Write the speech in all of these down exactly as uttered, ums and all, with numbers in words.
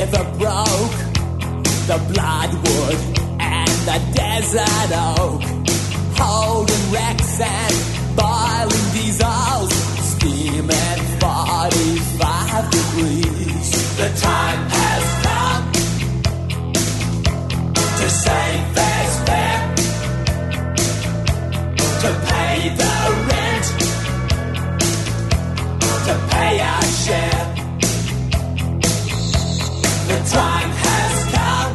river broke, the bloodwood and the desert oak, holding wrecks and boiling diesels, steaming forty-five degrees. The time has come to save fair's fair, to pay the rent, to pay our share. The time has come,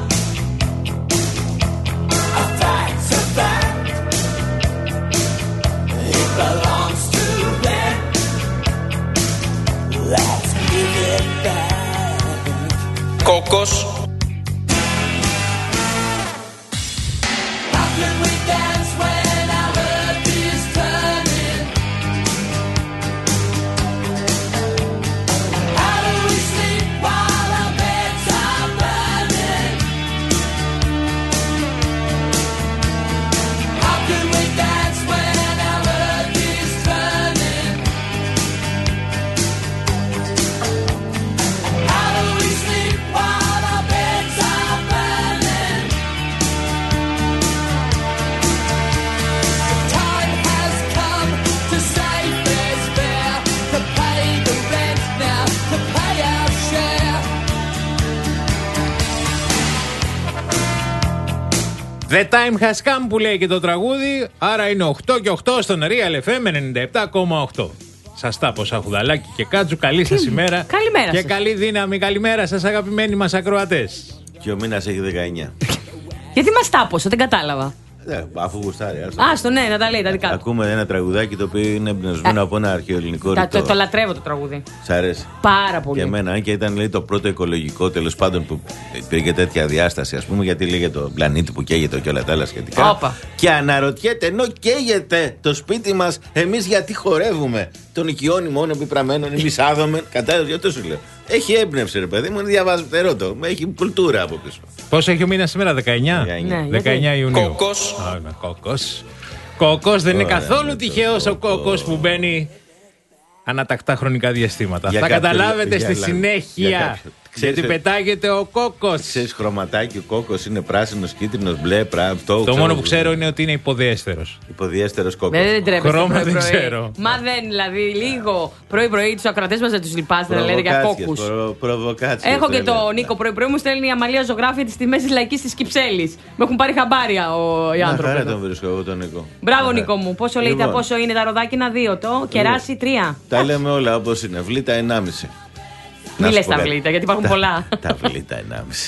a fact's a fact, it belongs to them, let's give it back. Κόκκος. How can we dance when our earth is turning? How do we sleep while our beds are burning? How can we dance when our earth is turning? How do we sleep while our beds are burning? The time has come to save fair's fair, to pay the rent now, to pay our share. The time has come που λέει και το τραγούδι. Άρα είναι οκτώ και οκτώ στον Real εφ εμ ενενήντα επτά κόμμα οκτώ. Σας τα πω Σαχουδαλάκη και Κάτσου. Καλή σας ημέρα. Καλημέρα και σας. καλή δύναμη. Καλημέρα σας αγαπημένοι μας ακροατές. Και ο μήνας έχει δεκαεννιά. Γιατί μας τάπωσε, δεν κατάλαβα. Ε, αφού γουστάρει. άστο. Άστο, ναι, να τα λέει τα δικά του. Ακούμε ένα τραγουδάκι το οποίο είναι εμπνευσμένο από ένα αρχαίο ελληνικό Τα- ρητό. Το, το λατρεύω το τραγούδι. Σ' αρέσει. Πάρα πολύ. Και εμένα, αν και ήταν λέει, το πρώτο οικολογικό τέλος πάντων που υπήρχε τέτοια διάσταση, ας πούμε, γιατί λέγε το πλανήτη που καίγεται και όλα τα άλλα σχετικά. Όπα. Και αναρωτιέται, ενώ καίγεται το σπίτι μας, εμείς γιατί χορεύουμε. Τον οικειώνει μόνο επιπραμένων, εμείς άδομεν. Κατάλαβε, αυτό σου λέω. Έχει έμπνευση, ρε παιδί μου, είναι διαβαστερό το. Έχει κουλτούρα από πίσω. Πόσο έχει ο μήνας σήμερα, δεκαεννιά. δεκαεννιά. Ναι, δεκαεννιά γιατί? Ιουνίου. Κόκκος. Α, ναι, κόκκος. Κόκκος δεν είναι Ωραία, καθόλου ναι, τυχαίος το ο κόκκος που μπαίνει ανατακτά χρονικά διαστήματα. Για Θα κάποιο- καταλάβετε για στη λα- συνέχεια. για κάποιο- Γιατί Ξέρεις, πετάγεται ο κόκκος. Ξέρεις χρωματάκι, ο κόκκος είναι πράσινος, κίτρινος, μπλε, πρά, αυτό. Το μόνο που ξέρω είναι ότι είναι υποδιέστερος. Υποδιέστερος κόκκος. Δεν τρέπεστε Χρώμα πρωί, δεν πρωί. ξέρω. Μα δεν, δηλαδή, λίγο πρωί-πρωί του ακροατές μας δεν τους λυπάστε να λέτε για Προβοκάτσιες, κόκκους. προ- προβοκάτσιες, Έχω και λέμε. τον Νίκο πρωί-πρωί μου στέλνει η Αμαλία ζωγράφια της τιμές της Λαϊκής της Κυψέλης. Με έχουν πάρει χαμπάρια ο, οι Μια άνθρωποι. χαρά εδώ. τον βρίσκω εγώ τον Νίκο. Μπράβο Μια Νίκο χαρά. μου. Πόσο λέει τα Λοιπόν, πόσο είναι τα ροδάκινα δύο το, κεράσι τρία. Τα λέμε όλα όπως είναι. Βλήτα ενάμιση. Μη Να σου λες πω τα κάτι. βλήτα, γιατί υπάρχουν Τα- πολλά. Τα βλήτα ενάμιση.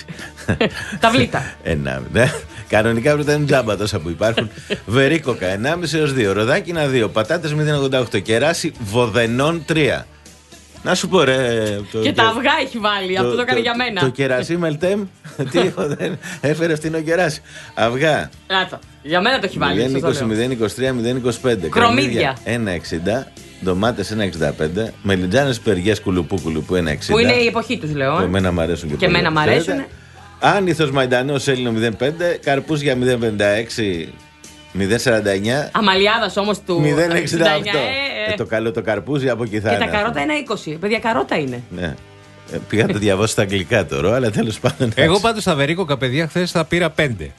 Τα βλήτα. Ενάμιση. Ναι. Κανονικά πρέπει να είναι τζάμπα τόσα που υπάρχουν. Βερίκοκα ενάμιση έως δύο. Ροδάκινα δύο. Πατάτες μηδέν κόμμα ογδόντα οκτώ. Κεράσι βοδενών τρία. Να σου πω ρε. το- Και το- τα αυγά έχει βάλει. Αυτό το έκανε για μένα. Το κερασί μελτέμ. Τι έχω, δεν έφερε φτηνό κεράσι. Αυγά. Λάτο. Για μένα το έχει βάλει. μηδέν σας το είκοσι, λέω. μηδέν είκοσι τρία, μηδέν είκοσι πέντε. Κρομίδια. ένα εξήντα. Ντομάτες ένα εξήντα πέντε. Μελιτζάνες περιές κουλουπού κουλουπού ένα εξήντα. Που είναι η εποχή τους λέω. Που ε. εμένα μ' αρέσουν και, Και πολύ, εμένα μ' ξέρετε. αρέσουν. Άνηθος μαϊντανός Έλληνο μηδέν πέντε. Καρπούζια μηδέν πενήντα έξι. μηδέν σαράντα εννιά. Αμαλιάδας όμως του μηδέν εξήντα οκτώ. εξήντα εννιά, ε, ε. Ε, το καλό το καρπούζι από εκεί θα Και είναι τα αυτό. καρότα ένα είκοσι. Παιδιά, καρότα είναι. Ναι. Ε, πήγα να το διαβάσω στα αγγλικά τώρα, αλλά τέλος πάντων. Εγώ πάντως στα Βερίκοκα, παιδιά, χθες θα πήρα πέντε.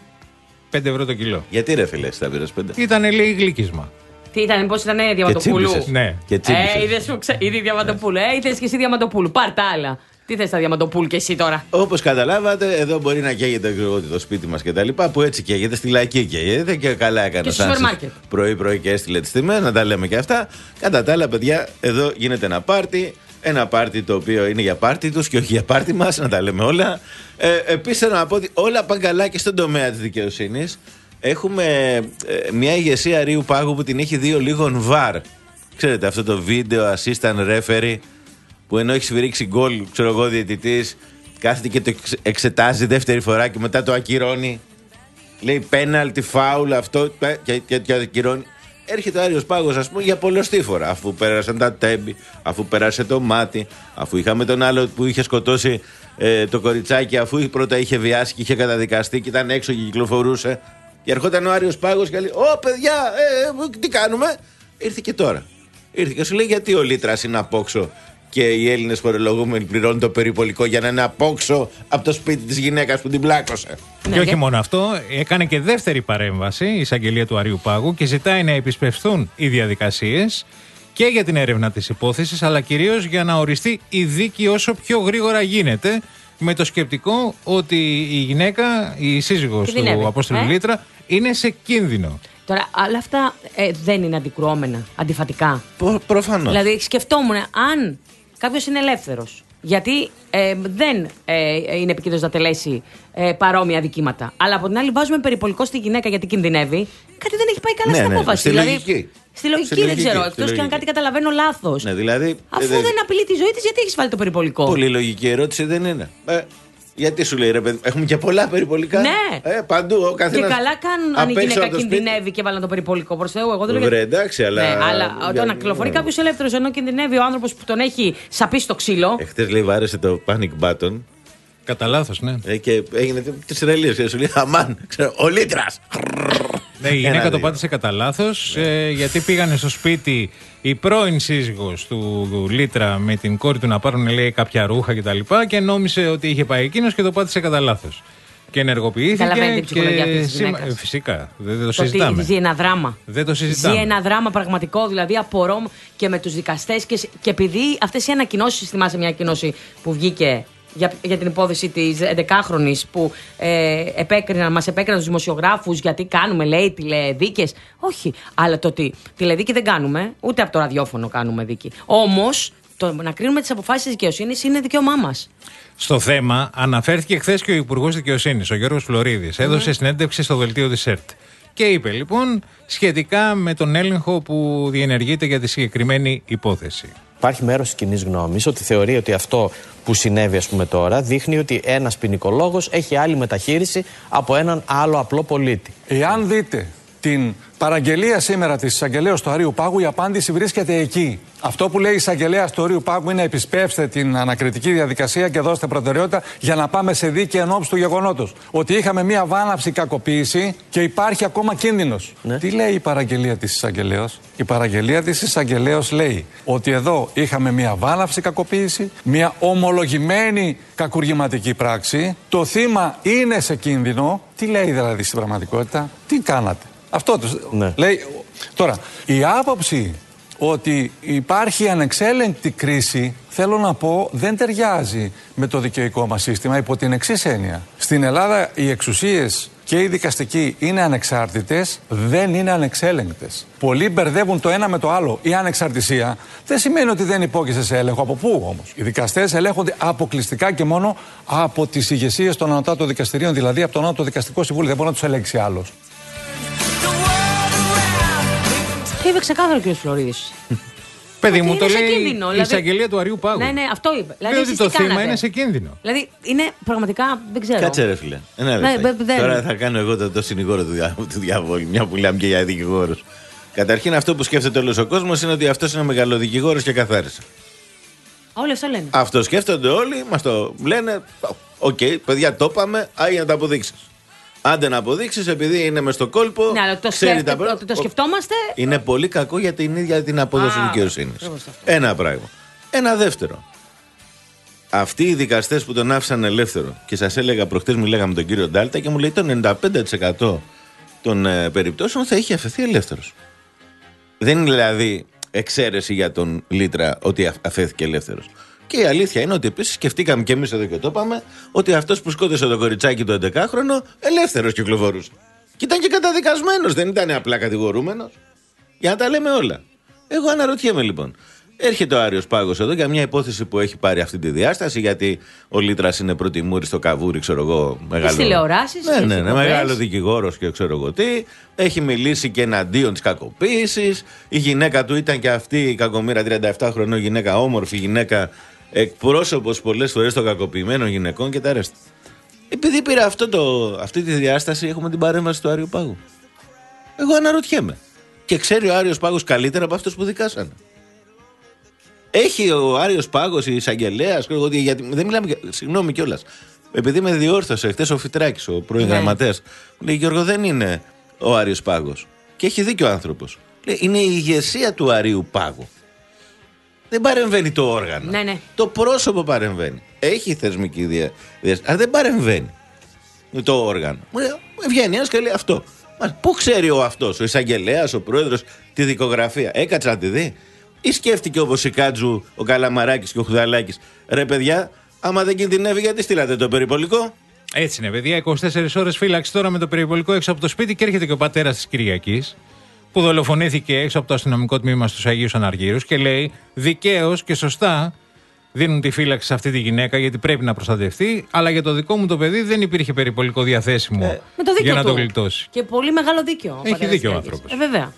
πέντε ευρώ το κιλό. Γιατί ρε φίλε, στα πήρες πέντε. Ήταν λίγο γλύκισμα. Τι ήταν, πώς ήταν Διαματοπούλου. τσίμπησες. Ναι. Και τσίμπησες. Ε, είδες που ξε... είδε Διαματοπούλου. Ε, ήθελες και εσύ Διαματοπούλου. Πάρ' τα άλλα. Τι θες τα Διαματοπούλου και εσύ τώρα. Όπως καταλάβατε, εδώ μπορεί να καίγεται ξέρω, το σπίτι μας και τα λοιπά, που έτσι καίγεται, στη Λαϊκή καίγεται και καλά έκανε Και ο στο Σάνσης σούπερ μάρκετ. πρωί-πρωί και έστειλε τις τιμές, να τα λέμε και αυτά. Κατά τα άλλα, παιδιά, εδώ γίνεται ένα πάρτι. Ένα πάρτι το οποίο είναι για πάρτι τους και όχι για πάρτι μας, να τα λέμε όλα. Ε, Επίσης, να πω ότι όλα πάνε καλά και στον τομέα της δικαιοσύνης. Έχουμε ε, μια ηγεσία Ρίου Πάγου που την έχει δει ο λίγον βαρ. Ξέρετε αυτό το βίντεο assistant referee που ενώ έχει σφυρίξει γκολ, ξέρω εγώ, διαιτητής, κάθεται και το εξ- εξετάζει δεύτερη φορά και μετά το ακυρώνει. Λέει πέναλτι, φάουλ, αυτό πε, και, και, και ακυρώνει. Έρχεται ο Άριος Πάγος, ας πούμε, για πολλοστή φορά. Αφού πέρασαν τα τέμπη, αφού πέρασε το μάτι, αφού είχαμε τον άλλο που είχε σκοτώσει ε, το κοριτσάκι, αφού πρώτα είχε βιάσει και είχε καταδικαστεί και ήταν έξω και κυκλοφορούσε. Και ερχόταν ο Άριος Πάγος και λέει: Ω παιδιά, ε, ε, τι κάνουμε. Ήρθε και τώρα. Ήρθε και σου λέει: Γιατί ο Λίτρας είναι απόξω και οι Έλληνες φορολογούμενοι πληρώνουν το περιπολικό για να είναι απόξω από το σπίτι της γυναίκας που την πλάκωσε. Ναι, και όχι μόνο αυτό, έκανε και δεύτερη παρέμβαση η εισαγγελία του Αριού Πάγου και ζητάει να επισπευστούν οι διαδικασίες και για την έρευνα της υπόθεσης, αλλά κυρίως για να οριστεί η δίκη όσο πιο γρήγορα γίνεται, με το σκεπτικό ότι η γυναίκα, η σύζυγος του Απόστολου ε? Λίτρα, είναι σε κίνδυνο. Τώρα, αλλά αυτά ε, δεν είναι αντικρουόμενα, αντιφατικά. Προ, προφανώς. Δηλαδή, σκεφτόμουν αν κάποιος είναι ελεύθερος, γιατί ε, δεν ε, είναι επικίνδυνος να τελέσει ε, παρόμοια δικήματα. Αλλά από την άλλη, βάζουμε περιπολικό στη γυναίκα γιατί κινδυνεύει. Κάτι δεν έχει πάει καλά ναι, στην ναι, απόφαση. Στη δηλαδή, λογική. Στη λογική, στη δεν λογική, ξέρω. Εκτός και αν κάτι καταλαβαίνω λάθος. Ναι, δηλαδή, Αφού δε... δεν απειλεί τη ζωή της, γιατί έχεις βάλει το περιπολικό. Πολύ λογική ερώτηση δεν είναι. Ε, γιατί σου λέει ρε παιδί, έχουμε και πολλά περιπολικά. Ναι. Ε, παντού ο καθένας. Και καλά κάνουν αν η γυναίκα κινδυνεύει και βάλαν το περιπολικό. Προς Θεού, εγώ δεν λέω. Βρε, εντάξει, αλλά. Ναι, αλλά όταν να κυκλοφορεί κάποιο ελεύθερο ενώ κινδυνεύει ο άνθρωπος που τον έχει σαπίσει στο ξύλο. Εχθές λέει βάρεσε το panic button. Κατά λάθος, ναι. Ε, και έγινε τις ρελίες και σου λέει αμάν, ξέρω, ο Λίτρας. Ναι, η γυναίκα το πάτησε κατά λάθος, ε, γιατί πήγανε στο σπίτι η πρώην σύζυγος του, του Λίτρα με την κόρη του να πάρουν, λέει, κάποια ρούχα κτλ. Και, και νόμισε ότι είχε πάει εκείνος και το πάτησε κατά λάθος. Και ενεργοποιήθηκε. Καταλαβαίνετε την ψυχολογία αυτής της σήμα... γυναίκας. Φυσικά. Δεν το, το συζητάμε. Ζει ένα δράμα. Δεν το συζητάμε. Ζει ένα δράμα πραγματικό. Δηλαδή απορώ και με τους δικαστές και, και επειδή αυτές οι ανακοινώσεις, θυμάσαι μια ανακοίνωση που βγήκε. Για, για την υπόθεση της έντεκάχρονης που ε, επέκριναν, μας επέκριναν τους δημοσιογράφους γιατί κάνουμε, λέει, τηλεδίκες. Όχι, αλλά το ότι τηλεδίκη δεν κάνουμε, ούτε από το ραδιόφωνο κάνουμε δίκη. Όμως, το να κρίνουμε τις αποφάσεις της δικαιοσύνης είναι δικαίωμά μας. Στο θέμα αναφέρθηκε χθες και ο Υπουργός Δικαιοσύνης, ο Γιώργος Φλωρίδης. Έδωσε mm. συνέντευξη στο δελτίο της ΕΡΤ. Και είπε λοιπόν σχετικά με τον έλεγχο που διενεργείται για τη συγκεκριμένη υπόθεση. Υπάρχει μέρος της κοινής γνώμης ότι θεωρεί ότι αυτό που συνέβη, ας πούμε, τώρα δείχνει ότι ένας ποινικολόγος έχει άλλη μεταχείριση από έναν άλλο απλό πολίτη. Εάν δείτε την παραγγελία σήμερα της εισαγγελέας του Αρείου Πάγου, η απάντηση βρίσκεται εκεί. Αυτό που λέει η εισαγγελέας του Αρείου Πάγου είναι επισπεύστε την ανακριτική διαδικασία και δώστε προτεραιότητα για να πάμε σε δίκη ενόψει του γεγονότος. Ότι είχαμε μία βάναυση κακοποίηση και υπάρχει ακόμα κίνδυνος. Ναι. Τι λέει η παραγγελία της εισαγγελέας? Η παραγγελία της εισαγγελέας λέει ότι εδώ είχαμε μία βάναυση κακοποίηση, μία ομολογημένη κακουργηματική πράξη, το θύμα είναι σε κίνδυνο. Τι λέει δηλαδή στην πραγματικότητα? Τι κάνατε? Αυτό το ναι. λέει. Τώρα, η άποψη ότι υπάρχει ανεξέλεγκτη κρίση, θέλω να πω, δεν ταιριάζει με το δικαιοϊκό μας σύστημα υπό την εξής έννοια. Στην Ελλάδα οι εξουσίες και οι δικαστικοί είναι ανεξάρτητες, δεν είναι ανεξέλεγκτες. Πολλοί μπερδεύουν το ένα με το άλλο. Η ανεξαρτησία δεν σημαίνει ότι δεν υπόκειται σε έλεγχο. Από πού όμως? Οι δικαστές ελέγχονται αποκλειστικά και μόνο από τις ηγεσίες των ανωτάτων δικαστηρίων, δηλαδή από το Ανώτατο Δικαστικό Συμβούλιο. Δεν μπορεί να τους ελέγξει άλλος. Το είπε ξεκάθαρο ο κ. Φλωρίδης. Παιδί μου, το λέει κίνδυνο, η δηλαδή... εισαγγελία του Αριού Πάγου. Ναι, ναι, αυτό είπε. Δηλαδή, ότι το θύμα είναι σε κίνδυνο. Δηλαδή, είναι πραγματικά, δεν ξέρω. Κάτσε ρε φίλε. Ένα ναι, δεν... Τώρα θα κάνω εγώ το, το συνηγόρο του, διά, του διαβόλου, μια που λέμε και για δικηγόρους. Καταρχήν, αυτό που σκέφτεται όλος ο κόσμος είναι ότι αυτός είναι ο μεγαλοδικηγόρος και καθάρισε. Όλοι αυτό λένε. Αυτό σκέφτονται όλοι, μας το λένε. Οκ, okay, παιδιά, το είπαμε, άγια να τα αποδείξεις. Άντε να αποδείξεις, επειδή είναι μες στο κόλπο. Ναι, αλλά το, σκέφτε, το, το σκεφτόμαστε. Είναι πολύ κακό για την ίδια την απόδοση δικαιοσύνης. Ένα πράγμα. Ένα δεύτερο. Αυτοί οι δικαστές που τον άφησαν ελεύθερο, και σας έλεγα προχτές, μιλάγαμε με τον κύριο Ντάλτα και μου λέει το ενενήντα πέντε τοις εκατό των ε, περιπτώσεων θα είχε αφαιθεί ελεύθερος. Δεν είναι δηλαδή εξαίρεση για τον Λίτρα ότι αφέθηκε ελεύθερος. Και η αλήθεια είναι ότι επίσης σκεφτήκαμε και εμείς εδώ και το είπαμε ότι αυτός που σκότωσε το κοριτσάκι το έντεκάχρονο ελεύθερος κυκλοφορούσε. Και ήταν και καταδικασμένος, δεν ήταν απλά κατηγορούμενος. Για να τα λέμε όλα. Εγώ αναρωτιέμαι λοιπόν. Έρχεται ο Άριος Πάγος εδώ για μια υπόθεση που έχει πάρει αυτή τη διάσταση, γιατί ο Λίτρας είναι πρώτη μούρη στο καβούρι, ξέρω εγώ. Μεγάλο... Τις τηλεοράσεις. Ναι, ναι, ναι, μεγάλο δικηγόρος και ξέρω εγώ τι. Έχει μιλήσει και εναντίον της κακοποίησης. Η γυναίκα του ήταν και αυτή η κακομοίρα, τριάντα επτά χρονών γυναίκα, όμορφη γυναίκα, εκπρόσωπος πολλές φορές των κακοποιημένων γυναικών και τα ρέστα. Επειδή πήρα αυτό το, αυτή τη διάσταση, έχουμε την παρέμβαση του Άριου Πάγου. Εγώ αναρωτιέμαι. Και ξέρει ο Άριος Πάγος καλύτερα από αυτούς που δικάσανε. Έχει ο Άριος Πάγος, η εισαγγελέας, δεν μιλάμε, συγγνώμη κιόλας. Επειδή με διόρθωσε χτες ο Φιτράκης, ο πρώην γραμματέας, λέει Γιώργο, δεν είναι ο Άριος Πάγος. Και έχει δίκιο ο άνθρωπος. Λέει, είναι η ηγεσία του Αρείου Πάγου. Δεν παρεμβαίνει το όργανο. Ναι, ναι. Το πρόσωπο παρεμβαίνει. Έχει θεσμική διάσταση, αλλά δεν παρεμβαίνει το όργανο. Μου λέει, βγαίνει ένας και λέει αυτό. Μα πού ξέρει ο αυτός, ο εισαγγελέας, ο πρόεδρος, τη δικογραφία? Έκατσε να τη δει? Ή σκέφτηκε όπως η Κάτζου, ο Καλαμαράκης και ο Χουδαλάκης, ρε παιδιά, άμα δεν κινδυνεύει, γιατί στείλατε το περιπολικό? Έτσι είναι, παιδιά. είκοσι τέσσερις ώρες φύλαξη τώρα με το περιπολικό έξω από το σπίτι και έρχεται και ο πατέρας της Κυριακής, που δολοφονήθηκε έξω από το αστυνομικό τμήμα στους Αγίους Αναργύρους και λέει δικαίως και σωστά δίνουν τη φύλαξη σε αυτή τη γυναίκα γιατί πρέπει να προστατευτεί, αλλά για το δικό μου το παιδί δεν υπήρχε περιπολικό διαθέσιμο ε, με το για να του. το γλιτώσει. Και πολύ μεγάλο δίκιο. Έχει δίκιο ο άνθρωπος. Ε, βέβαια.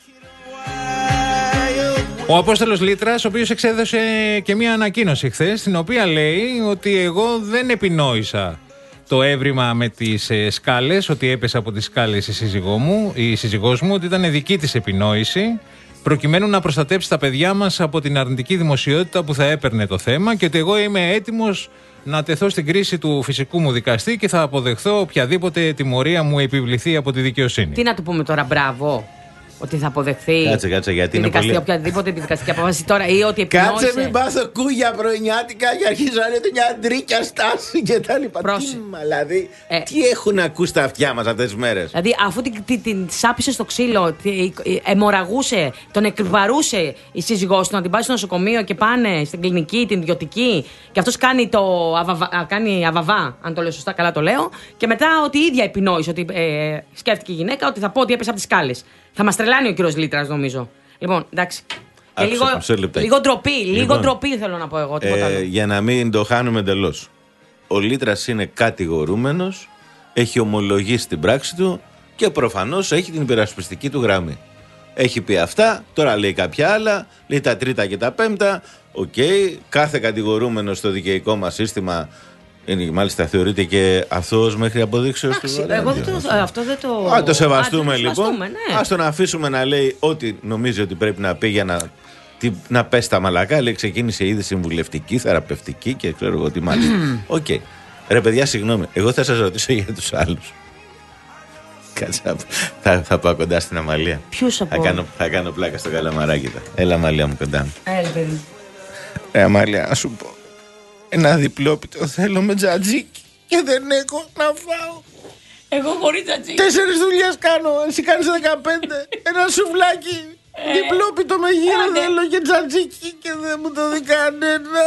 Ο Απόστολος Λίτρας, ο οποίος εξέδωσε και μία ανακοίνωση χθες, στην οποία λέει ότι εγώ δεν επινόησα το έβριμα με τις ε, σκάλες, ότι έπεσε από τις σκάλες η σύζυγό μου, η σύζυγός μου, ότι ήταν δική της επινόηση, προκειμένου να προστατέψει τα παιδιά μας από την αρνητική δημοσιότητα που θα έπαιρνε το θέμα και ότι εγώ είμαι έτοιμος να τεθώ στην κρίση του φυσικού μου δικαστή και θα αποδεχθώ οποιαδήποτε τιμωρία μου επιβληθεί από τη δικαιοσύνη. Τι να του πούμε τώρα, μπράβο? Ότι θα αποδεχθεί. Κάτσε, κάτσε, γιατί τη είναι δικαστή, πολύ... οποιαδήποτε δικαστική απόφαση τώρα ή ότι επινόησε. Κάτσε, μην πάθω κούγια πρωινιάτικα και αρχίζω να λέω μια αντρίκια στάση και τα λοιπά. Πρόσε. Τι, δηλαδή, Ε. τι έχουν ακούσει τα αυτιά μας αυτές τις μέρες? Δηλαδή, αφού την, την, την σάπισε στο ξύλο, την, αιμορραγούσε, τον εκβαρούσε η σύζυγός του να την πάει στο νοσοκομείο και πάνε στην κλινική, την ιδιωτική, και αυτός κάνει, το αβαβά, κάνει αβαβά, αν το λέω σωστά, καλά το λέω, και μετά ότι η ίδια επινόησε, ότι ε, σκέφτηκε η γυναίκα ότι θα πω ότι έπεσε από τις σκάλες. Θα μας τρελάνει ο κύριος Λίτρας, νομίζω. Λοιπόν, εντάξει. Και λίγο, λίγο ντροπή, λίγο Λοιπόν, ντροπή θέλω να πω εγώ. Τίποτα Ε, άλλο. για να μην το χάνουμε εντελώς. Ο Λίτρας είναι κατηγορούμενος, έχει ομολογήσει την πράξη του και προφανώς έχει την υπερασπιστική του γραμμή. Έχει πει αυτά, τώρα λέει κάποια άλλα, λέει τα τρίτα και τα πέμπτα. Οκ, okay, κάθε κατηγορούμενος στο δικαιικό μας σύστημα είναι, μάλιστα θεωρείται και αθώος μέχρι αποδείξεως του. Εντάξει, εγώ δεν το, αυτό δεν το. Α, το σεβαστούμε Α, το λοιπόν. σεβαστούμε, ναι. Ας τον αφήσουμε να λέει ό,τι νομίζει ότι πρέπει να πει για να, τι, να πέσει τα μαλακά. Λέει, ξεκίνησε ήδη συμβουλευτική, θεραπευτική και ξέρω εγώ τι μάλιστα. Οκ. Okay. Ρε παιδιά, συγγνώμη, εγώ θα σας ρωτήσω για τους άλλους. Κάτσε, θα, θα πάω κοντά στην Αμαλία. Ποιους από? Θα κάνω, θα κάνω πλάκα στο Καλαμαράκι. Έλα, Αμαλία μου, κοντά μου. Έλα, παιδί. Ρε Αμαλία, να σου πω. Ένα διπλόπιτο θέλω με τζατζίκι και δεν έχω να φάω. Εγώ χωρίς τζατζίκι. Τέσσερις δουλειές κάνω, εσύ κάνεις δεκαπέντε. Ένα σουβλάκι, διπλόπιτο με γύρο θέλω και τζατζίκι και δεν μου το δει κανένα.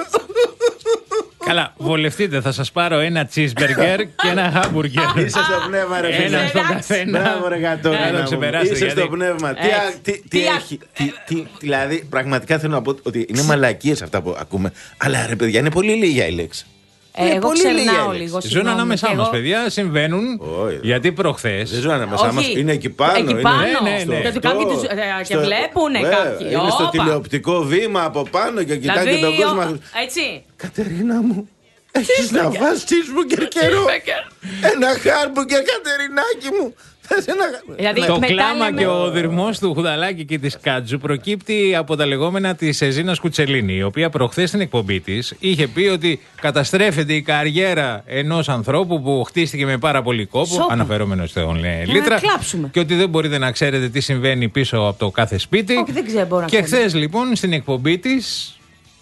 Καλά, βολευτείτε, θα σας πάρω ένα cheeseburger και ένα hamburger. Είσαι στο πνεύμα, ρε φίλε. Ένα στον καθένα. Μπράβο, ρε Κατώνα. Να το ξεπεράσετε, Είσαι στο γιατί- πνεύμα. Τι, Έτσι. α- τι, τι Τι α- έχει. τι- τι- Δηλαδή, πραγματικά θέλω να πω ότι είναι μαλακίες αυτά που ακούμε. Αλλά ρε παιδιά, είναι πολύ λίγα η λέξη. Ε, Είναι εγώ πολύ λίγα ξερνάω η λέξη. λίγο. Ζουν συγγνώμη, ανάμεσά και μας, εγώ- παιδιά, συμβαίνουν. Όχι. Γιατί προχθές. Δεν ζουν ανάμεσά μας. Όχι. Είναι εκεί πάνω. Εκεί είναι- πάνω. Ναι, ναι, ναι. Και ότι κάποιοι τους, ε, και στο- βλέπουνε Βέβαια, κάποιοι. Είναι στο Όπα. τηλεοπτικό βήμα από πάνω και κοιτάει Δηλαδή, και τον κόσμο. ο- έτσι. Κατερίνα μου, έχεις να φας τσίσμπουργκερ καιρό. Ένα χάρμπουργκερ, Κατερινάκι μου. Θες ένα χάρμπουργκερ. Δηλαδή, Το μετά κλάμα λέμε- και ο δυρμός του Χουδαλάκη και της Κάτζου προκύπτει από τα λεγόμενα της Ζήνας Κουτσελίνη, η οποία προχθές στην εκπομπή της είχε πει ότι καταστρέφεται η καριέρα ενός ανθρώπου που χτίστηκε με πάρα πολύ κόπο, Σόπα. αναφερόμενος στον ε, να Λίτρα, κλάψουμε. και ότι δεν μπορείτε να ξέρετε τι συμβαίνει πίσω από το κάθε σπίτι. Όχι, δεν ξέρω, μπορώ να Και ξέρω. χθες λοιπόν στην εκπομπή της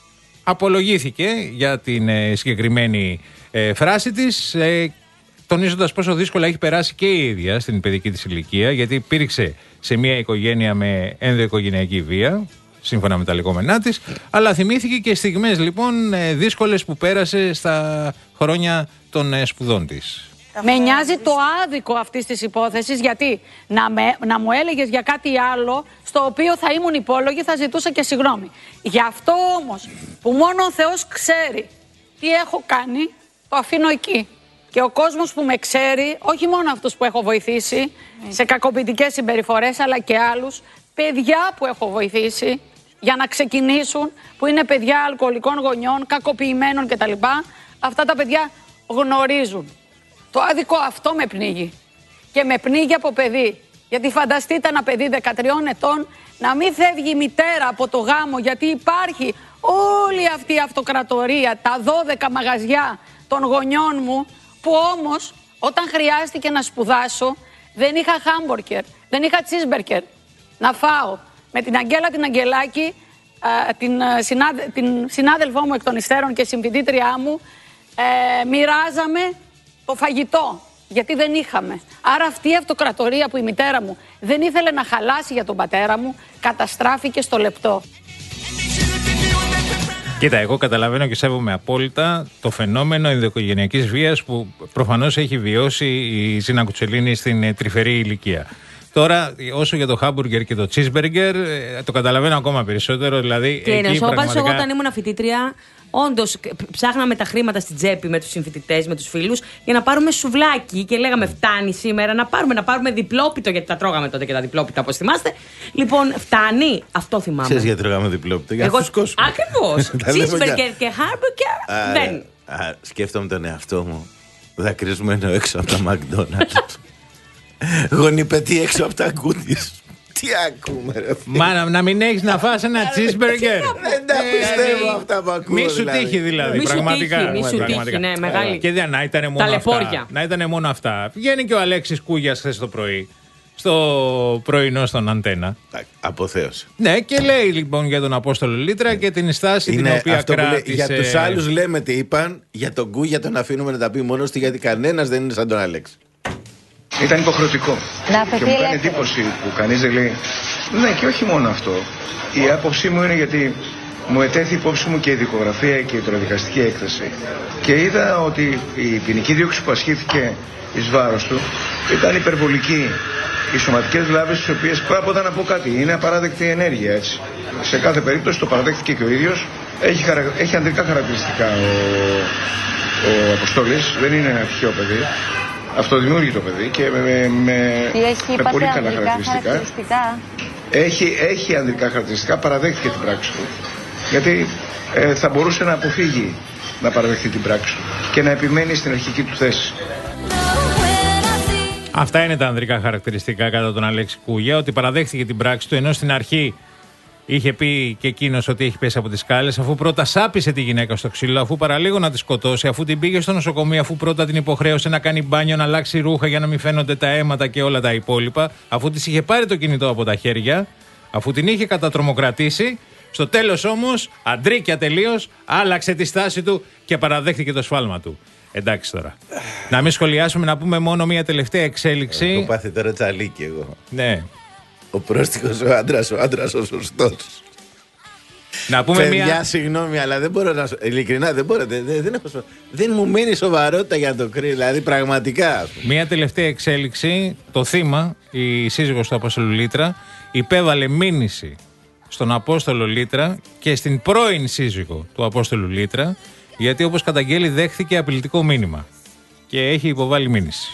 απολογήθηκε για την ε, συγκεκριμένη ε, φράση της, ε, τονίζοντας πόσο δύσκολα έχει περάσει και η ίδια στην παιδική της ηλικία, γιατί υπήρξε σε μια οικογένεια με ενδοοικογενειακή βία, σύμφωνα με τα λεγόμενά της, αλλά θυμήθηκε και στιγμές λοιπόν ε, δύσκολες που πέρασε στα χρόνια των ε, σπουδών της. Με νοιάζει το άδικο αυτής της υπόθεσης, γιατί να, με, να μου έλεγες για κάτι άλλο στο οποίο θα ήμουν υπόλογη, θα ζητούσα και συγγνώμη. Γι' αυτό όμως που μόνο ο Θεός ξέρει τι έχω κάνει, το αφήνω εκεί. Και ο κόσμος που με ξέρει, όχι μόνο αυτούς που έχω βοηθήσει σε κακοποιητικές συμπεριφορές, αλλά και άλλους, παιδιά που έχω βοηθήσει για να ξεκινήσουν, που είναι παιδιά αλκοολικών γονιών, κακοποιημένων κτλ. Αυτά τα παιδιά γνωρίζουν. Το άδικο αυτό με πνίγει. Και με πνίγει από παιδί. Γιατί φανταστείτε ένα παιδί δεκατριών ετών να μην φεύγει η μητέρα από το γάμο, γιατί υπάρχει όλη αυτή η αυτοκρατορία, τα δώδεκα μαγαζιά των γονιών μου, που όμως όταν χρειάστηκε να σπουδάσω δεν είχα χάμπουργκερ, δεν είχα τσίσμπερκερ να φάω. Με την Αγγέλα την Αγγελάκη την, συνάδε, την συνάδελφό μου εκ των υστέρων και συμφοιτήτριά μου, ε, μοιράζαμε το φαγητό, γιατί δεν είχαμε. Άρα αυτή η αυτοκρατορία που η μητέρα μου δεν ήθελε να χαλάσει για τον πατέρα μου, καταστράφηκε στο λεπτό. Κοίτα, εγώ καταλαβαίνω και σέβομαι απόλυτα το φαινόμενο ενδοοικογενειακής βίας που προφανώς έχει βιώσει η Ζήνα Κουτσελίνη στην τρυφερή ηλικία. Τώρα, όσο για το χάμπουργκερ και το τσίσμπεργκερ, το καταλαβαίνω ακόμα περισσότερο. Δηλαδή, και να σου πω, πραγματικά... εγώ όταν ήμουν φοιτήτρια, όντως ψάχναμε τα χρήματα στην τσέπη με τους συμφοιτητές, με τους φίλους, για να πάρουμε σουβλάκι και λέγαμε φτάνει σήμερα να πάρουμε, να πάρουμε διπλόπιτο, γιατί τα τρώγαμε τότε και τα διπλόπιτα, όπως θυμάστε. Λοιπόν, φτάνει, αυτό θυμάμαι. Ξέρεις γιατί τρώγαμε διπλόπιτο, για εγώ... αυτούς τους κόσμους. Ακριβώς. Τσίσμπεργκερ και χάμπουργκερ δεν. Α, σκέφτομαι τον εαυτό μου δακρυσμένο έξω από τα McDonald's. Γονιπετή έξω από τα γκούτις. Τι ακούμε, ρε φίλε. Μα να, να μην έχεις να φας ένα τσίσμπεργκερ. Δεν τα πιστεύω αυτά που ακούω. Μη σου τύχει δηλαδή. Μη σου πραγματικά. τύχει, μη σου πραγματικά. τύχει, ναι, μεγάλη. Και δεν, να ήταν μόνο αυτά. Να ήταν μόνο αυτά. Βγαίνει και ο Αλέξης Κούγιας χθες το πρωί. Στο πρωινό στον Αντένα. Αποθέωσε. Ναι, και λέει λοιπόν για τον Απόστολο Λίτρα και την στάση είναι την οποία αυτό κράτησε. Που λέει, για τους άλλους λέμε τι είπαν, για τον Κούγια τον αφήνουμε να τα πει μόνος του, γιατί κανένας δεν είναι σαν τον Αλέξη. Ήταν υποχρεωτικό. Να και μου κάνει εντύπωση που κανείς δεν λέει. Ναι, και όχι μόνο αυτό. Η άποψή μου είναι γιατί μου ετέθη υπόψη μου και η δικογραφία και η τροδικαστική έκθεση. Και είδα ότι η ποινική δίωξη που ασχήθηκε εις βάρος του ήταν υπερβολική. Οι σωματικές βλάβες, τις οποίες πρέπει να πω κάτι, είναι απαράδεκτη ενέργεια, έτσι. Σε κάθε περίπτωση το παραδέχτηκε και ο ίδιος. Έχει, χαρα... έχει ανδρικά χαρακτηριστικά ο, ο Αποστόλης, δεν είναι ένα τυχαίο παιδί. Αυτοδημιούργητο παιδί και με, με, με, έχει, με πολύ καλά χαρακτηριστικά. χαρακτηριστικά. Έχει, έχει ανδρικά χαρακτηριστικά, παραδέχτηκε την πράξη του. Γιατί ε, θα μπορούσε να αποφύγει να παραδεχτεί την πράξη του και να επιμένει στην αρχική του θέση. Αυτά είναι τα ανδρικά χαρακτηριστικά κατά τον Αλέξη Κούγια, ότι παραδέχτηκε την πράξη του, ενώ στην αρχή είχε πει και εκείνος ότι έχει πέσει από τις σκάλες, αφού πρώτα σάπισε τη γυναίκα στο ξύλο, αφού παραλίγο να τη σκοτώσει, αφού την πήγε στο νοσοκομείο, αφού πρώτα την υποχρέωσε να κάνει μπάνιο, να αλλάξει ρούχα για να μην φαίνονται τα αίματα και όλα τα υπόλοιπα, αφού της είχε πάρει το κινητό από τα χέρια, αφού την είχε κατατρομοκρατήσει. Στο τέλος όμως, αντρίκια τελείως, άλλαξε τη στάση του και παραδέχτηκε το σφάλμα του. Εντάξει τώρα. Να μην σχολιάσουμε, να πούμε μόνο μια τελευταία εξέλιξη. Έχω πάθει τώρα τσαλίκι εγώ. Ναι. Ο πρόστιχος ο άντρας, ο άντρας ο σωστός. Να πούμε Παιδιά, μια... συγγνώμη, αλλά δεν μπορώ να. Ειλικρινά δεν μπορώ. Δεν, δεν, έχω... δεν μου μένει σοβαρότητα για να το κρίνω. Δηλαδή, πραγματικά. Μια τελευταία εξέλιξη. Το θύμα, η σύζυγος του Απόστολου Λίτρα, υπέβαλε μήνυση στον Απόστολο Λίτρα και στην πρώην σύζυγο του Απόστολου Λίτρα, γιατί όπως καταγγέλει δέχθηκε απειλητικό μήνυμα και έχει υποβάλει μήνυση.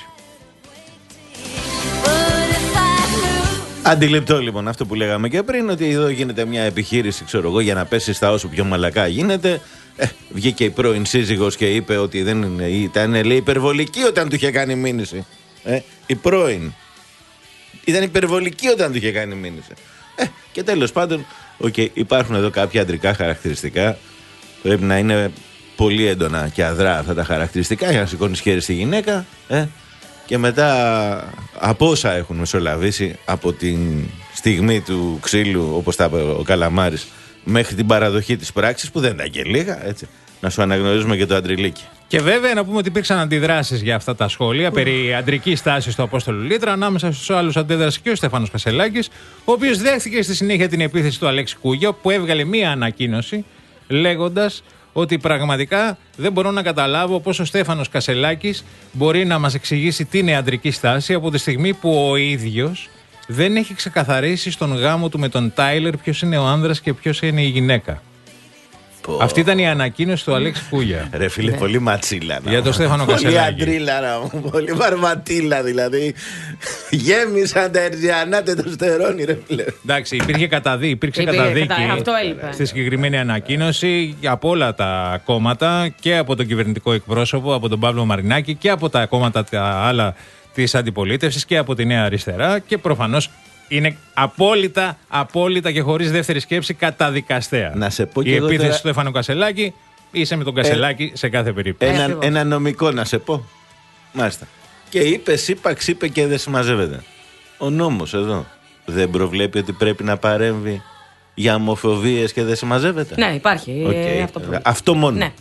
Αντιληπτό λοιπόν αυτό που λέγαμε και πριν, ότι εδώ γίνεται μια επιχείρηση, ξέρω εγώ, για να πέσει στα όσο πιο μαλακά γίνεται. Ε, βγήκε η πρώην σύζυγος και είπε ότι δεν είναι, ήταν, λέει, υπερβολική όταν του είχε κάνει μήνυση. Ε, η πρώην. Ήταν υπερβολική όταν του είχε κάνει μήνυση. Ε, και τέλος πάντων, okay, υπάρχουν εδώ κάποια αντρικά χαρακτηριστικά. Πρέπει να είναι πολύ έντονα και αδρά αυτά τα χαρακτηριστικά για να σηκώνεις χέρι στη γυναίκα. Ε, και μετά από όσα έχουν μεσολαβήσει από την στιγμή του ξύλου, όπως τα είπε ο Καλαμάρης, μέχρι την παραδοχή της πράξης, που δεν ήταν και λίγα, έτσι, να σου αναγνωρίζουμε και το αντριλίκι. Και βέβαια να πούμε ότι υπήρξαν αντιδράσεις για αυτά τα σχόλια περί αντρικής τάσης του Απόστολου Λίτρα. Ανάμεσα στους άλλους αντέδρασε και ο Στέφανος Κασελάκης, ο οποίος δέχθηκε στη συνέχεια την επίθεση του Αλέξη Κούγια, που έβγαλε μία ανακοίνωση λέγοντας ότι πραγματικά δεν μπορώ να καταλάβω πώς ο Στέφανος Κασελάκης μπορεί να μας εξηγήσει τι είναι αντρική στάση από τη στιγμή που ο ίδιος δεν έχει ξεκαθαρίσει στον γάμο του με τον Τάιλερ ποιος είναι ο άνδρας και ποιος είναι η γυναίκα. Πω. Αυτή ήταν η ανακοίνωση του Αλέξη Κούγια. Ρε φίλε, ναι. Πολύ ματσίλα. Για τον Στέφανο Κασελάκη. Πολύ αντρίλα, πολύ βαρματίλα δηλαδή. Γέμισαν τα ερζιανά τετοστερόνι, ρε φίλε. Εντάξει, υπήρχε καταδί, υπήρξε καταδίκη αυτό στη συγκεκριμένη ανακοίνωση από όλα τα κόμματα και από τον κυβερνητικό εκπρόσωπο, από τον Παύλο Μαρινάκη και από τα κόμματα τα άλλα της αντιπολίτευσης και από τη Νέα Αριστερά, και προφανώς είναι απόλυτα, απόλυτα και χωρίς δεύτερη σκέψη καταδικαστέα. Να σε πω και η εγώ επίθεση τώρα... του Στέφανου Κασελάκη, είσαι με τον Κασελάκη ε, σε κάθε περίπτωση. Ένα, ένα νομικό να σε πω. Μάλιστα. Και είπε, είπα, ξύπε και δεν συμμαζεύεται. Ο νόμος εδώ δεν προβλέπει ότι πρέπει να παρέμβει για ομοφοβίες και δεν συμμαζεύεται. Ναι, υπάρχει. Okay. Ε, αυτό, αυτό μόνο. Ναι.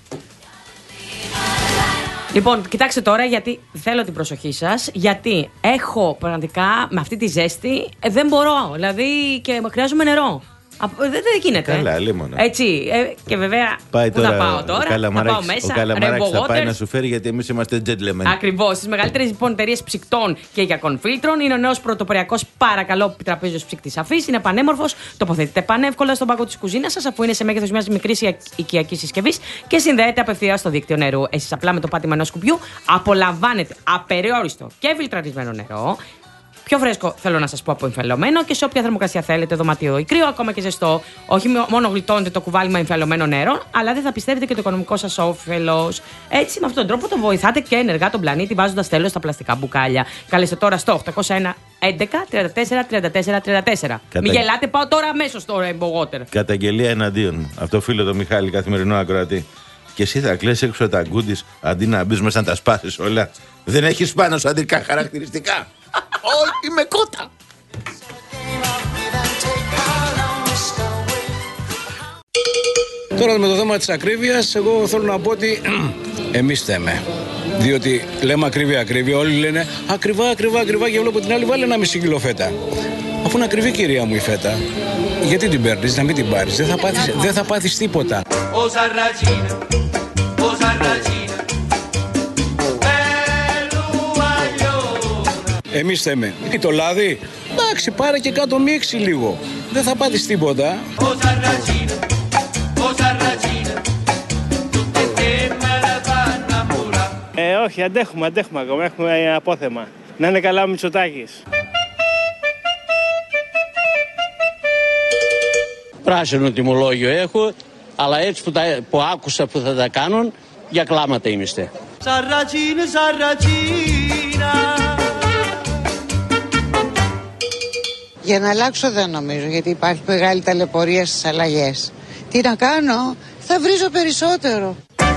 Λοιπόν, κοιτάξτε τώρα, γιατί θέλω την προσοχή σας. Γιατί έχω πραγματικά με αυτή τη ζέστη ε, δεν μπορώ. Δηλαδή και χρειάζομαι νερό. Δεν, δεν γίνεται. Καλά, λίμωνα. Έτσι. Ε, και βέβαια. Πάει πού τώρα, θα πάω τώρα. Θα πάω μέσα. Ο Καλαμαράκης θα πάει να σου φέρει, γιατί εμείς είμαστε gentlemen. Ακριβώς. Στις μεγαλύτερες λοιπόν εταιρείες ψυκτών και γιακών φίλτρων είναι ο νέος πρωτοποριακός παρακαλώ τραπέζιος ψυκτής αφής. Είναι πανέμορφος, τοποθετείται πανεύκολα στον πάγκο της κουζίνας σας, αφού είναι σε μέγεθος μιας μικρής οικιακής συσκευής και συνδέεται απευθείας στο δίκτυο νερού. Εσείς απλά με το πάτημα ενός σκουπιού απολαμβάνετε απεριόριστο και φιλτραρισμένο νερό. Πιο φρέσκο, θέλω να σας πω, από εμφιαλωμένο και σε όποια θερμοκρασία θέλετε, δωματίο ή κρύο, ακόμα και ζεστό. Όχι μόνο γλιτώνετε το κουβάλι με εμφιαλωμένο νερό, αλλά δεν θα πιστεύετε και το οικονομικό σας όφελος. Έτσι, με αυτόν τον τρόπο το βοηθάτε και ενεργά τον πλανήτη, βάζοντας τέλος στα πλαστικά μπουκάλια. Καλέστε τώρα στο οκτώ μηδέν ένα έντεκα τριάντα τέσσερα τριάντα τέσσερα τριάντα τέσσερα. Κατα... Μην γελάτε, πάω τώρα αμέσως στο Rainbow Water. Καταγγελία εναντίον μου. Αυτό φίλο το Μιχάλη, καθημερινό ακροατή. Και εσύ θα κλαις έξω τα γκούντις αντί να μπεις μέσα να τα σπάσεις όλα. Δεν έχεις πάνω σου αντρικά χαρακτηριστικά. Όχι, με κότα. Τώρα με το θέμα της ακρίβειας, εγώ θέλω να πω ότι εμείς θέμε. Διότι λέμε ακρίβεια, ακρίβεια, όλοι λένε ακριβά, ακριβά, ακριβά και βλέπω την άλλη βάλει ένα μισή κιλό φέτα. Αφού είναι ακριβή, κυρία μου, η φέτα, γιατί την παίρνεις, να μην την πάρεις, δεν θα πάθεις, δεν θα πάθεις τίποτα. Εμείς θέμε. Ή το λάδι, εντάξει, πάρε και κάτω μίξει λίγο. Δεν θα πάθεις τίποτα. Ε, όχι, αντέχουμε, αντέχουμε ακόμα. Έχουμε απόθεμα. Να είναι καλά ο Μητσοτάκης. Πράσινο τιμολόγιο έχω, αλλά έτσι που, τα, που άκουσα που θα τα κάνουν, για κλάματα είμαστε. Σαρατζίνα, σαρατζίνα. Για να αλλάξω δεν νομίζω, γιατί υπάρχει μεγάλη ταλαιπωρία στις αλλαγές. Τι να κάνω, θα βρίζω περισσότερο.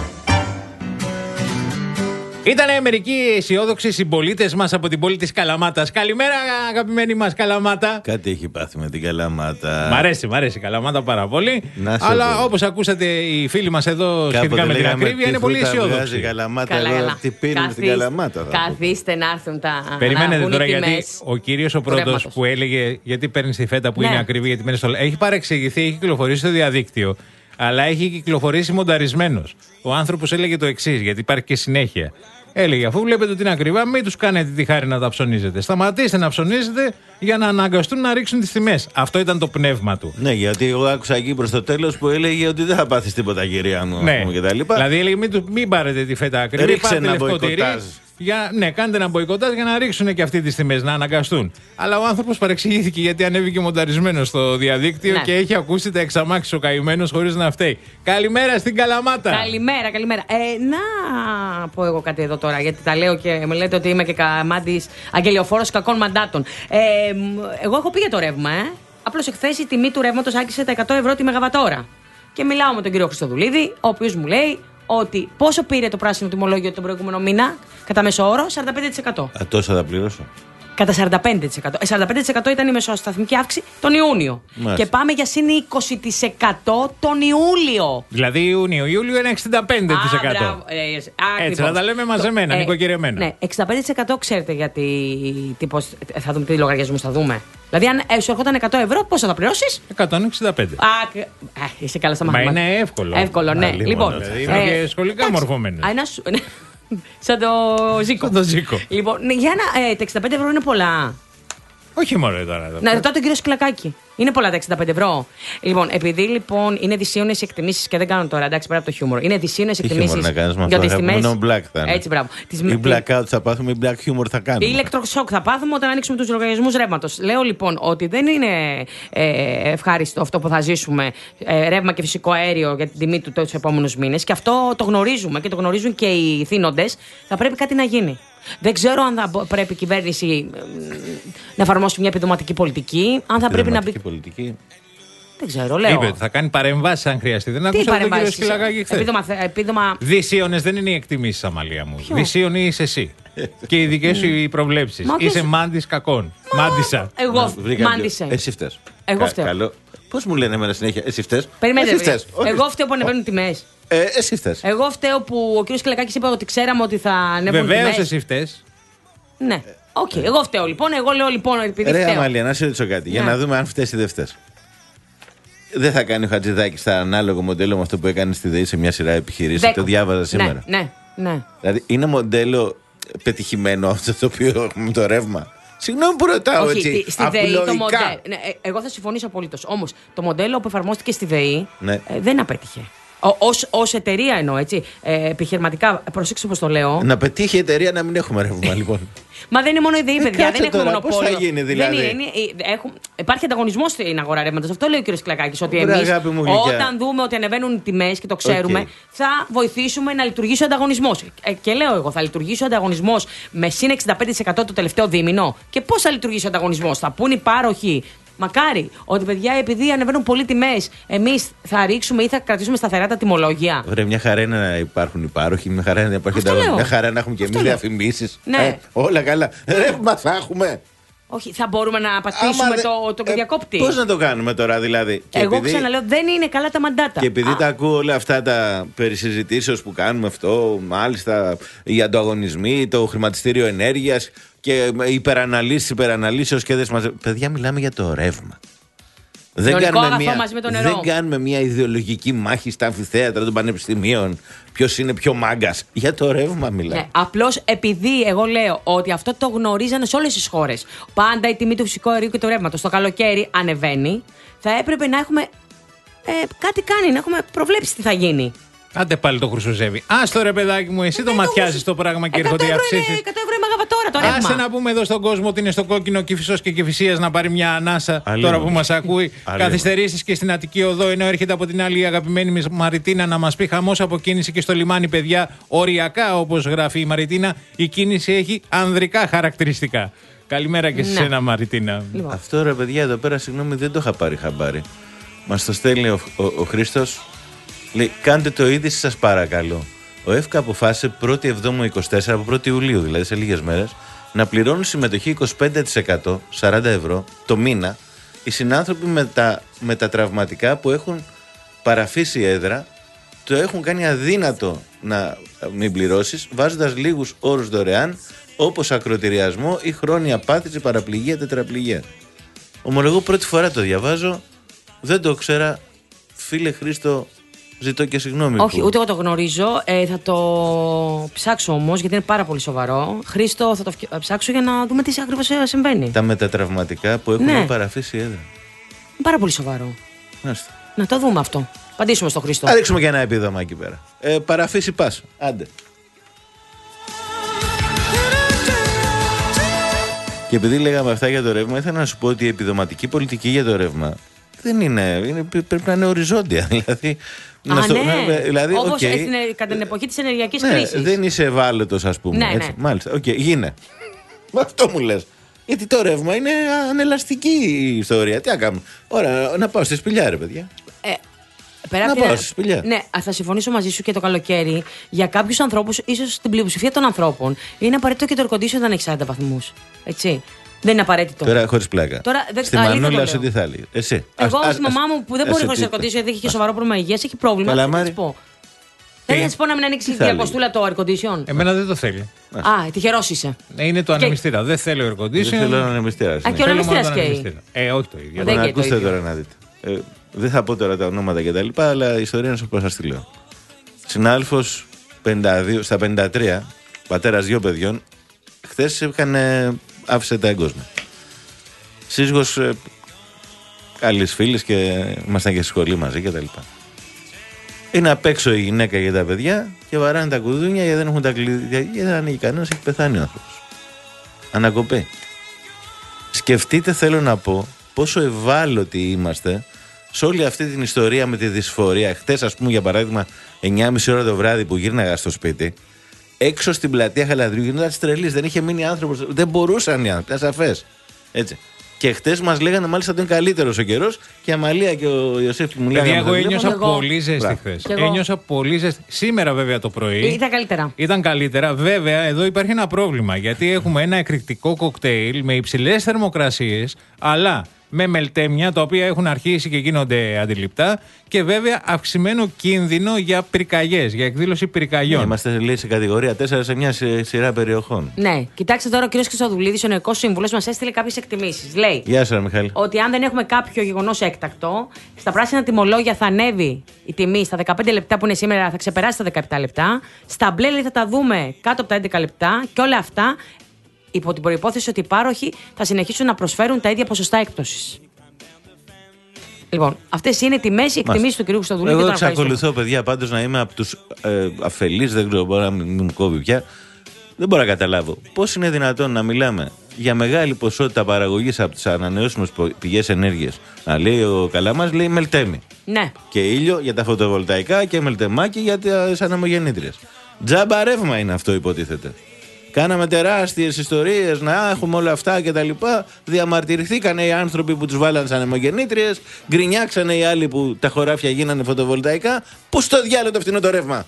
Ήτανε μερικοί αισιόδοξοι συμπολίτες μας από την πόλη της Καλαμάτας. Καλημέρα, αγαπημένη μας Καλαμάτα. Κάτι έχει πάθει με την Καλαμάτα. Μ' αρέσει, μ' αρέσει η Καλαμάτα πάρα πολύ. Αλλά πω. Όπως ακούσατε οι φίλοι μας εδώ κάποτε σχετικά με την ακρίβεια, είναι πολύ αισιόδοξοι. Η Καλαμάτα, καλά, εδώ, τι πίνουν στην Καλαμάτα. Καθίστε να έρθουν τα. Περιμένετε τώρα, γιατί ο κύριος ο πρώτος που έλεγε γιατί παίρνει τη φέτα που ναι. είναι ακριβή, γιατί μένει στο. Έχει παρεξηγηθεί, έχει κυκλοφορήσει στο διαδίκτυο. Αλλά έχει κυκλοφορήσει μονταρισμένος. Ο άνθρωπος έλεγε το εξής, γιατί υπάρχει και συνέχεια. Έλεγε, αφού βλέπετε ότι είναι ακριβά, μην τους κάνετε τη χάρη να τα ψωνίζετε. Σταματήστε να ψωνίζετε για να αναγκαστούν να ρίξουν τις τιμές. Αυτό ήταν το πνεύμα του. Ναι, γιατί εγώ άκουσα εκεί προς το τέλος που έλεγε ότι δεν θα πάθεις τίποτα, κυρία μου. Ναι. Και τα λοιπά. Δηλαδή έλεγε, μην, μην πάρετε τη φέτα ακριβή. Ρίξε ένα μποϊκοτάζ. Για, ναι, κάντε ένα μποϊκοτάζ για να ρίξουν και αυτοί τις τιμές, να αναγκαστούν. Αλλά ο άνθρωπος παρεξηγήθηκε, γιατί ανέβηκε μονταρισμένος στο διαδίκτυο ναι. και έχει ακούσει τα εξαμάξεις ο καημένος χωρίς να φταίει. Καλημέρα στην Καλαμάτα. Καλημέρα, καλημέρα. Ε, να πω εγώ κάτι εδώ τώρα, γιατί τα λέω και με λέτε ότι είμαι και καμάντης αγγελιοφόρος κακών μαντάτων. Ε, εγώ έχω πει για το ρεύμα, ε. Απλώς εχθές η τιμή του ρεύματος άκησε τα εκατό ευρώ τη μεγαβατόρα. Και μιλάω με τον κύριο Χριστοδουλίδη, ο οποίος μου λέει ότι πόσο πήρε το πράσινο τιμολόγιο τον προηγούμενο μήνα, κατά μέσο όρο, σαράντα πέντε τοις εκατό. Α, τόσα θα πληρώσω. Κατά σαράντα πέντε τοις εκατό. σαράντα πέντε τοις εκατό ήταν η μεσοσταθμική αύξηση τον Ιούνιο. Μάλιστα. Και πάμε για συν είκοσι τοις εκατό τον Ιούλιο. Δηλαδή Ιούνιο, Ιούλιο είναι εξήντα πέντε τοις εκατό. Α, ε, έτσι να τα λέμε μαζεμένα, ε, νοικοκυρεμένα. Ναι, εξήντα πέντε τοις εκατό ξέρετε γιατί. Τι, πώς, θα δούμε τι λογαριασμού θα δούμε. Δηλαδή, αν ε, σου έρχονταν εκατό ευρώ, πόσο θα πληρώσεις? εκατόν εξήντα πέντε. Α, ε, είσαι καλά στα μαθήματα. Μα είναι εύκολο. Εύκολο, ναι. Άλλη λοιπόν, δηλαδή, είναι και σχολικά μορφωμένο. Σαν το Ζήκο. Σαν το Ζήκο. Λοιπόν, για να, ε, τα εξήντα πέντε ευρώ είναι πολλά. Όχι μόνο τώρα. Εδώ. Να ρωτάω τον κύριο Σκλακάκη. Είναι πολλά τα εξήντα πέντε ευρώ. Λοιπόν, επειδή λοιπόν είναι δυσίωνες οι εκτιμήσεις και δεν κάνω τώρα, εντάξει, πέρα από το χιούμορ. Είναι δυσίωνες οι εκτιμήσεις. Τι χιούμορ να κάνεις με για αυτό, τις τιμές. Μόνο black θα είναι. Έτσι, μπράβο. Ή blackout θα πάθουμε, ή black humor θα κάνουμε. Ή ηλεκτροσόκ θα πάθουμε όταν ανοίξουμε τους λογαριασμούς ρεύματος. Λέω λοιπόν ότι δεν είναι ε, ευχάριστο αυτό που θα ζήσουμε, ε, ρεύμα και φυσικό αέριο για την τιμή του τους επόμενους μήνες. Και αυτό το γνωρίζουμε και το γνωρίζουν και οι θύνοντες. Θα πρέπει κάτι να γίνει. Δεν ξέρω αν θα πρέπει η κυβέρνηση να εφαρμόσει μια επιδοματική πολιτική. Αν θα πρέπει να μπει. Πολιτική. Δεν ξέρω, λέω. Είπε ότι θα κάνει παρεμβάσεις αν χρειαστεί. Δεν άκουσα τον κύριο Σκυλακάκη χθες. Επίδομα. επίδομα... Δυσίωνες δεν είναι οι εκτιμήσεις, Αμαλία μου. Δυσίωνη είσαι εσύ. Και οι δικές σου οι προβλέψεις. Είσαι μάντης κακών. Μάντισα. Εγώ μάντισα. Εσύ φταίς. Εγώ φταίω. Καλό. Πώς μου λένε εμένα συνέχεια, εσύ φταίς. Περιμένετε. Εσύ φταίς. Εγώ φταίω που ανεβαίνουν τιμές. Ε, εσύ φταίς. Εγώ φταίω που ο κ. Κυλακάκης είπε ότι ξέραμε ότι θα ανέβουν τιμές. Βεβαίως εσύ φταίς. Ναι. Οκ, okay. Εγώ φταίω λοιπόν. Εγώ λέω λοιπόν επειδή Ρε φταίω. Αμαλία, να σε ρωτήσω κάτι. Για Ναι. να δούμε αν φταίς ή δεν φταίς. Δεν θα κάνει ο Χατζηδάκης στα ανάλογο μοντέλο με αυτό που έκανε στη ΔΕΗ σε μια σειρά επιχειρήσεων. Δέκο. Το διάβαζα σήμερα. Ναι, ναι, ναι. Δηλαδή είναι μοντέλο πετυχημένο αυτό το οποίο έχουμε με το ρεύμα. Συγγνώμη που ρωτάω Όχι, έτσι. στη ΔΕΗ το απλοϊκά. μοντέλο. Ναι, ε, εγώ θα συμφωνήσω απολύτως. Όμως το μοντέλο που εφαρμόστηκε στη ΔΕΗ Ναι. ε, δεν απέτυχε. Ως, ως εταιρεία εννοώ, έτσι. Ε, επιχειρηματικά, προσέξτε πώς το λέω. Να πετύχει η εταιρεία να μην έχουμε ρεύμα, λοιπόν. Μα δεν είναι μόνο η ΔΕΗ, παιδιά. κάτσε Δεν έχουμε τώρα, μονοπόλιο. πώς θα γίνει, δηλαδή? Δεν είναι, είναι, έχουμε, υπάρχει ανταγωνισμό στην αγορά ρεύματος. Αυτό λέει ο κ. Κλακάκης. Ότι Ωραία, εμείς, αγάπη μου γλυκιά. όταν δούμε ότι ανεβαίνουν οι τιμές και το ξέρουμε, Οκ. θα βοηθήσουμε να λειτουργήσει ο ανταγωνισμός. Ε, και λέω εγώ, θα λειτουργήσει ο ανταγωνισμός με συν εξήντα πέντε τοις εκατό το τελευταίο δίμηνο. Και πώς θα λειτουργήσει ο ανταγωνισμός? Θα πούν οι πάροχοι. Μακάρι ότι παιδιά, επειδή ανεβαίνουν πολύ τιμές, εμείς θα ρίξουμε ή θα κρατήσουμε σταθερά τα τιμολόγια. Ωραία, μια χαρά είναι να υπάρχουν υπάροχοι, μια χαρά είναι να υπάρχει Αυτό ανταγωνισμό. λέω. Μια χαρά να έχουμε και Αυτό εμείς λέω. διαφημίσεις. Ναι. Ε, όλα καλά. Ρεύμα θα έχουμε. Όχι, θα μπορούμε να πατήσουμε Άμα δε- το, το ε, διακόπτη. Πώς να το κάνουμε τώρα, δηλαδή. Και Εγώ επειδή- ξαναλέω, δεν είναι καλά τα μαντάτα. Και επειδή Α, τα ακούω όλα αυτά τα περί συζητήσεως που κάνουμε αυτό, μάλιστα οι ανταγωνισμοί, το χρηματιστήριο ενέργειας και υπεραναλύσεις, υπεραναλύσεως και δεσμαζε... Παιδιά, μιλάμε για το ρεύμα. Δεν Κοινωνικό κάνουμε, αγαθό μια, μαζί με το νερό. δεν κάνουμε μια ιδεολογική μάχη στα αμφιθέατρα των πανεπιστημίων. Ποιος είναι πιο μάγκας. Για το ρεύμα μιλάμε. ναι, απλώς επειδή εγώ λέω ότι αυτό το γνωρίζανε σε όλες τις χώρες. Πάντα η τιμή του φυσικού αερίου και του ρεύματος το καλοκαίρι ανεβαίνει. Θα έπρεπε να έχουμε ε, κάτι κάνει, να έχουμε προβλέψει τι θα γίνει. Άντε πάλι το χρυσοζεύει. Άστο ρε παιδάκι μου, εσύ το ματιάζεις το πράγμα και έρχονται οι εκατό ευρώ είναι, αυξήσεις. εκατό ευρώ η μεγαβατόρα το ρεύμα. Άσε να πούμε εδώ στον κόσμο ότι είναι στο κόκκινο Κηφισός και Κηφισίας να πάρει μια ανάσα Αλλήμον. τώρα που μας ακούει. Αλλήμον. Καθυστερήσεις και στην Αττική Οδό, ενώ έρχεται από την άλλη η αγαπημένη Μαριτίνα να μας πει χαμός από κίνηση και στο λιμάνι, παιδιά. Οριακά, όπως γράφει η Μαριτίνα, η κίνηση έχει ανδρικά χαρακτηριστικά. Καλημέρα και σε Ναι. σένα, Μαριτίνα. Λοιπόν. Αυτό ρε παιδιά εδώ πέρα, συγγνώμη, δεν το είχα πάρει χαμπάρι. Μας το στέλνει ο, ο, ο Χρήστος. Λέει, κάντε το είδηση σας παρακαλώ. Ο ΕΦΚΑ αποφάσισε πρώτη Εβδόμου είκοσι τέσσερα από πρώτη Ιουλίου, δηλαδή σε λίγες μέρες, να πληρώνουν συμμετοχή είκοσι πέντε τοις εκατό, σαράντα ευρώ το μήνα, οι συνάνθρωποι με τα, με τα τραυματικά που έχουν παραφύσει έδρα, το έχουν κάνει αδύνατο να μην πληρώσεις, βάζοντας λίγους όρους δωρεάν, όπως ακροτηριασμό ή χρόνια πάθηση, παραπληγία, τετραπληγία. Ομολογώ πρώτη φορά το διαβάζω, δεν το ξέρα. Φίλε Χρήστο, ζητώ και συγγνώμη. Όχι, που... ούτε εγώ το γνωρίζω. Ε, θα το ψάξω όμως γιατί είναι πάρα πολύ σοβαρό. Χρήστο, θα το φτια- ψάξω για να δούμε τι ακριβώς συμβαίνει. Τα μετατραυματικά που έχουν Ναι. παραφύσει έδρα. Είναι πάρα πολύ σοβαρό. Μάλιστα. Να το δούμε αυτό. Απαντήσουμε στο Χρήστο. Θα ρίξουμε και ένα επίδομα εκεί πέρα. Ε, παραφύσει πας. Άντε. Και επειδή λέγαμε αυτά για το ρεύμα, ήθελα να σου πω ότι η επιδοματική πολιτική για το ρεύμα δεν είναι. είναι πρέπει να είναι οριζόντια. Δηλαδή. Α, να στο- ναι. να- δηλαδή, Όπως οκ. στην, κατά την εποχή της ενεργειακής Ναι, κρίσης. δεν είσαι ευάλωτος, ας πούμε. Ναι, έτσι. ναι. Μάλιστα. Οκ, γίνε. Μα αυτό μου λες. Γιατί το ρεύμα είναι ανελαστική η ιστορία. Τι να κάνουμε. Ωραία, να πάω στη σπηλιά, ρε παιδιά. Ε, πέρα Να από την- πάω στη σπηλιά. Ναι, α, θα συμφωνήσω μαζί σου και το καλοκαίρι. Για κάποιους ανθρώπους, ίσως την πλειοψηφία των ανθρώπων, είναι απαραίτητο και το air condition όταν έχει σαράντα βαθμούς. Έτσι. Δεν είναι απαραίτητο. Τώρα χωρίς πλάκα. Τώρα, δεν- Στη αλήθεια Μανούλα το σου λέω. τι θα έλεγε. Εσύ. Εγώ, Ας- στη ας- μαμά μου που δεν ας- μπορεί ας- χωρίς air condition, γιατί έχει και σοβαρό πρόβλημα υγείας, έχει πρόβλημα. Καλά, Τι να Μάρη. της πω. Δεν θα της πω να μην ανοίξει Τι θα διακοστούλα το air condition. Εμένα δεν το θέλει. Α, τυχερός είσαι. Ε, Είναι το Και- ανεμιστήρα. Δεν θέλω air condition. Δεν θέλω να ανεμιστήρα. Α, και ο Θέλω μόνο ανεμιστήρας τον καίει. ανεμιστήρα. Ε, όχι το ίδιο. Δεν Λοιπόν, καίει το ακούστε ίδιο. τώρα να δείτε. Ε, δεν θα πω τώρα τα ονόματα και τα λοιπά, αλλά η ιστορία είναι σου πώς σας τη λέω. Συνάδελφος πενήντα δύο, στα πενήντα τρία, πατέρας δύο παιδιών, χθες είχαν, ε, άφησε τα εγκόσμια. Σύζυγος ε, καλής φίλης και ήμασταν και στη σχολή μαζί και τα λοιπά. Είναι απ' έξω η γυναίκα και τα παιδιά και βαράνε τα κουδούνια γιατί δεν έχουν τα κλειδιά. Γιατί δεν ανοίγει κανένας, έχει πεθάνει ο άνθρωπος. Ανακοπή. Σκεφτείτε, θέλω να πω, πόσο ευάλωτοι είμαστε σε όλη αυτή την ιστορία με τη δυσφορία. Χτες, ας πούμε, για παράδειγμα, εννιά και μισή ώρα το βράδυ που γύρναγα στο σπίτι, έξω στην πλατεία Χαλανδριού γινόταν τρελής. Δεν είχε μείνει άνθρωπος. Δεν μπορούσαν οι άνθρωποι. Ασαφές. Έτσι. Και χτες μας λέγανε μάλιστα ότι είναι καλύτερος ο καιρός και η Αμαλία και ο Ιωσήφ μου λέγανε. Παιδιά, εγώ στο ένιωσα τηλέφωνο. πολύ ζέστη Μπράβο. χθες. Κι εγώ. Ένιωσα πολύ ζέστη. Σήμερα, βέβαια, το πρωί. Ήταν καλύτερα. Ήταν καλύτερα. Βέβαια, εδώ υπάρχει ένα πρόβλημα. Γιατί έχουμε ένα εκρηκτικό κοκτέιλ με υψηλές θερμοκρασίες, αλλά με μελτέμια, τα οποία έχουν αρχίσει και γίνονται αντιληπτά, και βέβαια αυξημένο κίνδυνο για πυρκαγιές, για εκδήλωση πυρκαγιών. Ναι, είμαστε λέει, σε κατηγορία τέσσερα σε μια σειρά περιοχών. Ναι, κοιτάξτε τώρα, ο κ. Χρυστοδουλίδης, ο Νοικός Σύμβουλος, μας έστειλε κάποιες εκτιμήσεις. Λέει Γεια σας, Μιχάλη. ότι αν δεν έχουμε κάποιο γεγονός έκτακτο, στα πράσινα τιμολόγια θα ανέβει η τιμή στα δεκαπέντε λεπτά που είναι σήμερα, θα ξεπεράσει τα δεκαεπτά λεπτά. Στα μπλε λέει, θα τα δούμε κάτω από τα έντεκα λεπτά, και όλα αυτά υπό την προϋπόθεση ότι οι πάροχοι θα συνεχίσουν να προσφέρουν τα ίδια ποσοστά έκπτωσης. Λοιπόν, αυτές είναι οι τιμές, οι εκτιμήσεις του κ. Χρυστοδουλίδη. Εγώ εξακολουθώ, παιδιά, πάντως να είμαι από τους ε, αφελείς, δεν ξέρω, μπορεί να μην μου κόβει πια. Δεν μπορώ να καταλάβω πώς είναι δυνατόν να μιλάμε για μεγάλη ποσότητα παραγωγής από τις ανανεώσιμες πηγές ενέργειας. Να λέει ο Καλαμάς, λέει μελτέμι. Ναι. Και ήλιο για τα φωτοβολταϊκά και μελτεμάκι για τις ανεμογεννήτριες. Τζάμπα ρεύμα είναι αυτό, υποτίθεται. Κάναμε τεράστιες ιστορίες να έχουμε όλα αυτά κτλ. Διαμαρτυρηθήκανε οι άνθρωποι που τους βάλανε σαν ανεμογεννήτριες, γκρινιάξανε οι άλλοι που τα χωράφια γίνανε φωτοβολταϊκά. Πού στο διάλογο το φθηνό το ρεύμα.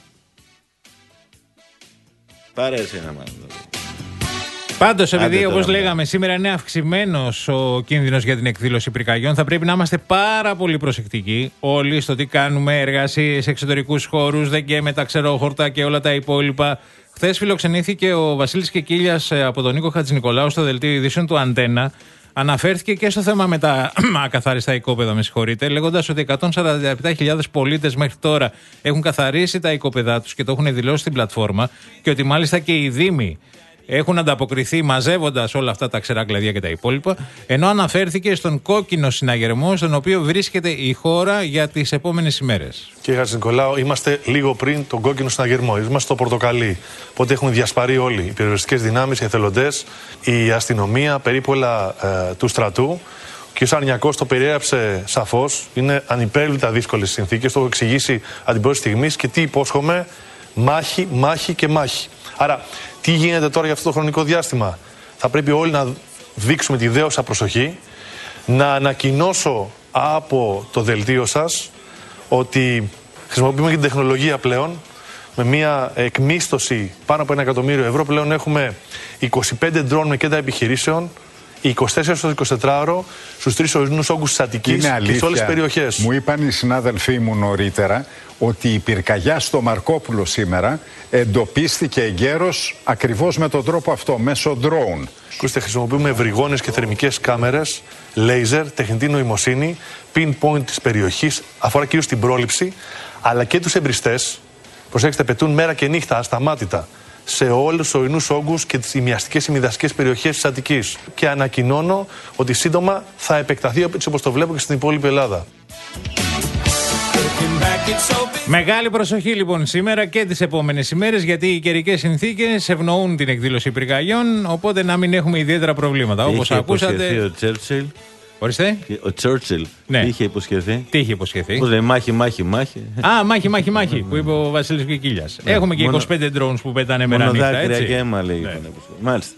Παρέσει να μάθω. Πάντως, επειδή όπως λέγαμε σήμερα είναι αυξημένος ο κίνδυνος για την εκδήλωση πυρκαγιών, θα πρέπει να είμαστε πάρα πολύ προσεκτικοί όλοι στο τι κάνουμε, εργασίες σε εξωτερικούς χώρους, δεν και με τα ξερόχορτα και όλα τα υπόλοιπα. Χθες φιλοξενήθηκε ο Βασίλης Κεκίλιας από τον Νίκο Χατζηνικολάου στο δελτίο ειδήσεων του Αντένα. Αναφέρθηκε και στο θέμα με τα ακαθάριστα οικόπεδα, με συγχωρείτε, λέγοντας ότι εκατόν σαράντα επτά χιλιάδες πολίτες μέχρι τώρα έχουν καθαρίσει τα οικόπεδά τους και το έχουν δηλώσει στην πλατφόρμα, και ότι μάλιστα και οι δήμοι έχουν ανταποκριθεί μαζεύοντας όλα αυτά τα ξερά κλαδιά και τα υπόλοιπα, ενώ αναφέρθηκε στον κόκκινο συναγερμό στον οποίο βρίσκεται η χώρα για τις επόμενες ημέρες. Κύριε Χατζηνικολάου, είμαστε λίγο πριν τον κόκκινο συναγερμό. Είμαστε στο πορτοκαλί. Οπότε έχουν διασπαρεί όλοι οι πυροσβεστικές δυνάμεις, οι εθελοντές, η αστυνομία, περίπου όλα ε, του στρατού. Ο κ. Αρνιακός το περιέγραψε σαφώς. Είναι ανυπέρβλητα δύσκολες συνθήκες. Το έχω εξηγήσει από την πρώτη στιγμή και τι υπόσχομαι. Μάχη, μάχη και μάχη. Άρα, τι γίνεται τώρα για αυτό το χρονικό διάστημα? Θα πρέπει όλοι να δείξουμε τη δέωσα προσοχή, να ανακοινώσω από το δελτίο σας ότι χρησιμοποιούμε και την τεχνολογία πλέον, με μια εκμίσθωση πάνω από ένα εκατομμύριο ευρώ. Πλέον έχουμε είκοσι πέντε ντρόν με κέντρα επιχειρήσεων, είκοσι τέσσερα ώρες εικοσιτετράωρο στους τρεις ορεινούς όγκους της Αττικής και σε όλες τις περιοχές. Μου είπαν οι συνάδελφοί μου νωρίτερα ότι η πυρκαγιά στο Μαρκόπουλο σήμερα εντοπίστηκε εγκαίρως ακριβώς με τον τρόπο αυτό, μέσω drone. Ακούστε, χρησιμοποιούμε ευρυγόνες και θερμικές κάμερες, λέιζερ, τεχνητή νοημοσύνη, pinpoint της περιοχής, αφορά κυρίως την πρόληψη, αλλά και τους εμπριστές. Προσέξτε, πετούν μέρα και νύχτα ασταμάτητα σε όλους τους ορεινούς όγκους και τις ημιαστικές ημιδαστικές περιοχές της Αττικής. Και ανακοινώνω ότι σύντομα θα επεκταθεί, όπως το βλέπω, και στην υπόλοιπη Ελλάδα. Μεγάλη προσοχή λοιπόν σήμερα και τις επόμενες ημέρες, γιατί οι καιρικές συνθήκες ευνοούν την εκδήλωση πυρκαγιών, οπότε να μην έχουμε ιδιαίτερα προβλήματα. Όπως ακούσατε. Ο Τσέρτσιλ. Ορίστε. Ο Τσέρτσιλ. Ναι. Τι είχε υποσχεθεί. Τι είχε υποσχεθεί. Πώς λέει, μάχη, μάχη, μάχη. Α, μάχη, μάχη, μάχη, που είπε ο Βασίλης Κεκίλιας. Ναι. Έχουμε και μόνο, είκοσι πέντε drones που πετάνε μέρα νύχτα, έτσι. Μόνο και αίμα, λέει. Ναι. Μάλιστα.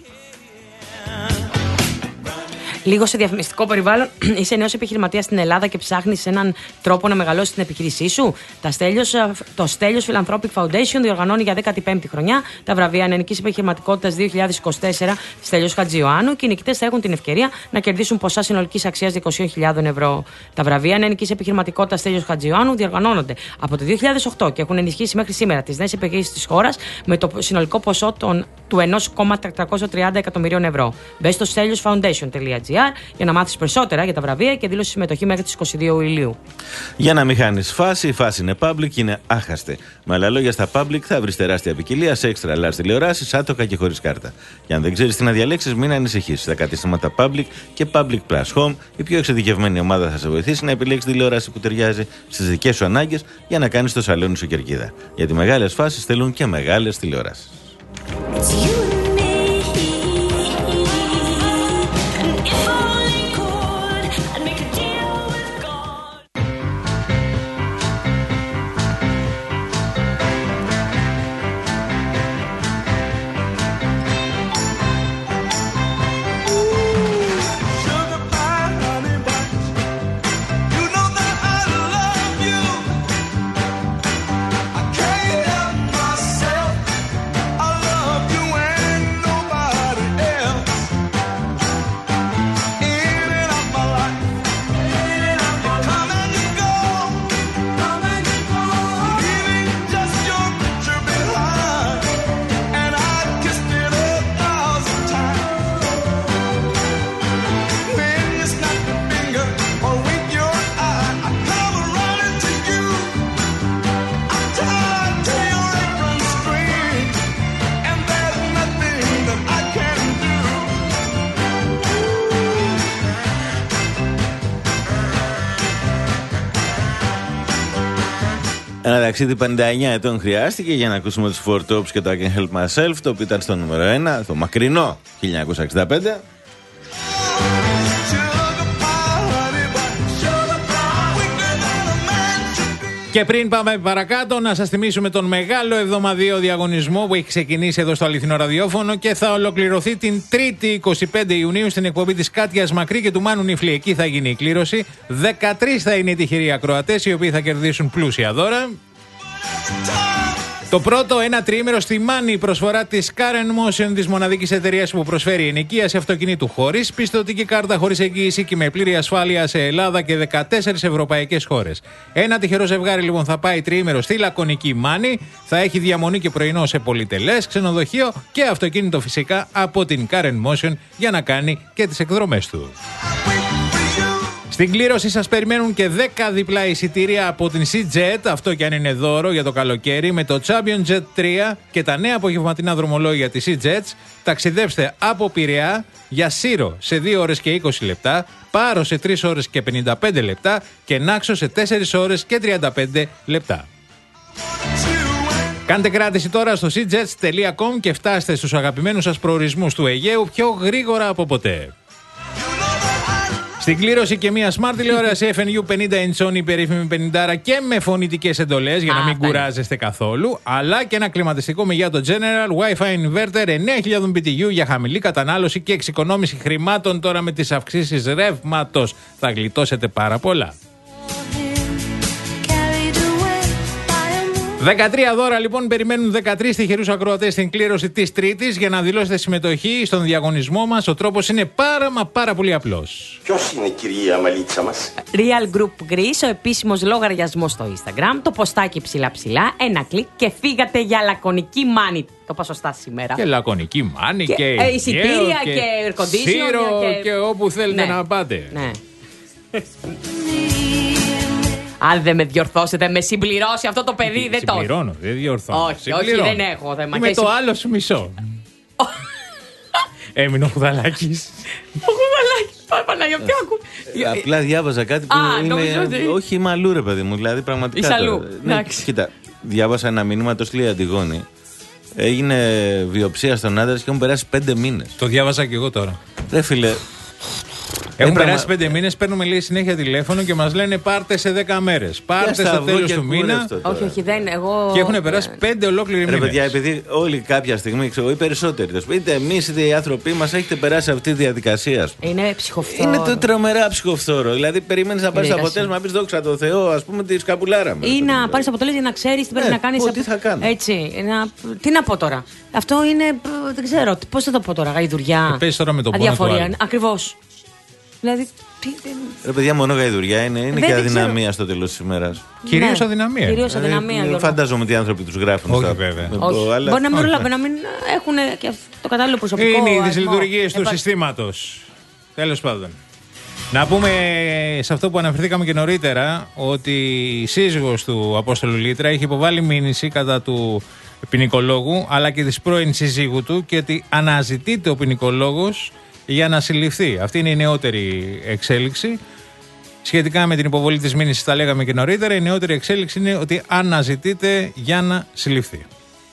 Λίγο σε διαφημιστικό περιβάλλον, είσαι νέος επιχειρηματίας στην Ελλάδα και ψάχνεις έναν τρόπο να μεγαλώσεις την επιχείρησή σου. Τα Στέλιος, το Στέλιος Philanthropic Foundation διοργανώνει για δέκατη πέμπτη χρονιά τα βραβεία Νεανικής Επιχειρηματικότητας δύο χιλιάδες είκοσι τέσσερα Στέλιος Χατζιωάννου, και οι νικητές θα έχουν την ευκαιρία να κερδίσουν ποσά συνολικής αξίας διακόσιες χιλιάδες ευρώ. Τα βραβεία Νεανικής Επιχειρηματικότητας Στέλιος Χατζιωάννου διοργανώνονται από το δύο χιλιάδες οκτώ και έχουν ενισχύσει μέχρι σήμερα τις νέες επιχειρήσεις της χώρας με το συνολικό ποσό των, του ένα κόμμα τριακόσια τριάντα εκατομμυρίων ευρώ. Μπες στο στέλιος φάουντέισιον τελεία τζι άρ για να μάθεις περισσότερα για τα βραβεία και δήλωση συμμετοχή μέχρι τις είκοσι δύο Ιουλίου. Για να μην χάνεις φάση, η φάση είναι public, είναι άχαστη. Με άλλα λόγια, στα public θα βρεις τεράστια ποικιλία σε extra large τηλεοράσεις, άτοκα και χωρίς κάρτα. Και αν δεν ξέρεις τι να διαλέξεις, μην ανησυχείς. Στα καταστήματα public και public plus home, η πιο εξειδικευμένη ομάδα θα σε βοηθήσει να επιλέξεις τηλεόραση που ταιριάζει στις δικές σου ανάγκες για να κάνεις το σαλόνι σου κερκίδα. Γιατί μεγάλες φάσεις θέλουν και μεγάλες τηλεοράσεις. Ένα ταξίδι πενήντα εννιά ετών χρειάστηκε για να ακούσουμε τους Four Tops και το I Can Help Myself, το οποίο ήταν στο νούμερο ένα, το μακρινό χίλια εννιακόσια εξήντα πέντε. Και πριν πάμε παρακάτω, να σας θυμίσουμε τον μεγάλο εβδομαδιαίο διαγωνισμό που έχει ξεκινήσει εδώ στο Αληθινό Ραδιόφωνο και θα ολοκληρωθεί την Τρίτη εικοστή πέμπτη Ιουνίου στην εκπομπή της Κάτιας Μακρύ και του Μάνου Νιφλή. Εκεί θα γίνει η κλήρωση. δεκατρείς θα είναι οι τυχεροί ακροατές, οι οποίοι θα κερδίσουν πλούσια δώρα. Το πρώτο, ένα τριήμερο στη Μάνη, προσφορά της Car and Motion, της μοναδικής εταιρείας που προσφέρει ενοικίαση αυτοκινήτου χωρίς πιστωτική κάρτα, χωρίς εγγύηση και με πλήρη ασφάλεια σε Ελλάδα και δεκατέσσερις ευρωπαϊκές χώρες. Ένα τυχερό ζευγάρι λοιπόν θα πάει τριήμερο στη λακωνική Μάνη, θα έχει διαμονή και πρωινό σε πολυτελές ξενοδοχείο και αυτοκίνητο φυσικά από την Car and Motion για να κάνει και τις εκδρομές του. Στην κλήρωση σας περιμένουν και δέκα διπλά εισιτήρια από την C-Jet, αυτό κι αν είναι δώρο για το καλοκαίρι, με το Champion Jet τρία και τα νέα απογευματινά δρομολόγια της C-Jets. Ταξιδέψτε από Πειραιά για Σύρο σε δύο ώρες και είκοσι λεπτά, Πάρο σε τρεις ώρες και πενήντα πέντε λεπτά και Νάξο σε τέσσερις ώρες και τριάντα πέντε λεπτά. Κάντε κράτηση τώρα στο σι τζετς τελεία κομ και φτάστε στους αγαπημένους σας προορισμούς του Αιγαίου πιο γρήγορα από ποτέ. Στην κλήρωση και μια smart τηλεόραση εφ εν γιου πενήντα inch Sony περίφημη πενήντα και με φωνητικές εντολές για να μην κουράζεστε καθόλου, αλλά και ένα κλιματιστικό με για το General Wi-Fi Inverter εννέα χιλιάδες μπι τι γιου για χαμηλή κατανάλωση και εξοικονόμηση χρημάτων. Τώρα με τις αυξήσεις ρεύματος θα γλιτώσετε πάρα πολλά. δεκατρία δώρα λοιπόν περιμένουν δεκατρείς τυχερούς ακροατές στην κλήρωση της Τρίτης για να δηλώσετε συμμετοχή στον διαγωνισμό μας. Ο τρόπος είναι πάρα μα πάρα πολύ απλός. Ποιος είναι η κυρία Μαλίτσα μας? Real Group Greece, ο επίσημος λογαριασμός στο Instagram, το ποστάκι ψηλά ψηλά, ένα κλικ και φύγατε για λακωνική μάνη. Το είπα σωστά σήμερα. Και λακωνική μάνη και, και ε, εισιτήρια και, και air conditioner και... και όπου θέλετε ναι. να πάτε. Ναι. Αν δεν με διορθώσετε, με συμπληρώσει αυτό το παιδί. Δεν το. Συμπληρώνω, δεν διορθώνω. Όχι, συμπληρώνω. όχι, δεν έχω θέμα. Με το άλλο σου μισό. Έμεινε ο Χουδαλάκης. Ο Χουδαλάκης, Παναγιώτη, άκου. Απλά διάβαζα κάτι που Α, είναι. ότι... Όχι μαλλού, ρε παιδί μου, δηλαδή πραγματικά. Ισαλού. Ναι, κοίτα, διάβασα ένα μήνυμα, το στείλει Αντιγόνη. Έγινε βιοψία στον άντρα και έχουν περάσει πέντε μήνες. Το διάβαζα και εγώ τώρα. Ρε φίλε. Έχουν ε, περάσει πέντε μήνες, παίρνουμε λέει συνέχεια τηλέφωνο και μας λένε πάρτε σε δέκα μέρες. Πάρτε στο τέλος του μήνα. Όχι, όχι, δεν. Εγώ... Και έχουν περάσει πέντε ολόκληροι μήνες. Ρε παιδιά, επειδή όλοι κάποια στιγμή, ξέρω, οι περισσότεροι, είτε εμείς είτε οι άνθρωποι μας, έχετε περάσει αυτή τη διαδικασία. Είναι ψυχοφθόρο. Είναι το τρομερά ψυχοφθόρο. Δηλαδή, περιμένεις να πάρεις αποτέλεσμα, να πεις δόξα τω Θεώ, ας πούμε, τη σκαπουλάρα μου. Ή να πάρεις αποτέλεσμα για να ξέρεις τι πρέπει να κάνεις. Τι θα κάνω. Έτσι. Τι να πω τώρα. Αυτό είναι. Δεν ξέρω. Πώς θα το πω τώρα, γαϊδουριά. Πες τώρα με τον πόνο του άλλου. Ακριβώς. Δηλαδή, τι, ρε παιδιά, μόνο γαϊδουριά είναι, είναι και αδυναμία ξέρω. Στο τέλος της ημέρας. Κυρίως ναι, αδυναμία. Κυρίως αδυναμία. Ε, φαντάζομαι τι άνθρωποι τους γράφουν. Όχι, στα... βέβαια. Όχι. Αλλά... Μπορεί να μην προλάβουν, να μην έχουν και το κατάλληλο προσωπικό. Είναι οι δυσλειτουργίες του συστήματος. Τέλος πάντων. Να πούμε σε αυτό που αναφερθήκαμε και νωρίτερα ότι η σύζυγος του Απόστολου Λίτρα έχει υποβάλει μήνυση κατά του ποινικολόγου αλλά και της πρώην συζύγου του και ότι αναζητείται ο ποινικολόγος για να συλληφθεί. Αυτή είναι η νεότερη εξέλιξη. Σχετικά με την υποβολή της μήνυσης, τα λέγαμε και νωρίτερα, η νεότερη εξέλιξη είναι ότι αναζητείται για να συλληφθεί.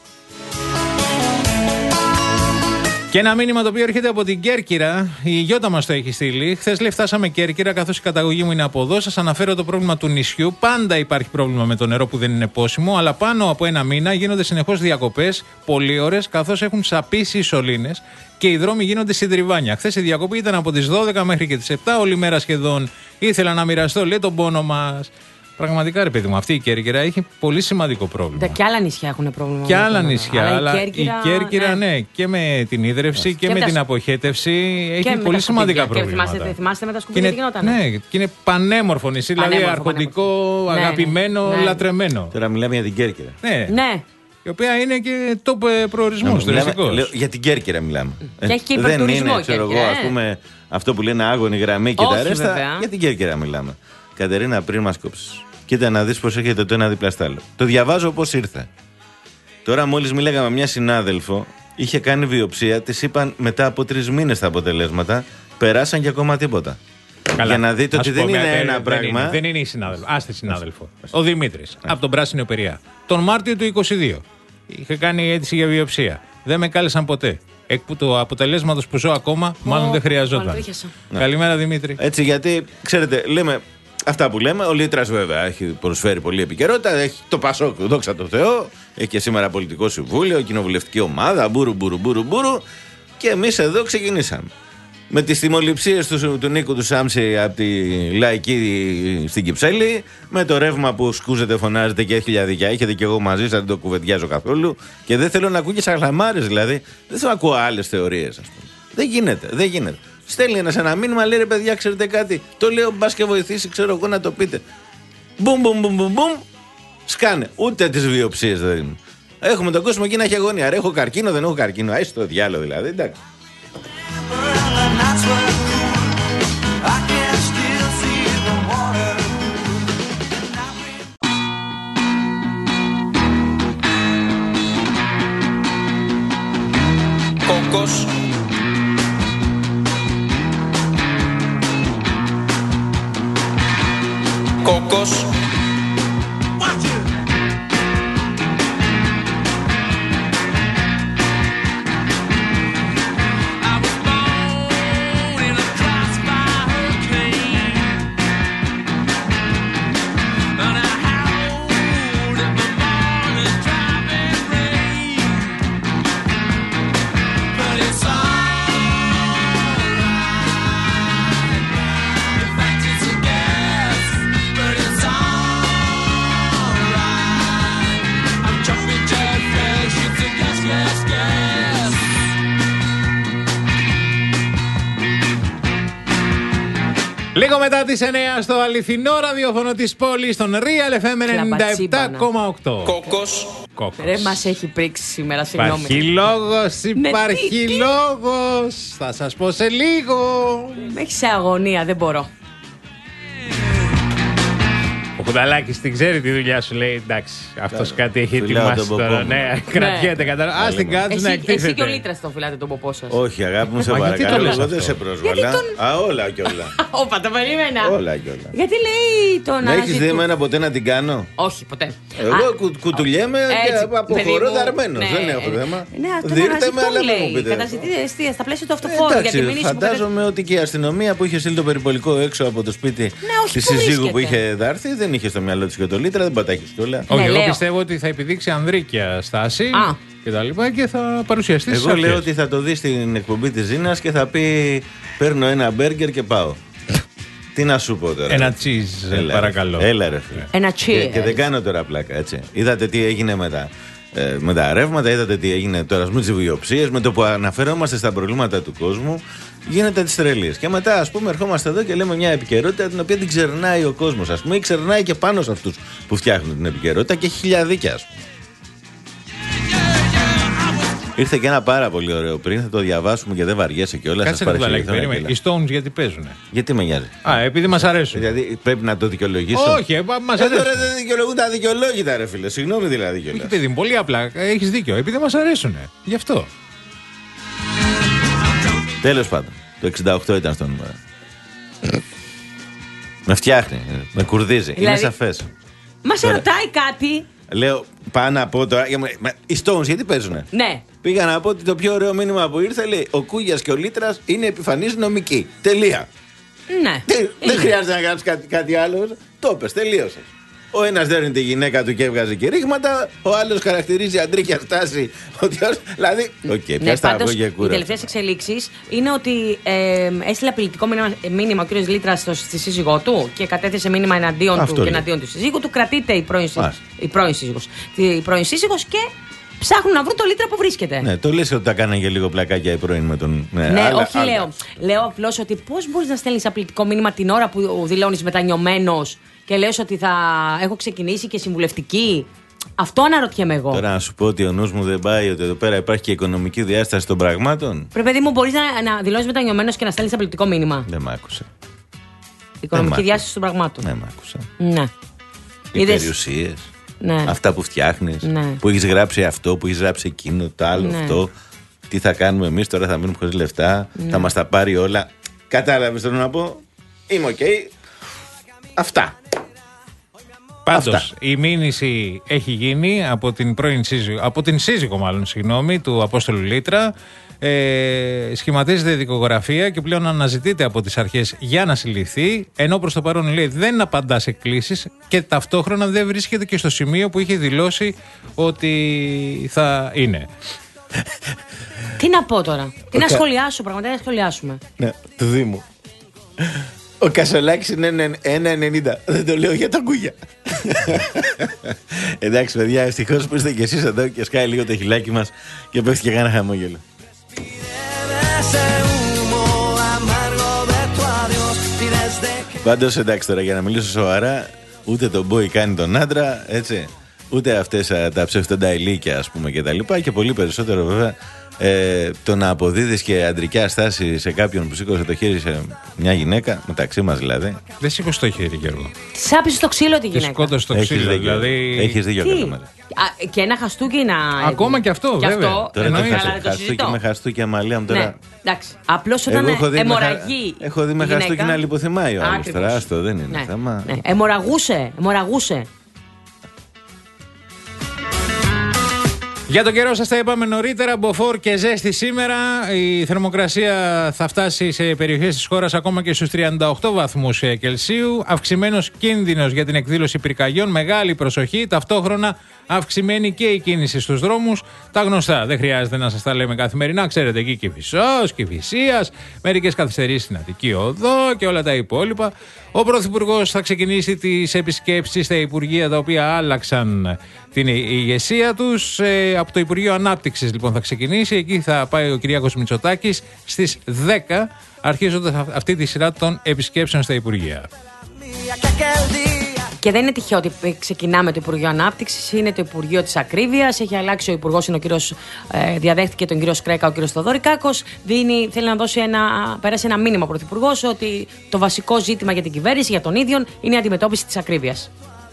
Και ένα μήνυμα το οποίο έρχεται από την Κέρκυρα, η Γιώτα μας το έχει στείλει. Χθες λέει φτάσαμε Κέρκυρα, καθώς η καταγωγή μου είναι από εδώ. Σας αναφέρω το πρόβλημα του νησιού. Πάντα υπάρχει πρόβλημα με το νερό που δεν είναι πόσιμο, αλλά πάνω από ένα μήνα γίνονται συνεχώς διακοπές, πολλοί ώρες, καθώς έχουν σαπίσει οι σωλήνες και οι δρόμοι γίνονται συντριβάνια. Χθες η διακοπή ήταν από τις δώδεκα μέχρι και τις επτά, όλη μέρα σχεδόν. Ήθελα να μοιραστώ, λέει, τον πόνο μας. Πραγματικά, ρε παιδί μου, αυτή η Κέρκυρα έχει πολύ σημαντικό πρόβλημα. Και άλλα νησιά έχουν πρόβλημα. Και άλλα νησιά, αλλά, αλλά η Κέρκυρα, η Κέρκυρα ναι. ναι, και με την ίδρυυση και, και με τα... την αποχέτευση έχει πολύ σημαντικά προβλήματα. Και θυμάστε, θυμάστε με τα σκουπίδια τι γινόταν. Ναι, και είναι πανέμορφο νησί, δηλαδή αρχοντικό, αγαπημένο, ναι, ναι. λατρεμένο. Τώρα μιλάμε για την Κέρκυρα. Ναι. ναι. Η οποία είναι και top προορισμός τουριστικός. Για την Κέρκυρα μιλάμε. Και έχει και δεν είναι, ξέρω εγώ, ας πούμε, αυτό που λένε άγωνη γραμμή και τα ρέστα. Για την Κέρκυρα μιλάμε. Κατερίνα, πριν μας κόψεις, κοίτα να δεις πως έρχεται το ένα δίπλα στ' άλλο. Το διαβάζω πώς ήρθε. Τώρα, μόλις μίλαγα με μια συνάδελφο, είχε κάνει βιοψία, της είπαν μετά από τρεις μήνες τα αποτελέσματα, περάσαν και ακόμα τίποτα. Καλά. Για να δείτε Να ότι σου δεν πω, είναι μια- ένα δεν πράγμα. Είναι, δεν είναι η συνάδελφο. Άστε συνάδελφο. Ο Δημήτρης, από τον Πράσινο Πειραιά. Τον Μάρτιο του είκοσι δύο είχε κάνει αίτηση για βιοψία. Δεν με κάλεσαν ποτέ. Εκ που το αποτελέσματος που ζω ακόμα, μάλλον δεν χρειαζόταν. μάλλον τρίχιασα. Καλημέρα Δημήτρη. Έτσι, γιατί ξέρετε, λέμε αυτά που λέμε. Ο Λίτρας βέβαια έχει προσφέρει πολλή επικαιρότητα. Έχει το Πασόκ, δόξα τω Θεώ. Έχει και σήμερα πολιτικό συμβούλιο, κοινοβουλευτική ομάδα, μπούρου, μπούρου, μπούρου, μπούρου. Και εμείς εδώ ξεκινήσαμε. Με τις τιμοληψίες του, του Νίκου του Σάμψη από τη Λαϊκή στην Κυψέλη, με το ρεύμα που σκούζεται, φωνάζεται και χιλιαδικιά. Έχετε και εγώ μαζί σας, δεν το κουβεντιάζω καθόλου. Και δεν θέλω να ακούω και σαγλαμάρες, δηλαδή. Δεν θέλω να ακούω άλλες θεωρίες, ας πούμε. Δεν γίνεται, δεν γίνεται. Στέλνει ένας ένα μήνυμα, λέει ρε παιδιά, ξέρετε κάτι. Το λέω, μπας και βοηθήσει, ξέρω εγώ να το πείτε. Μπουμ, μπουμ, μπουμ, μπουμ, μπουμ. Σκάνε. Ούτε τις βιοψίες δεν δίνουν. Έχουμε τον κόσμο εκεί να έχει αγωνία. Ρε, έχω καρκίνο, δεν έχω καρκίνο. Άι στο διάλογο δηλαδή, εντάξει. Κόκκος. Κόκκος. Λίγο μετά τις εννιά στο αληθινό ραδιόφωνο της πόλης, στον Real εφ εμ ενενήντα επτά κόμμα οκτώ. Κόκκος. Κόκκος. Ρε, μας έχει πρίξει σήμερα, συγγνώμη. Υπάρχει λόγος, Ναι, υπάρχει τι, τι. λόγος. Θα σας πω σε λίγο. Με έχει σε αγωνία, δεν μπορώ. Ο Χουδαλάκης την ξέρει τη δουλειά σου, λέει. Εντάξει, αυτός κάτι έχει Φιλάω ετοιμάσει τον τώρα. ποπό μου. Ναι, κρατιέται κατά. Ας την κάτσε να Εσύ, εσύ και ο εκτίθεται. Λίτρας τον φυλάτε τον ποπό σας. Όχι, αγάπη μου, σε Μα γιατί το παρακαλώ. λες Εγώ αυτό? δεν σε πρόσβαλα. Γιατί τον- Α, όλα κι όλα. Όπα, το περίμενα. Όλα κι όλα. Γιατί λέει τον Να έχεις Άζη δει του- εμένα ποτέ να την κάνω. Όχι, ποτέ. Εγώ Α, κου, κουτουλιέμαι και έτσι, αποχωρώ παιδί μου, δαρμένος. ναι, Δεν έχω ναι. θέμα. Ναι, αυτό Δείτε το με, αλλά μην μου λέει. πείτε. Καταζητείτε εστία στα πλαίσια του Ε, αυτοφόρου. Για τη Εντάξει, μήνυση που κατέ- φαντάζομαι ότι και η αστυνομία που είχε στείλει το περιπολικό έξω από το σπίτι όχι, τη πού συζύγου που βρίσκεται? είχε δάρθει, δεν είχε στο μυαλό τη και το Λίτρα, δεν πατάχει κιόλα. Όχι, εγώ λέω. πιστεύω ότι θα επιδείξει ανδρίκια στάση Α. και τα λοιπά και θα παρουσιαστεί στις Εγώ λέω αρχές. ότι θα το δει στην εκπομπή τη Ζήνας και θα πει: παίρνω ένα μπέργκερ και πάω. Τι να σου πω τώρα. Ένα cheese, Έλα, παρακαλώ. Ρε, έλα, ρε φίλε. Ένα Και, cheers. και δεν κάνω τώρα πλάκα, έτσι. Είδατε τι έγινε με τα, ε, με τα ρεύματα, είδατε τι έγινε τώρα με τι βιοψίες, με το που αναφερόμαστε στα προβλήματα του κόσμου, γίνεται τη τρελή. Και μετά, α πούμε, ερχόμαστε εδώ και λέμε μια επικαιρότητα την οποία την ξερνάει ο κόσμο, α πούμε, ή ξερνάει και πάνω σε αυτού που φτιάχνουν την επικαιρότητα και έχει χιλιαδίκια, α πούμε. Ήρθε και ένα πάρα πολύ ωραίο πριν, θα το διαβάσουμε και δεν βαριέσαι κιόλα. Κάτσε να το αλλάξει. περίμενε. Οι Stones γιατί παίζουν. Γιατί με νοιάζει. Α, επειδή μας αρέσουν. Δηλαδή πρέπει να το δικαιολογήσω. Όχι, ε, μας Ε, αρέσουν. τώρα δεν δικαιολογούν τα δικαιολόγητα, ρε φίλε. Συγγνώμη δηλαδή κιόλας. Όχι, παιδί μου, πολύ απλά. Έχεις δίκιο. Επειδή μας αρέσουν. Γι' αυτό. Τέλος πάντων. Το εξήντα οκτώ ήταν στο νούμερο. Με φτιάχνει. Με κουρδίζει. Είναι Δηλαδή- σαφές. Μα σε Τώρα. ρωτάει κάτι. Λέω, πάω να πω τώρα. για με- με- Οι Stones γιατί παίζουνε. Ναι. Πήγα να πω ότι το πιο ωραίο μήνυμα που ήρθε λέει: ο Κούγιας και ο Λίτρας είναι επιφανείς νομικοί. Τελεία. Ναι. Τι, δεν χρειάζεται να κάνεις κάτι, κάτι άλλο. Το πες, τελείωσε. Ο ένας δέρνει τη γυναίκα του και έβγαζε κηρύγματα, ο άλλος χαρακτηρίζει αντρίκια στάση. Ότι ως, δηλαδή, οκ, okay, Ναι, πια στα πάντως, αυγό και οι κούρα. τελευταίες εξελίξεις είναι ότι ε, έστειλε απειλητικό μήνυμα, μήνυμα ο κύριος Λίτρας στο- στη σύζυγό του και κατέθεσε μήνυμα εναντίον Αυτό του και λέει. εναντίον του σύζυγου του. Κρατείται η πρώην, σύζυγος, Μάλιστα. η πρώην σύζυγος. Η πρώην σύζυγος και ψάχνουν να βρουν το Λίτρα που βρίσκεται. Ναι, το λες ότι τα κάνανε και λίγο πλακάκια η πρώην με τον. Ναι, άλλα- όχι άλλα. λέω. Λέω απλώ ότι πώ μπορεί να στέλνει απειλητικό μήνυμα την ώρα που δηλώνει μετανιωμένο και λες ότι θα έχω ξεκινήσει και συμβουλευτική. Αυτό αναρωτιέμαι εγώ. Τώρα να σου πω ότι ο νους μου δεν πάει, ότι εδώ πέρα υπάρχει και οικονομική διάσταση των πραγμάτων. Πρέπει, παιδί μου, μπορεί να, να δηλώνει μετανιωμένο και να στέλνει απειλητικό μήνυμα. Δεν μ' άκουσα. Οικονομική δεν μ' διάσταση των πραγμάτων. Ναι, μ' άκουσα. Ναι. Οι Είδες? περιουσίες. Ναι. Αυτά που φτιάχνει. Ναι. Που έχει γράψει αυτό, που έχει γράψει εκείνο, το άλλο Ναι. αυτό. Τι θα κάνουμε εμεί τώρα, θα μείνουμε χωρίς λεφτά, Ναι. θα μα τα πάρει όλα. Κατάλαβε, θέλω να πω. είμαι οκ. Okay. Αυτά. Πάντως, η μήνυση έχει γίνει από την πρώην σύζυγο, από την σύζυγο μάλλον, συγγνώμη, του Απόστολου Λίτρα. Ε, σχηματίζεται δικογραφία και πλέον αναζητείται από τις αρχές για να συλληφθεί, ενώ προς το παρόν λέει δεν απαντά σε κλήσεις και ταυτόχρονα δεν βρίσκεται και στο σημείο που είχε δηλώσει ότι θα είναι. Τι να πω τώρα, τι να κα... σχολιάσω, πραγματικά να σχολιάσουμε. Ναι, του Δήμου. Ο Κασολάκης είναι ένα ενενήντα. Δεν το λέω για τα κούγια. Εντάξει, παιδιά, ευτυχώς που είστε κι εσείς εδώ και σκάει λίγο το χιλάκι μας και πέφτει και κάνα χαμόγελο. Πάντως, εντάξει τώρα, για να μιλήσω σοβαρά, ούτε τον boy κάνει τον άντρα, έτσι, ούτε αυτές τα ψεύτοντα ηλίκια, ας πούμε, και τα λοιπά, και πολύ περισσότερο βέβαια ε, το να αποδίδεις και αντρικιά στάση σε κάποιον που σήκωσε το χέρι σε μια γυναίκα, μεταξύ μας δηλαδή. Δεν σήκωσε το χέρι, Γιώργο. Σάπισε το ξύλο τη γυναίκα. Σκότωσε το ξύλο, Έχεις δηλαδή. Έχεις δίκιο, Καλαμάρη. Και ένα χαστούκι να. Ακόμα και αυτό, και βέβαια. Αυτό, τώρα εννοεί, το αλλά δεν το χαστούκι συζητώ. με χαστούκι, αμαλία μου τώρα. Ναι, εντάξει. Απλώς όταν αιμορραγεί. Έχω δει με χαστούκι να λιποθυμάει ο άλλος. Τώρα άστο, δεν είναι ναι, θέμα. Ναι. Αιμορραγούσε, αιμορραγούσε. Για τον καιρό σας τα είπαμε νωρίτερα, μποφόρ και ζέστη σήμερα. Η θερμοκρασία θα φτάσει σε περιοχές της χώρας ακόμα και στους τριάντα οκτώ βαθμούς Κελσίου. Αυξημένος κίνδυνος για την εκδήλωση πυρκαγιών, μεγάλη προσοχή. Ταυτόχρονα αυξημένη και η κίνηση στους δρόμους. Τα γνωστά, δεν χρειάζεται να σας τα λέμε καθημερινά. Ξέρετε, εκεί Κηφισός, Κηφισίας, μερικές καθυστερήσεις στην Αττική Οδό και όλα τα υπόλοιπα. Ο Πρωθυπουργός θα ξεκινήσει τις επισκέψεις στα Υπουργεία τα οποία άλλαξαν την ηγεσία τους. Ε, από το Υπουργείο Ανάπτυξης λοιπόν θα ξεκινήσει. Εκεί θα πάει ο Κυριάκος Μητσοτάκης στις δέκα, αρχίζοντας αυτή τη σειρά των επισκέψεων στα Υπουργεία. Και δεν είναι τυχαίο ότι ξεκινάμε το Υπουργείο Ανάπτυξης, είναι το Υπουργείο της Ακρίβειας. Έχει αλλάξει ο Υπουργός, είναι ο κύριος, ε, διαδέχτηκε τον κύριο Σκρέκα, ο κύριος Θοδωρικάκος. Δίνει, θέλει να δώσει ένα, πέρασε ένα μήνυμα ο Πρωθυπουργός ότι το βασικό ζήτημα για την κυβέρνηση, για τον ίδιο, είναι η αντιμετώπιση της ακρίβειας.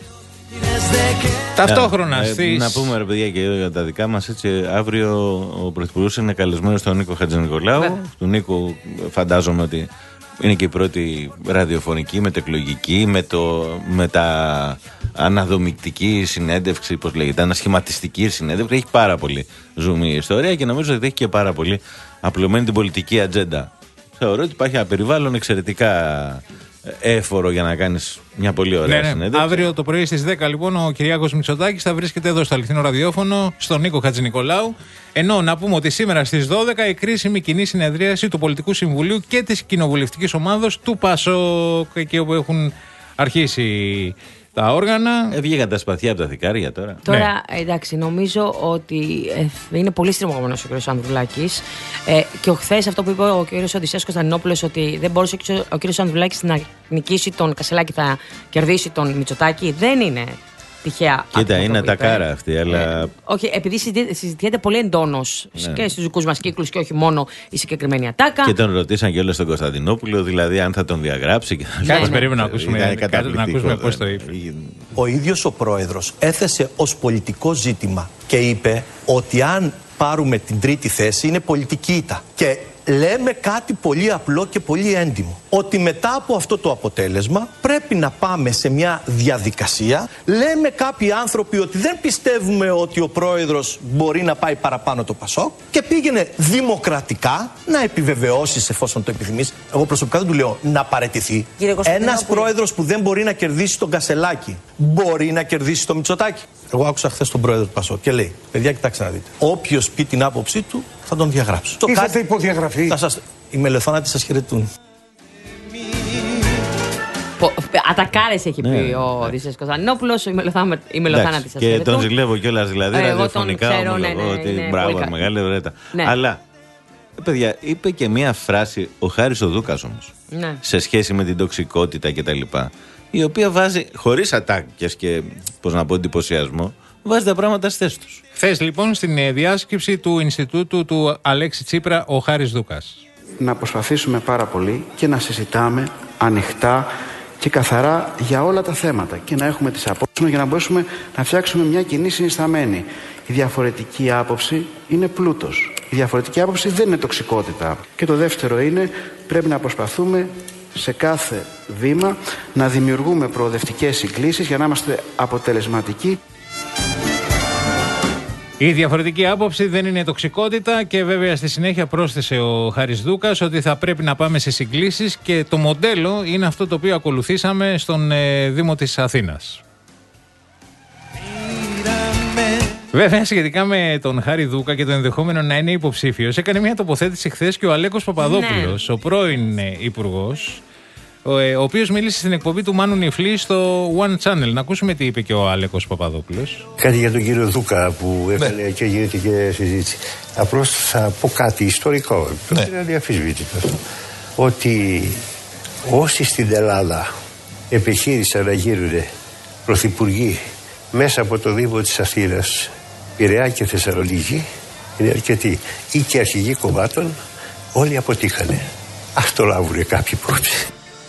Ταυτόχρονα ε, στις... Να πούμε, ρε παιδιά, και για τα δικά μας, έτσι, αύριο ο Πρωθυπουργός είναι καλεσμένος στον Νίκο Χατζηνικολάου. Του Νίκο φαντάζομαι ότι είναι και η πρώτη ραδιοφωνική, μετεκλογική, με, το, με τα αναδομητική συνέντευξη, πώς λέγεται, ανασχηματιστική συνέντευξη. Έχει πάρα πολύ ζουμί η ιστορία και νομίζω ότι έχει και πάρα πολύ απλωμένη την πολιτική ατζέντα. Θεωρώ ότι υπάρχει ένα περιβάλλον εξαιρετικά έφορο για να κάνεις μια πολύ ωραία ναι, ναι. συνέντευξη. Αύριο το πρωί στις δέκα λοιπόν ο Κυριάκος Μητσοτάκης θα βρίσκεται εδώ στο αληθινό ραδιόφωνο, στον Νίκο Χατζηνικολάου. Ενώ να πούμε ότι σήμερα στις δώδεκα η κρίσιμη κοινή συνεδρίαση του Πολιτικού Συμβουλίου και της κοινοβουλευτικής ομάδος του ΠΑΣΟΚ, εκεί όπου έχουν αρχίσει τα όργανα. Ε, βγήκαν τα σπαθιά από τα θικάρια τώρα. Τώρα, ναι. εντάξει, νομίζω ότι ε, είναι πολύ στριμωγμένος ο κ. Ανδρουλάκης. Ε, και χθες αυτό που είπε ο κ. Οδυσσέας Κωνσταντινόπουλος, ότι δεν μπορούσε ο κ. Ανδρουλάκης να νικήσει τον Κασελάκη, θα κερδίσει τον Μητσοτάκη, δεν είναι τυχαία. Κοίτα, είναι τα κάρα αυτή, αλλά. Ε, όχι, επειδή συζητιέται πολύ εντόνως, ναι, και στους δικούς μας κύκλους και όχι μόνο η συγκεκριμένη ατάκα. Και τον ρωτήσαν και όλα στον Κωνσταντινόπουλο, δηλαδή αν θα τον διαγράψει. Κάτσε, περίμενα να ακούσουμε, να ακούσουμε πώς το είπε. Ο ίδιος ο πρόεδρος έθεσε ως πολιτικό ζήτημα και είπε ότι αν πάρουμε την τρίτη θέση είναι πολιτική ήττα. Και λέμε κάτι πολύ απλό και πολύ έντιμο. Ότι μετά από αυτό το αποτέλεσμα πρέπει να πάμε σε μια διαδικασία. Λέμε κάποιοι άνθρωποι ότι δεν πιστεύουμε ότι ο πρόεδρος μπορεί να πάει παραπάνω το ΠΑΣΟΚ και πήγαινε δημοκρατικά να επιβεβαιώσει, εφόσον το επιθυμείς. Εγώ προσωπικά δεν του λέω να παραιτηθεί. Ένας πρόεδρος που δεν μπορεί να κερδίσει τον Κασελάκη μπορεί να κερδίσει τον Μητσοτάκη. Εγώ άκουσα χθες τον πρόεδρο του ΠΑΣΟΚ και λέει: παιδιά, κοιτάξτε να δείτε. Όποιος πει την άποψή του θα τον διαγράψω. Είσαστε υποδιαγραφή. Θα σας... Οι μελοθάνατοι σας χαιρετούν. Ατακάρες έχει πει ναι, ο Οδυσσέας Κωνσταντινόπουλος, οι μελοθάνατοι σας χαιρετούν. Και τον ζηλεύω κιόλας, δηλαδή ραδιοφωνικά ομολογώ ότι μπράβο, μεγάλη βρέτα. Αλλά, παιδιά, είπε και μία φράση ο Χάρης ο Δούκας όμως, ναι, σε σχέση με την τοξικότητα κτλ. Η οποία βάζει, χωρίς ατάκες και, πώς να πω, εντυπωσιασμό, βάζει τα πράγματα στη θέση τους. Χθες λοιπόν στην διάσκεψη του Ινστιτούτου του Αλέξη Τσίπρα ο Χάρης Δούκας. Να προσπαθήσουμε πάρα πολύ και να συζητάμε ανοιχτά και καθαρά για όλα τα θέματα και να έχουμε τις απόψεις για να μπορέσουμε να φτιάξουμε μια κοινή συνισταμένη. Η διαφορετική άποψη είναι πλούτος. Η διαφορετική άποψη δεν είναι τοξικότητα. Και το δεύτερο είναι πρέπει να προσπαθούμε σε κάθε βήμα να δημιουργούμε προοδευτικές συγκλήσεις για να είμαστε αποτελεσματικοί. Η διαφορετική άποψη δεν είναι τοξικότητα και βέβαια στη συνέχεια πρόσθεσε ο Χάρης Δούκας ότι θα πρέπει να πάμε σε συγκλήσεις και το μοντέλο είναι αυτό το οποίο ακολουθήσαμε στον ε, Δήμο της Αθήνας. Βέβαια, σχετικά με τον Χάρη Δούκα και το ενδεχόμενο να είναι υποψήφιος, έκανε μια τοποθέτηση χθες και ο Αλέκος Παπαδόπουλος, ναι. ο πρώην υπουργός, ο, ο οποίος μίλησε στην εκπομπή του Μάνου Νιφλή στο One Channel. Να ακούσουμε τι είπε και ο Αλέκος Παπαδόπουλος. Κάτι για τον κύριο Δούκα που έφερε ναι. και γίνεται και συζήτηση. Απλώς θα πω κάτι ιστορικό. Ναι. Είναι αδιαφυσβήτητο αυτό. Ότι όσοι στην Ελλάδα επιχείρησαν να γίνουν πρωθυπουργοί μέσα από το Δήμο της Αθήνας, Πειραιά και Θεσσαλονίκη, είναι αρκετοί. Ή και αρχηγοί κομμάτων, όλοι αποτύχανε. Ας το λάβουνε κάποιοι υπόψη.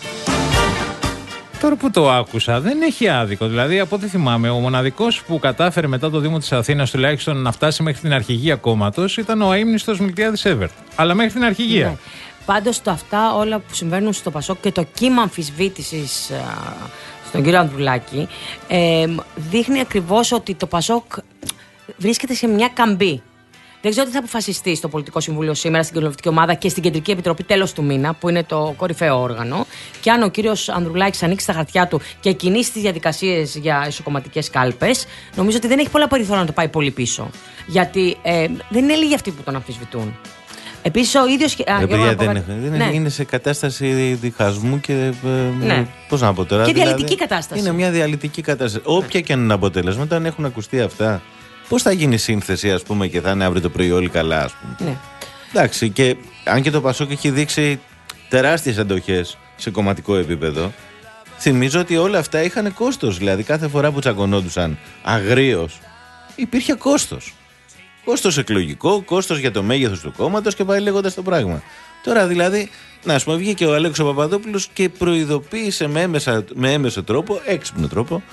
Τώρα που το άκουσα, δεν έχει άδικο. Δηλαδή, από ό,τι θυμάμαι, ο μοναδικός που κατάφερε μετά το Δήμο της Αθήνας τουλάχιστον να φτάσει μέχρι την αρχηγία κόμματος ήταν ο αείμνηστος Μιλτιάδης Εύερτ. Αλλά μέχρι την αρχηγία. Ναι. Πάντως, το αυτά όλα που συμβαίνουν στο Πασόκ και το κύμα αμφισβήτησης στον κύριο Ανδρουλάκη ε, δείχνει ακριβώς ότι το Πασόκ βρίσκεται σε μια καμπή. Δεν ξέρω τι θα αποφασιστεί στο Πολιτικό Συμβούλιο σήμερα, στην Κοινοβουλευτική Ομάδα και στην Κεντρική Επιτροπή τέλος του μήνα, που είναι το κορυφαίο όργανο. Και αν ο κύριος Ανδρουλάκης ανοίξει τα χαρτιά του και κινήσει τις διαδικασίες για εσωκομματικές κάλπες, νομίζω ότι δεν έχει πολλά περιθώρια να το πάει πολύ πίσω. Γιατί ε, δεν είναι λίγοι αυτοί που τον αμφισβητούν. Επίσης ο ίδιος. Ε, παιδιά, δεν είναι, δεν ναι. είναι σε κατάσταση διχασμού και. Ε, ναι. Πώς να πω τώρα. Και διαλυτική δηλαδή, κατάσταση. Είναι μια διαλυτική κατάσταση. Ναι. Όποια και αν είναι αποτελέσματα, αν έχουν ακουστεί αυτά. Πώς θα γίνει σύνθεση, ας πούμε, και θα είναι αύριο το πρωί όλοι καλά, ας πούμε. Ναι. Εντάξει, και αν και το Πασόκ έχει δείξει τεράστιες αντοχές σε κομματικό επίπεδο, θυμίζω ότι όλα αυτά είχαν κόστος. Δηλαδή, κάθε φορά που τσακωνόντουσαν αγρίως, υπήρχε κόστος. Κόστος εκλογικό, κόστος για το μέγεθος του κόμματος και πάει λέγοντας το πράγμα. Τώρα, δηλαδή, να ας πούμε, βγήκε ο Αλέκος Παπαδόπουλος και προειδοποίησε με, έμεσα, με έμεσο τρόπο, έξυπνο τρόπο,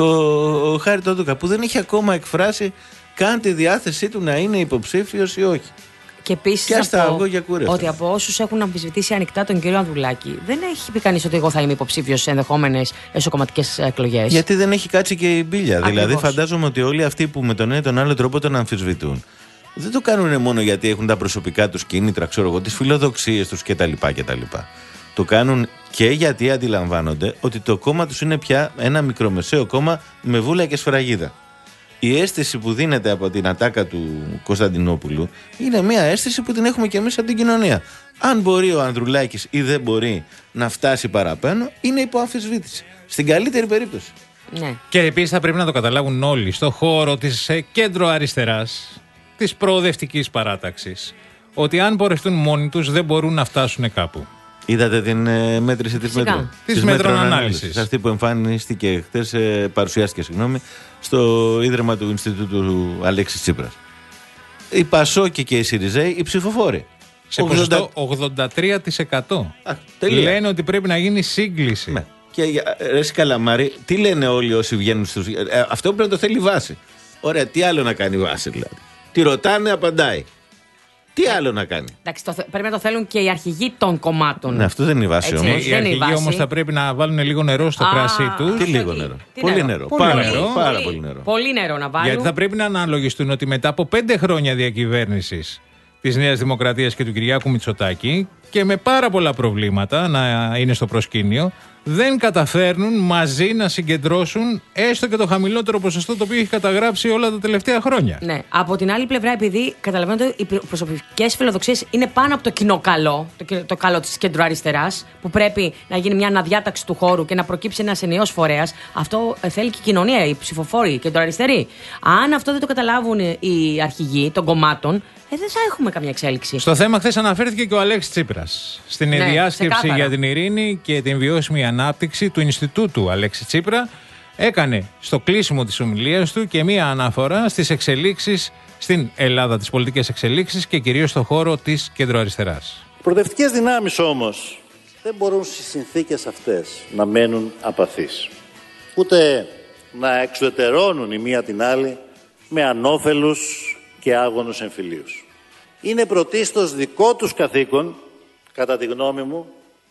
το Χάρη Δούκα, που δεν έχει ακόμα εκφράσει καν τη διάθεσή του να είναι υποψήφιος ή όχι. Και επίσης ότι από όσους έχουν αμφισβητήσει ανοιχτά τον κύριο Ανδρουλάκη, δεν έχει πει κανείς ότι εγώ θα είμαι υποψήφιος σε ενδεχόμενες εσωκομματικές εκλογές. Γιατί δεν έχει κάτσει και η μπίλια. Ακριβώς. Δηλαδή, φαντάζομαι ότι όλοι αυτοί που με τον ένα ή τον άλλο τρόπο τον αμφισβητούν, δεν το κάνουν μόνο γιατί έχουν τα προσωπικά τους κίνητρα, ξέρω εγώ, τις φιλοδοξίες τους κτλ. κτλ. Το κάνουν και γιατί αντιλαμβάνονται ότι το κόμμα τους είναι πια ένα μικρομεσαίο κόμμα με βούλα και σφραγίδα. Η αίσθηση που δίνεται από την ατάκα του Κωνσταντινόπουλου είναι μια αίσθηση που την έχουμε και εμείς από την κοινωνία. Αν μπορεί ο Ανδρουλάκης ή δεν μπορεί να φτάσει παραπάνω, είναι υπό αμφισβήτηση. Στην καλύτερη περίπτωση. Ναι. Και επίσης θα πρέπει να το καταλάβουν όλοι στο χώρο της κέντρο αριστεράς, της προοδευτικής παράταξης, ότι αν πορευτούν μόνοι τους δεν μπορούν να φτάσουν κάπου. Είδατε την ε, μέτρηση της μέτρων. Της μέτρων ανάλυσης. Αυτή που εμφανίστηκε χτες, ε, παρουσιάστηκε συγγνώμη, στο ίδρυμα του Ινστιτούτου του Αλέξης Τσίπρας. Η Πασόκη και οι Σιριζέοι, οι ψηφοφόροι. Σε ποσοστό ογδόντα τρία τοις εκατό. Α, λένε ότι πρέπει να γίνει σύγκληση. Ναι. Και ρε Καλαμάρη, τι λένε όλοι όσοι βγαίνουν στους. Ε, αυτό πρέπει να το θέλει βάση. Ωραία, τι άλλο να κάνει η βάση δηλαδή. Τι ρωτάνε, απαντάει. Τι άλλο να κάνει. Εντάξει, το, πρέπει να το θέλουν και οι αρχηγοί των κομμάτων. Ναι, αυτό δεν είναι η βάση όμως. Οι αρχηγοί όμως θα πρέπει να βάλουν λίγο νερό στο Α, κρασί τους. Τι λίγο νερό. Τι πολύ νερό. νερό. Πολύ πάρα, νερό. Πολύ, πάρα πολύ νερό. Πολύ νερό να βάλουν. Γιατί θα πρέπει να αναλογιστούν ότι μετά από πέντε χρόνια διακυβέρνησης της Νέας Δημοκρατίας και του Κυριάκου Μητσοτάκη και με πάρα πολλά προβλήματα να είναι στο προσκήνιο, δεν καταφέρνουν μαζί να συγκεντρώσουν έστω και το χαμηλότερο ποσοστό το οποίο έχει καταγράψει όλα τα τελευταία χρόνια. Ναι. Από την άλλη πλευρά, επειδή καταλαβαίνετε οι προσωπικές φιλοδοξίες είναι πάνω από το κοινό καλό, το, το καλό της κεντροαριστεράς, που πρέπει να γίνει μια αναδιάταξη του χώρου και να προκύψει ένας ενιαίος φορέας, αυτό θέλει και η κοινωνία, οι ψηφοφόροι, οι κεντροαριστεροί. Αν αυτό δεν το καταλάβουν οι αρχηγοί των κομμάτων, ε, δεν θα έχουμε καμία εξέλιξη. Στο θέμα χθες αναφέρθηκε και ο Αλέξης Τσίπρας. Στην ναι, διάσκεψη για την ειρήνη και την βιώσιμη ανάπτυξη του Ινστιτούτου Αλέξη Τσίπρα, έκανε στο κλείσιμο της ομιλίας του και μία αναφορά στις εξελίξεις στην Ελλάδα, τις πολιτικές εξελίξεις και κυρίως στο χώρο της κεντροαριστεράς. Οι προοδευτικές δυνάμεις όμως δεν μπορούν στις συνθήκες αυτές να μένουν απαθείς, ούτε να εξουδετερώνουν η μία την άλλη με ανώφελους και άγωνους εμφυλίους. Είναι πρωτίστως δικό τους καθήκον, κατά τη γνώμη μου,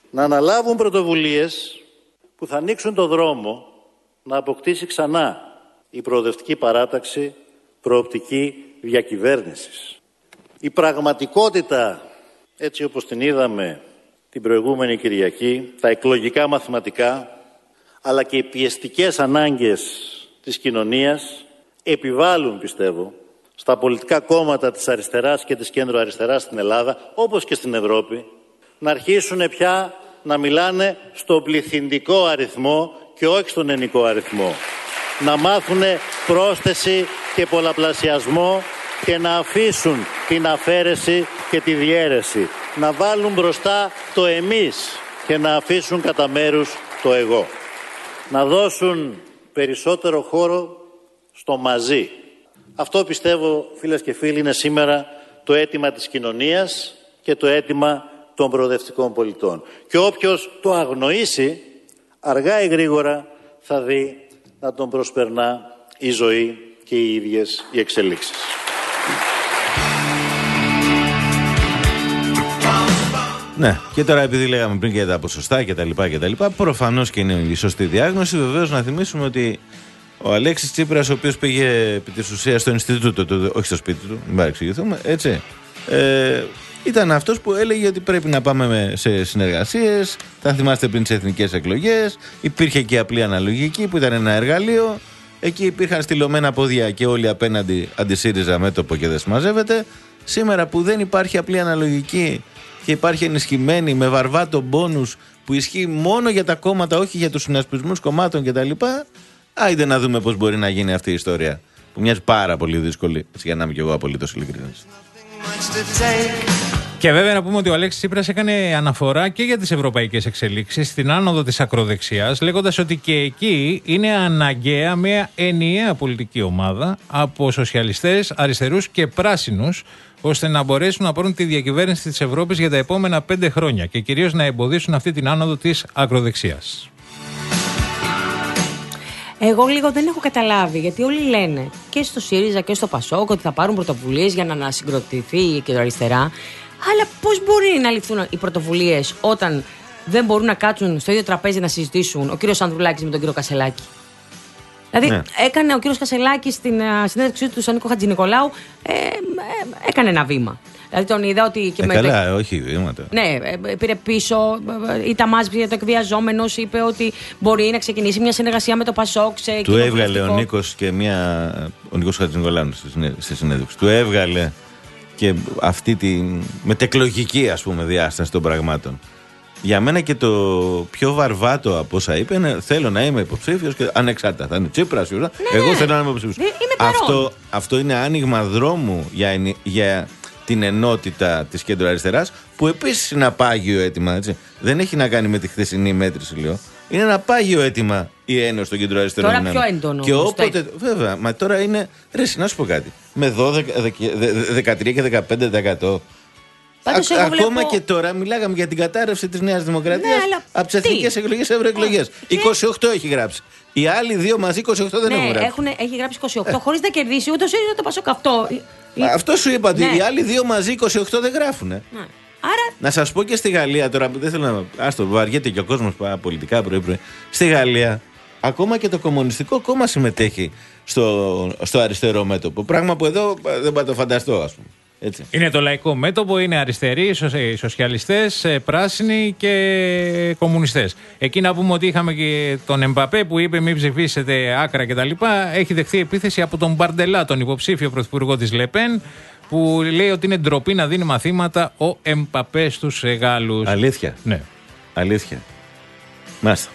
να αναλάβουν πρωτοβουλίες που θα ανοίξουν το δρόμο να αποκτήσει ξανά η προοδευτική παράταξη προοπτική διακυβέρνησης. Η πραγματικότητα, έτσι όπως την είδαμε την προηγούμενη Κυριακή, τα εκλογικά μαθηματικά, αλλά και οι πιεστικές ανάγκες της κοινωνίας επιβάλλουν, πιστεύω, στα πολιτικά κόμματα της αριστεράς και της κέντρο αριστεράς στην Ελλάδα, όπως και στην Ευρώπη, να αρχίσουν πια να μιλάνε στον πληθυντικό αριθμό και όχι στον ενικό αριθμό. Να μάθουν πρόσθεση και πολλαπλασιασμό και να αφήσουν την αφαίρεση και τη διαίρεση. Να βάλουν μπροστά το εμείς και να αφήσουν κατά μέρους το εγώ. Να δώσουν περισσότερο χώρο στο μαζί. Αυτό, πιστεύω, φίλες και φίλοι, είναι σήμερα το αίτημα της κοινωνίας και το αίτημα των προοδευτικών πολιτών. Και όποιος το αγνοήσει, αργά ή γρήγορα θα δει να τον προσπερνά η ζωή και οι ίδιες οι εξελίξεις. Ναι, και τώρα επειδή λέγαμε πριν για τα ποσοστά και τα λοιπά και τα λοιπά, προφανώς και είναι η σωστή διάγνωση. Βεβαίως να θυμίσουμε ότι ο Αλέξης Τσίπρας, ο οποίος πήγε επί της ουσίας στο Ινστιτούτο, το, όχι στο σπίτι του, μην παρεξηγηθούμε, έτσι, ε, ήταν αυτός που έλεγε ότι πρέπει να πάμε σε συνεργασίες. Θα θυμάστε πριν τις εθνικές εκλογές, υπήρχε και απλή αναλογική που ήταν ένα εργαλείο. Εκεί υπήρχαν στυλωμένα πόδια και όλοι απέναντι αντισύριζα μέτωπο και δεν συμμαζεύεται. Σήμερα που δεν υπάρχει απλή αναλογική και υπάρχει ενισχυμένη με βαρβάτο μπόνους που ισχύει μόνο για τα κόμματα, όχι για τους συνασπισμούς κομμάτων κτλ. Άιντε να δούμε πώς μπορεί να γίνει αυτή η ιστορία. Που μοιάζει πάρα πολύ δύσκολη, για να είμαι κι εγώ απολύτως ειλικρινής. Και βέβαια να πούμε ότι ο Αλέξης Τσίπρας έκανε αναφορά και για τις ευρωπαϊκές εξελίξεις στην άνοδο της ακροδεξιάς, λέγοντας ότι και εκεί είναι αναγκαία μια ενιαία πολιτική ομάδα από σοσιαλιστές, αριστερούς και πράσινους, ώστε να μπορέσουν να πάρουν τη διακυβέρνηση της Ευρώπης για τα επόμενα πέντε χρόνια και κυρίως να εμποδίσουν αυτή την άνοδο της ακροδεξιάς. Εγώ λίγο δεν έχω καταλάβει, γιατί όλοι λένε και στο ΣΥΡΙΖΑ και στο ΠΑΣΟΚ ότι θα πάρουν πρωτοβουλίες για να ανασυγκροτηθεί η κεντροαριστερά. Αλλά πώς μπορεί να ληφθούν οι πρωτοβουλίες όταν δεν μπορούν να κάτσουν στο ίδιο τραπέζι να συζητήσουν ο κύριος Ανδρουλάκης με τον κύριο Κασελάκη? Δηλαδή, ναι. έκανε ο κύριος Κασελάκης στην uh, συνέντευξή του στον Νίκο Χατζηνικολάου, ε, ε, έκανε ένα βήμα. Δηλαδή τον είδα ότι. Και ε, με καλά, το... όχι βήματα. Ναι, πήρε πίσω, ή τα μάζεψε για το εκβιαζόμενος, είπε ότι μπορεί να ξεκινήσει μια συνεργασία με το ΠΑΣΟΚ. Του έβγαλε ο Νίκος και μια. Ο Νίκος Χατζηνικολάου στη συνέντευξη. Του έβγαλε και αυτή τη μετεκλογική, ας πούμε, διάσταση των πραγμάτων. Για μένα και το πιο βαρβάτο από όσα είπε είναι θέλω να είμαι υποψήφιος και ανεξάρτητα. Θα είναι Τσίπρας, ναι, εγώ θέλω να είμαι υποψήφιος. Αυτό, αυτό είναι άνοιγμα δρόμου για, για την ενότητα της κέντρο-αριστεράς, που επίσης είναι ένα πάγιο αίτημα. Έτσι. Δεν έχει να κάνει με τη χθεσινή μέτρηση, λέω. Είναι ένα πάγιο αίτημα η ένωση των κεντροαριστερών. Τώρα πιο έντονο. Και όποτε. Βέβαια, μα τώρα είναι. Ρε, να σου πω κάτι. Με δώδεκα, δεκατρία και δεκαπέντε τοις εκατό. Πάντως, Α, ακόμα βλέπω... και τώρα μιλάγαμε για την κατάρρευση της Νέας Δημοκρατίας, ναι, από τις εθνικές εκλογές, ευρωεκλογές. Και... είκοσι οκτώ έχει γράψει. Οι άλλοι δύο μαζί είκοσι οκτώ δεν ναι, έχουν γράψει. Έχουν, έχει γράψει είκοσι οκτώ χωρίς να κερδίσει ούτε ο το ΠΑΣΟΚ αυτό. Αυτό σου είπα ότι ναι. οι άλλοι δύο μαζί είκοσι οκτώ δεν γράφουν. Ναι. Άρα... Να σας πω και στη Γαλλία τώρα, που δεν θέλω να. Άστο, βαριέται και ο κόσμος πολιτικά πρωί-πρωί. Στη Γαλλία, ακόμα και το Κομμουνιστικό Κόμμα συμμετέχει στο, στο αριστερό μέτωπο. Πράγμα που εδώ δεν μπορώ να το φανταστώ, ας πούμε. Έτσι. Είναι το λαϊκό μέτωπο, είναι αριστεροί, σοσιαλιστές, πράσινοι και κομμουνιστές. Εκεί να πούμε ότι είχαμε και τον Εμπαπέ που είπε μην ψηφίσετε άκρα κτλ. Έχει δεχθεί επίθεση από τον Μπαρντελά, τον υποψήφιο πρωθυπουργό της Λεπέν, που λέει ότι είναι ντροπή να δίνει μαθήματα ο Εμπαπέ στους Γάλλους. Αλήθεια. Ναι. Αλήθεια. Μάλιστα.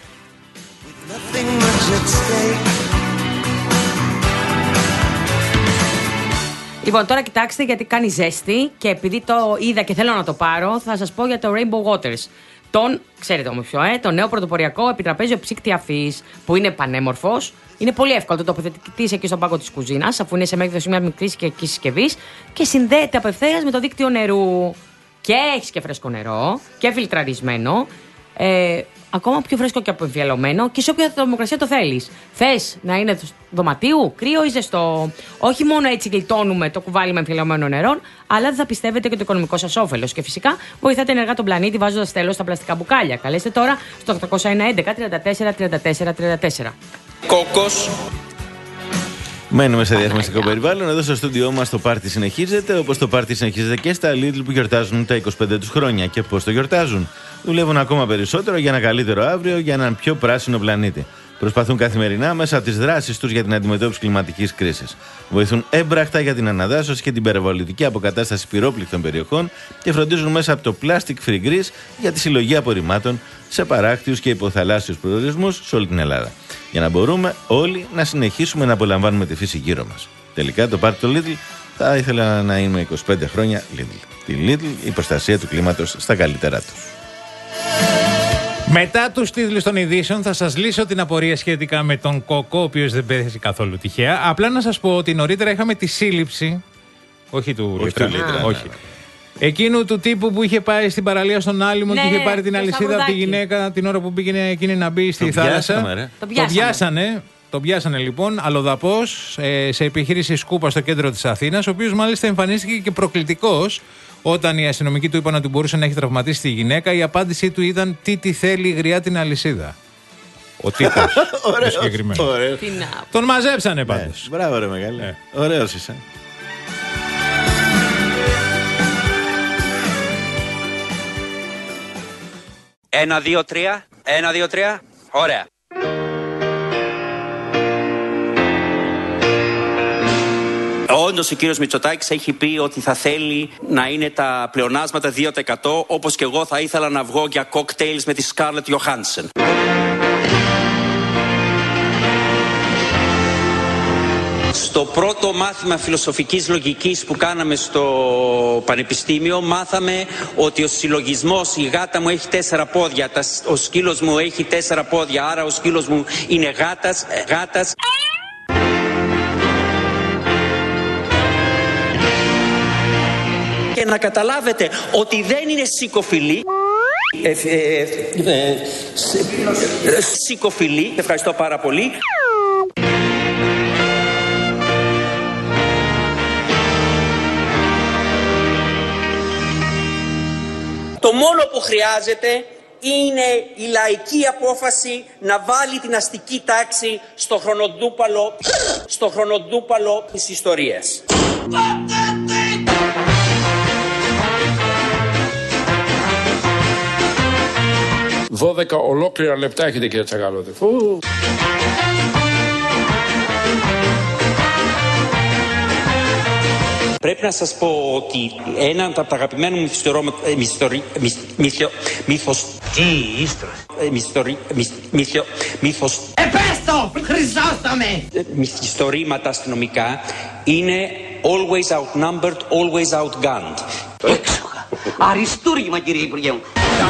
Λοιπόν, τώρα κοιτάξτε, γιατί κάνει ζέστη και επειδή το είδα και θέλω να το πάρω, θα σας πω για το Rainbow Waters. Τον, ξέρετε όμως ποιο, ε, το νέο πρωτοποριακό επιτραπέζιο ψύκτη αφής, που είναι πανέμορφος. Είναι πολύ εύκολο το τοποθετητής εκεί στον πάγκο της κουζίνας, αφού είναι σε μέγεθος μια μικρής και συσκευής και συνδέεται απευθείας με το δίκτυο νερού. Και έχει και φρέσκο νερό και φιλτραρισμένο. Ε, ακόμα πιο φρέσκο και απεμφιαλωμένο και σε όποια θερμοκρασία το θέλεις. Θες να είναι δωματίου, κρύο ή ζεστό. Όχι μόνο έτσι γλιτώνουμε το κουβάλι με εμφιαλωμένο νερό, αλλά δεν θα πιστεύετε και το οικονομικό σας όφελος. Και φυσικά βοηθάτε ενεργά τον πλανήτη βάζοντας τέλος στα πλαστικά μπουκάλια. Καλέστε τώρα στο οκτώ ένα ένα τριάντα τέσσερα τριάντα τέσσερα τριάντα τέσσερα. Κόκκος. Μένουμε σε διαφημιστικό περιβάλλον. Εδώ στο στούντιό μας το πάρτι συνεχίζεται. Όπως το πάρτι συνεχίζεται και στα Lidl που γιορτάζουν τα είκοσι πέντε τους χρόνια. Και πώς το γιορτάζουν? Δουλεύουν ακόμα περισσότερο για ένα καλύτερο αύριο, για έναν πιο πράσινο πλανήτη. Προσπαθούν καθημερινά μέσα από τις δράσεις τους για την αντιμετώπιση κλιματικής κρίσης. Βοηθούν έμπρακτα για την αναδάσωση και την περιβαλλοντική αποκατάσταση πυρόπληκτων περιοχών και φροντίζουν μέσα από το Plastic Free Greece για τη συλλογή απορριμμάτων σε παράκτιους και υποθαλάσσιους προορισμούς σε όλη την Ελλάδα. Για να μπορούμε όλοι να συνεχίσουμε να απολαμβάνουμε τη φύση γύρω μας. Τελικά το πάρτι το Lidl θα ήθελα να είμαι είκοσι πέντε χρόνια Lidl. Τη Lidl, η προστασία του κλίματος στα καλύτερά τους. Μετά τους τίτλους των ειδήσεων θα σας λύσω την απορία σχετικά με τον Κόκο, ο οποίος δεν πέθασε καθόλου τυχαία. Απλά να σας πω ότι νωρίτερα είχαμε τη σύλληψη, όχι του Λίτρα, όχι. Εκείνου του τύπου που είχε πάει στην παραλία στον Άλυμο, ναι, και είχε πάρει την αλυσίδα από τη γυναίκα την ώρα που πήγαινε εκείνη να μπει στη θάλασσα. Πιάσαμε, το πιάσανε. Το πιάσανε λοιπόν αλλοδαπός ε, σε επιχείρηση Σκούπα στο κέντρο της Αθήνας, ο οποίος μάλιστα εμφανίστηκε και προκλητικός όταν οι αστυνομικοί του είπαν ότι μπορούσε να έχει τραυματίσει τη γυναίκα. Η απάντησή του ήταν: τι τη θέλει γριά την αλυσίδα. Ο τύπος. Ωραίος, συγκεκριμένο. ωραίος. Τον μαζέψανε πάντως. Ναι, μπράβο ρε μεγάλε. Ναι. Ωραίος είσαι. Ένα, δύο, τρία. Ένα, δύο, τρία. Ωραία. Όντως ο κύριος Μητσοτάκης έχει πει ότι θα θέλει να είναι τα πλεονάσματα δύο τοις εκατό, όπως και εγώ θα ήθελα να βγω για κοκτέιλς με τη Σκάρλετ Ιωχάνσεν. Στο πρώτο μάθημα φιλοσοφικής λογικής που κάναμε στο πανεπιστήμιο μάθαμε ότι ο συλλογισμός, η γάτα μου έχει τέσσερα πόδια, ο σκύλος μου έχει τέσσερα πόδια, άρα ο σκύλος μου είναι γάτας, γάτας. Και να καταλάβετε ότι δεν είναι σικοφιλή. Ε, ε, ε, ε, σικοφιλή, ευχαριστώ πάρα πολύ. Το μόνο που χρειάζεται είναι η λαϊκή απόφαση να βάλει την αστική τάξη στο χρονοτούπαλο, στο χρονοτούπαλο της ιστορίας. δώδεκα ολόκληρα λεπτά έχετε, κύριε Τσακαλώτη. Φου. Πρέπει να σας πω ότι ένα από τα αγαπημένα μου μυθος... Τι ίστρο. Μυθος... Επέστο! Χρυσόστομε! Μυθιστορήματα αστυνομικά είναι always outnumbered, always outgunned. Έξοχα! Αριστούργημα, κύριε Υπουργέ μου!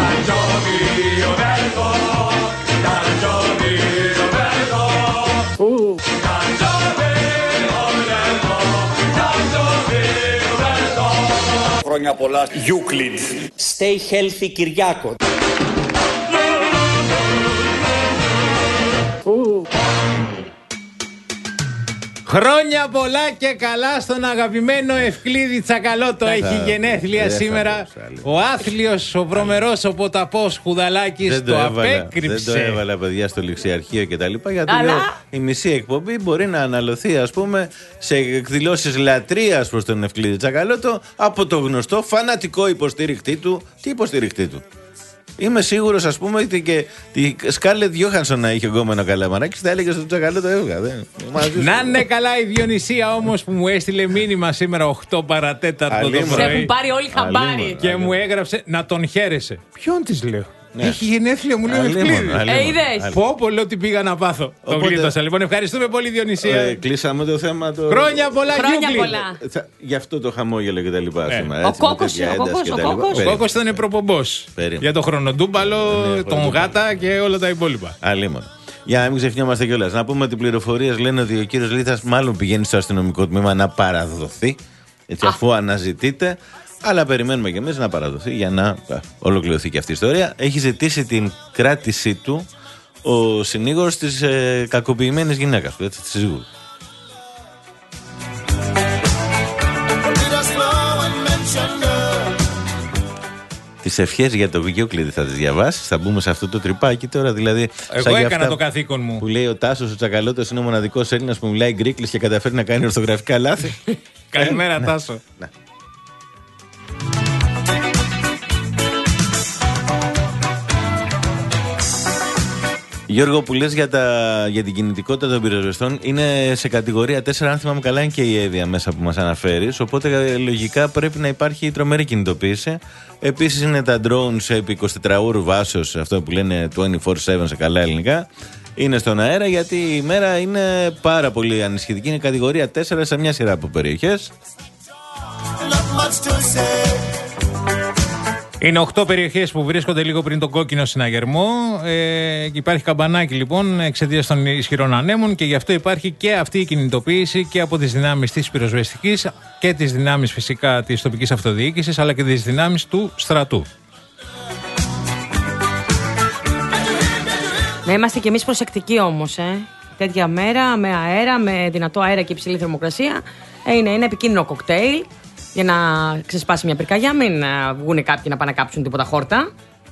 Χρόνια πολλά, Euclid. Stay healthy, Κυριάκο. Χρόνια πολλά και καλά στον αγαπημένο Ευκλήδη Τσακαλώτο. Έχει γενέθλια σήμερα. Ο άθλιος, ο βρωμερός, ο ποταπός Χουδαλάκης το απέκρυψε. Δεν το έβαλα, παιδιά, στο ληξιαρχείο και τα λοιπά. Γιατί λέω, η μισή εκπομπή μπορεί να αναλωθεί, ας πούμε, σε εκδηλώσεις λατρείας προς τον Ευκλήδη Τσακαλώτο από το γνωστό φανατικό υποστήρικτή του. Τι υποστήρικτή του? Είμαι σίγουρος, ας πούμε, ότι και τη Σκάρλετ Γιώχανσον να είχε γκόμενο Καλαμαράκης, θα έλεγε στον Τσακαλώτο έβγα. Να είναι καλά η Διονυσία όμως που μου έστειλε μήνυμα σήμερα οκτώ παρατέταρτο το πρωί. Σε έχουν πάρει όλοι χαμπάρι. Και μου έγραψε να τον χαίρεσαι. Ποιον της λέω? Ναι. Έχει γενέθλια, μου λέει ο Ευκλήδης. Ε, είδες. Πω πω, λέω ότι πήγα να πάθω. Οπότε... Το γλίτωσα. Λοιπόν, ευχαριστούμε πολύ, Διονυσία. Ε, κλείσαμε το θέμα. Το... Χρόνια πολλά, Χρόνια πολλά. Θα... Γι' αυτό το χαμόγελο και τα λοιπά ε. σήμερα. Ο Κόκκος, ο Κόκκος, ο Κόκκος. Ο Κόκκος ήταν προπομπός. Για το χρονοτούμπαλο, ναι, τον γάτα και όλα τα υπόλοιπα. Αλίμονο. Για να μην ξεχνιόμαστε κιόλας. Να πούμε ότι οι πληροφορίες λένε ότι ο κύριος Λίθας μάλλον πηγαίνει στο αστυνομικό τμήμα να παραδοθεί. Έτσι, αφού αναζητείται. Αλλά περιμένουμε κι εμείς να παραδοθεί για να ολοκληρωθεί και αυτή η ιστορία. Έχει ζητήσει την κράτησή του ο συνήγορος της ε, κακοποιημένης γυναίκας του, έτσι, της σύζυγου. Τις ευχές για το Βικιόκληδη θα τις διαβάσεις, θα μπούμε σε αυτό το τρυπάκι τώρα, δηλαδή. Εγώ έκανα το καθήκον μου. Που λέει ο Τάσος ο Τσακαλώτος είναι ο μοναδικός Έλληνας που μιλάει γκρίκλις και καταφέρει να κάνει ορθογραφικά λάθη. Καλημέρα, Τάσο. Ναι. Γιώργο, που λες για, τα, για την κινητικότητα των πυροσβεστών, είναι σε κατηγορία τέσσερα, αν θυμάμαι καλά, είναι και η Εύβοια μέσα που μας αναφέρεις. Οπότε λογικά πρέπει να υπάρχει τρομερή κινητοποίηση. Επίσης είναι τα drones επί εικοσιτετράωρου βάσεως, αυτό που λένε είκοσι τέσσερα επτά σε καλά ελληνικά. Είναι στον αέρα γιατί η μέρα είναι πάρα πολύ ανησυχητική. Είναι κατηγορία τέσσερα σε μια σειρά από περιοχές. Είναι οκτώ περιοχές που βρίσκονται λίγο πριν τον κόκκινο συναγερμό. Ε, υπάρχει καμπανάκι λοιπόν εξαιτίας των ισχυρών ανέμων και γι' αυτό υπάρχει και αυτή η κινητοποίηση και από τις δυνάμεις της πυροσβεστικής και τις δυνάμεις φυσικά της τοπικής αυτοδιοίκησης αλλά και τις δυνάμεις του στρατού. Να είμαστε κι εμείς προσεκτικοί όμως, ε. Τέτοια μέρα με αέρα, με δυνατό αέρα και υψηλή θερμοκρασία. Ε, είναι ένα επικίνδυνο κοκτέιλ. Για να ξεσπάσει μια πυρκαγιά, μην βγουν κάποιοι να πάνε να κάψουν τίποτα χόρτα.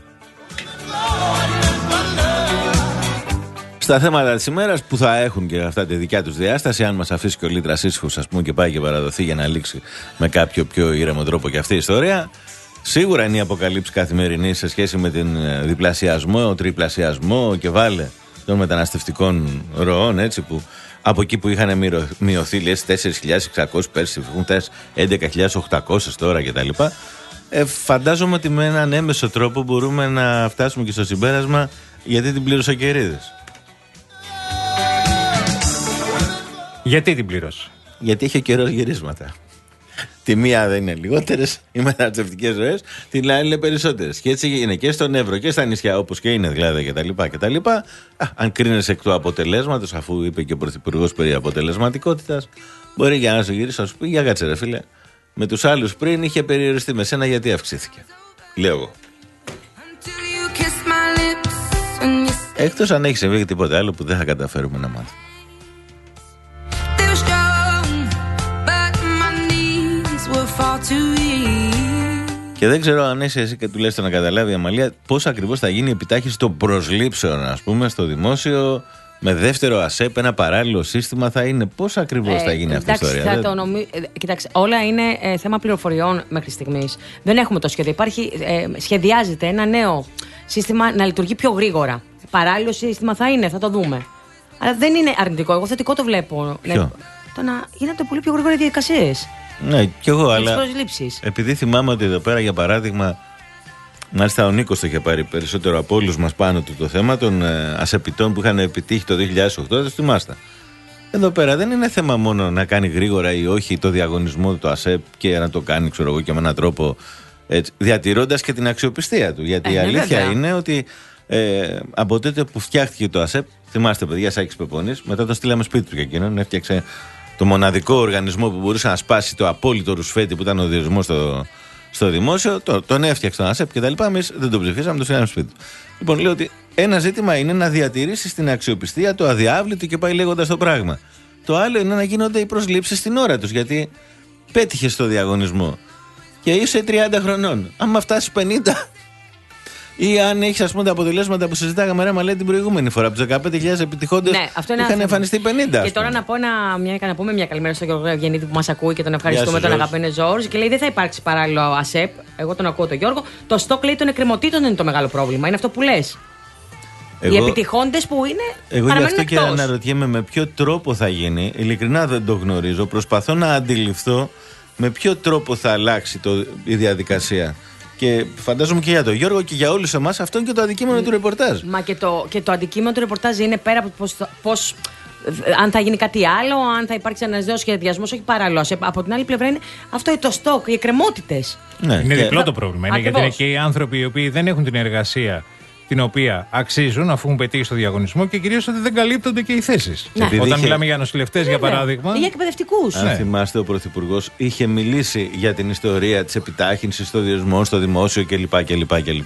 Στα θέματα της ημέρας που θα έχουν και αυτά τη δικιά τους διάσταση, αν μας αφήσει και ο Λίτρας ήσυχος, ας πούμε, και πάει και παραδοθεί για να λήξει με κάποιο πιο ήρεμο τρόπο και αυτή η ιστορία, σίγουρα είναι η αποκαλύψη καθημερινή σε σχέση με την διπλασιασμό, τριπλασιασμό και βάλε των μεταναστευτικών ροών, έτσι, που από εκεί που είχαν μειωθεί, λες, τέσσερις χιλιάδες εξακόσιες πέρσι, έχουν έντεκα χιλιάδες οκτακόσιες τώρα κτλ. Ε, φαντάζομαι ότι με έναν έμεσο τρόπο μπορούμε να φτάσουμε και στο συμπέρασμα γιατί την πλήρωσε ο Κερίδης. Γιατί την πλήρωσε? Γιατί έχει ο καιρός γυρίσματα. Τη μία δεν είναι λιγότερες οι μεταναστευτικές ροές, την άλλη είναι περισσότερες. Και έτσι είναι και στον Εύρο και στα νησιά, όπως και είναι δηλαδή κτλ. κτλ. Αν κρίνεσαι εκ του αποτελέσματος, αφού είπε και ο Πρωθυπουργός περί αποτελεσματικότητας, μπορεί για να σου γυρίσει να σου πει: για κάτσε, ρε φίλε, με τους άλλους πριν είχε περιοριστεί, με σένα γιατί αυξήθηκε. Λέω εγώ. Εκτός αν έχει συμβεί τίποτα άλλο που δεν θα καταφέρουμε να μάθουμε. Και δεν ξέρω αν είσαι εσύ και του λες το να καταλάβει, Αμαλία, πώς ακριβώς θα γίνει η επιτάχυνση των προσλήψεων, ας πούμε, στο δημόσιο, με δεύτερο ΑΣΕΠ, ένα παράλληλο σύστημα θα είναι. Πώς ακριβώς ε, θα γίνει αυτή η ιστορία? Θα το νομί... Κοιτάξτε, όλα είναι ε, θέμα πληροφοριών μέχρι στιγμής. Δεν έχουμε το σχέδιο. Υπάρχει, ε, σχεδιάζεται ένα νέο σύστημα να λειτουργεί πιο γρήγορα. Παράλληλο σύστημα θα είναι, θα το δούμε. Αλλά δεν είναι αρνητικό. Εγώ θετικό το βλέπω. Ποιο? Το να γίνονται πολύ πιο γρήγορα οι διαδικασίες. Ναι, κι εγώ, αλλά προσλήψεις. Επειδή θυμάμαι ότι εδώ πέρα, για παράδειγμα, μάλιστα ο Νίκος το είχε πάρει περισσότερο από όλους μας πάνω του το θέμα των ε, ασεπιτών που είχαν επιτύχει το δύο χιλιάδες οκτώ, το θυμάστε. Εδώ πέρα δεν είναι θέμα μόνο να κάνει γρήγορα ή όχι το διαγωνισμό του ΑΣΕΠ και να το κάνει, ξέρω εγώ, και με έναν τρόπο έτσι, διατηρώντας και την αξιοπιστία του. Γιατί ε, η αλήθεια βέβαια. είναι ότι ε, από τότε που φτιάχτηκε το ΑΣΕΠ, θυμάστε παιδιά, Σάκης Πεπονής, μετά το στείλαμε σπίτι του και εκείνον, έφτιαξε το μοναδικό οργανισμό που μπορούσε να σπάσει το απόλυτο ρουσφέτη που ήταν ο διορισμός στο, στο δημόσιο, το, τον έφτιαξε τον ΑΣΕΠ και τα λοιπά. Εμείς δεν τον ψηφίσαμε, το στείλαμε σπίτι του. Λοιπόν, λέω ότι ένα ζήτημα είναι να διατηρήσει την αξιοπιστία, το αδιάβλητο και πάει λέγοντας το πράγμα. Το άλλο είναι να γίνονται οι προσλήψεις στην ώρα τους, γιατί πέτυχε στο διαγωνισμό και είσαι τριάντα χρονών. Άμα φτάσει πενήντα. Ή αν έχει, ας πούμε, τα αποτελέσματα που συζητάγαμε, ρε, μα λέει την προηγούμενη φορά από τους δεκαπέντε χιλιάδες επιτυχόντες, ναι, είχαν εμφανιστεί πενήντα. Και τώρα να, πω ένα, μια, να πούμε μια καλημέρα στον Γιώργο Ευγενίδη που μας ακούει και τον ευχαριστούμε, τον αγαπημένο Ζόρζ. Και λέει: δεν θα υπάρξει παράλληλο ΑΣΕΠ. Εγώ τον ακούω τον Γιώργο. Το στόκ, λέει, των εκκρεμωτήτων είναι το μεγάλο πρόβλημα. Είναι αυτό που λες. Εγώ, οι επιτυχόντες που είναι. Εγώ γι' αυτό και αναρωτιέμαι με ποιο τρόπο θα γίνει. Ειλικρινά δεν το γνωρίζω. Προσπαθώ να αντιληφθώ με ποιο τρόπο θα αλλάξει το, η διαδικασία. Και φαντάζομαι και για τον Γιώργο και για όλους εμάς αυτό είναι και το αντικείμενο mm. του ρεπορτάζ. Μα και το, και το αντικείμενο του ρεπορτάζ είναι πέρα από πώς, πώς, αν θα γίνει κάτι άλλο, αν θα υπάρξει ένας νέος σχεδιασμός, όχι παράλληλο. Από την άλλη πλευρά είναι αυτό είναι το στόκ, οι εκκρεμότητες. Ναι, είναι και... διπλό το πρόβλημα. Είναι γιατί είναι και οι άνθρωποι οι οποίοι δεν έχουν την εργασία την οποία αξίζουν αφού έχουν πετύχει στο διαγωνισμό και κυρίως ότι δεν καλύπτονται και οι θέσεις. Ναι. Όταν είχε... μιλάμε για νοσηλευτές, για παράδειγμα. Ή για εκπαιδευτικούς. Αν ναι. θυμάστε, ο Πρωθυπουργός είχε μιλήσει για την ιστορία της επιτάχυνσης στο διορισμό, στο δημόσιο κλπ. κλπ, κλπ.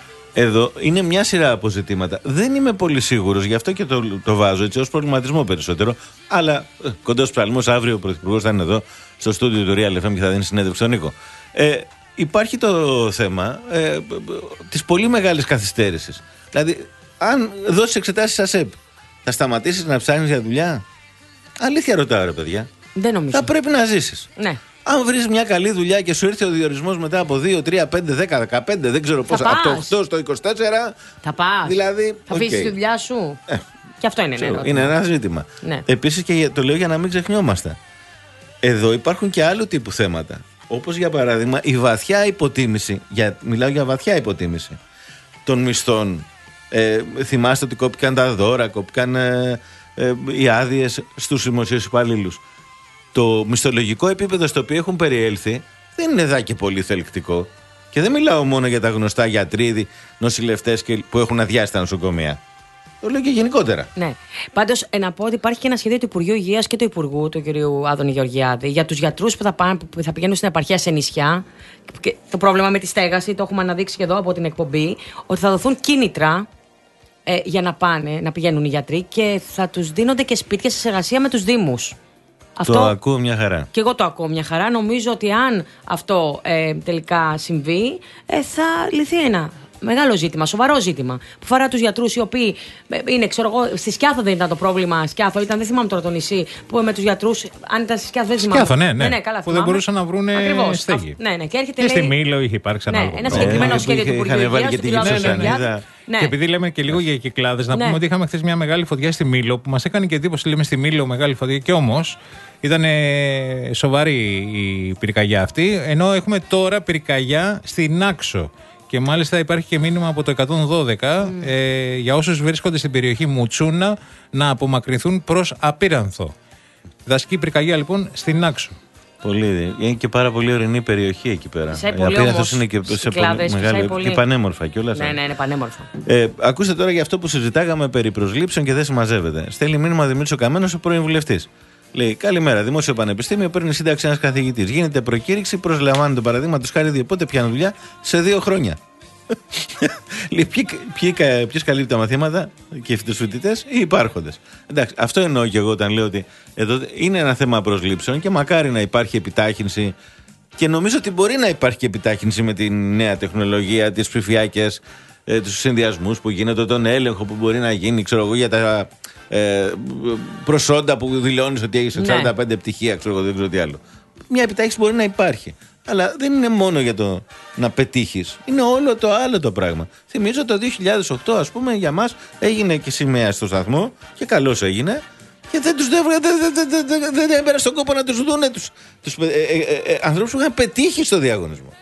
Εδώ είναι μια σειρά από ζητήματα. Δεν είμαι πολύ σίγουρος, γι' αυτό και το, το βάζω έτσι ως προβληματισμό περισσότερο. Αλλά ε, κοντός ψαλμός, αύριο ο Πρωθυπουργός θα είναι εδώ στο στούντιο του Real εφ εμ και θα δίνει συνέντευξη στον Νίκο. Ε, υπάρχει το θέμα ε, της πολύ μεγάλης καθυστέρησης. Δηλαδή, αν δώσεις εξετάσεις ΑΣΕΠ, θα σταματήσεις να ψάχνεις για δουλειά? Αλήθεια ρωτάω, ρε παιδιά. Δεν νομίζω. Θα πρέπει να ζήσεις. Ναι. Αν βρεις μια καλή δουλειά και σου ήρθε ο διορισμός μετά από δύο, τρία, πέντε, δέκα, δεκαπέντε, δεν ξέρω πώς, από το οκτώ στο είκοσι τέσσερα. Θα πας. Δηλαδή, θα αφήσεις okay. τη δουλειά σου. Ε, και αυτό είναι ένα Είναι ένα ζήτημα. Ναι. Επίσης, και το λέω για να μην ξεχνιόμαστε. Εδώ υπάρχουν και άλλου τύπου θέματα. Όπως για παράδειγμα η βαθιά υποτίμηση. Για, μιλάω για βαθιά υποτίμηση των μισθών. Ε, θυμάστε ότι κόπηκαν τα δώρα, κόπηκαν ε, ε, οι άδειες στους δημοσίους υπαλλήλους. Το μισθολογικό επίπεδο στο οποίο έχουν περιέλθει δεν είναι δά και πολύ θελκτικό. Και δεν μιλάω μόνο για τα γνωστά γιατροί, νοσηλευτές που έχουν αδειάσει τα νοσοκομεία. Το λέω και γενικότερα. Ναι. Πάντως, να πω ότι υπάρχει και ένα σχέδιο του Υπουργείου Υγείας και του Υπουργού, του κ. Άδωνη Γεωργιάδη, για τους γιατρούς που θα, πάνε, που θα πηγαίνουν στην επαρχία σε νησιά. Και το πρόβλημα με τη στέγαση, το έχουμε αναδείξει και εδώ από την εκπομπή, ότι θα δοθούν κίνητρα ε, για να πάνε, να πηγαίνουν οι γιατροί και θα τους δίνονται και σπίτια σε συνεργασία με τους Δήμους. Αυτό, το ακούω μια χαρά. Και εγώ το ακούω μια χαρά. Νομίζω ότι αν αυτό ε, τελικά συμβεί, ε, θα λυθεί ένα μεγάλο ζήτημα, σοβαρό ζήτημα. Που φορά τους γιατρούς οι οποίοι είναι, ξέρω εγώ, στη Σκιάθο δεν ήταν το πρόβλημα. Σκιάθο ήταν, δεν θυμάμαι τώρα το νησί, που με τους γιατρούς, αν ήταν στη Σκιάθο δεν θυμάμαι. Σκιάθο, ναι, ναι. ναι, ναι καλά, που δεν μπορούσαν να βρουν στέγη. Ναι, ναι, και έρχεται, και λέει, στη Μήλο είχε υπάρξει ναι, ένα, ένα συγκεκριμένο σχέδιο του Υπουργείου Υγείας. Ναι. Και επειδή λέμε και λίγο για κυκλάδες, να ναι. πούμε ότι είχαμε χθες μια μεγάλη φωτιά στη Μήλο που μας έκανε και εντύπωση. Λέμε στη Μήλο μεγάλη φωτιά, και όμως ήταν σοβαρή η πυρκαγιά αυτή. Ενώ έχουμε τώρα πυρκαγιά στην Άξο. Και μάλιστα υπάρχει και μήνυμα από το εκατόν δώδεκα mm. ε, για όσους βρίσκονται στην περιοχή Μουτσούνα να απομακρυνθούν προς Απίρανθο. Δασική πυρκαγιά λοιπόν στην Άξο. Πολύ. Είναι και πάρα πολύ ορεινή περιοχή εκεί πέρα. Σε πολύ όμως, είναι και σε κλάδες, μεγάλη. Πολύ. Και πανέμορφα κιόλας. Ναι, ναι, είναι πανέμορφα. Ε, ακούστε τώρα για αυτό που συζητάγαμε περί προσλήψεων και δεν συμμαζεύεται. Στέλνει μήνυμα Δημήτρης ο Καμένος, ο πρώην βουλευτής. Λέει: Καλημέρα, Δημόσιο Πανεπιστήμιο, παίρνει σύνταξη ένας καθηγητής. Γίνεται προκήρυξη, προσλαμβάνεται παραδείγματος χάρη δύο. Πότε πιάνει δουλειά? Σε δύο χρόνια. Λέει: Ποιος καλύπτει τα μαθήματα και τους φοιτητές ή υπάρχοντες? Εντάξει, αυτό εννοώ και εγώ όταν λέω ότι εδώ είναι ένα θέμα προσλήψεων και μακάρι να υπάρχει επιτάχυνση. Και νομίζω ότι μπορεί να υπάρχει και επιτάχυνση με τη νέα τεχνολογία, τις ψηφιακές, ε, τους συνδυασμούς που γίνεται, τον έλεγχο που μπορεί να γίνει, ξέρω εγώ, για τα ε, προσόντα που δηλώνεις ότι έχεις σαράντα πέντε πτυχία, ξέρω εγώ, δεν ξέρω τι άλλο. Μια επιτάχυνση μπορεί να υπάρχει. Αλλά δεν είναι μόνο για το να πετύχεις. Είναι όλο το άλλο το πράγμα. Θυμίζω το δύο χιλιάδες οκτώ, ας πούμε, για μας έγινε και σημαία στο σταθμό και καλώς έγινε. Και δεν τους δεν, δεν, δεν, δεν, δεν έμπαιρα στον κόπο να τους δούνε τους, τους ε, ε, ε, ε, ανθρώπους που είχαν πετύχει στο διαγωνισμό.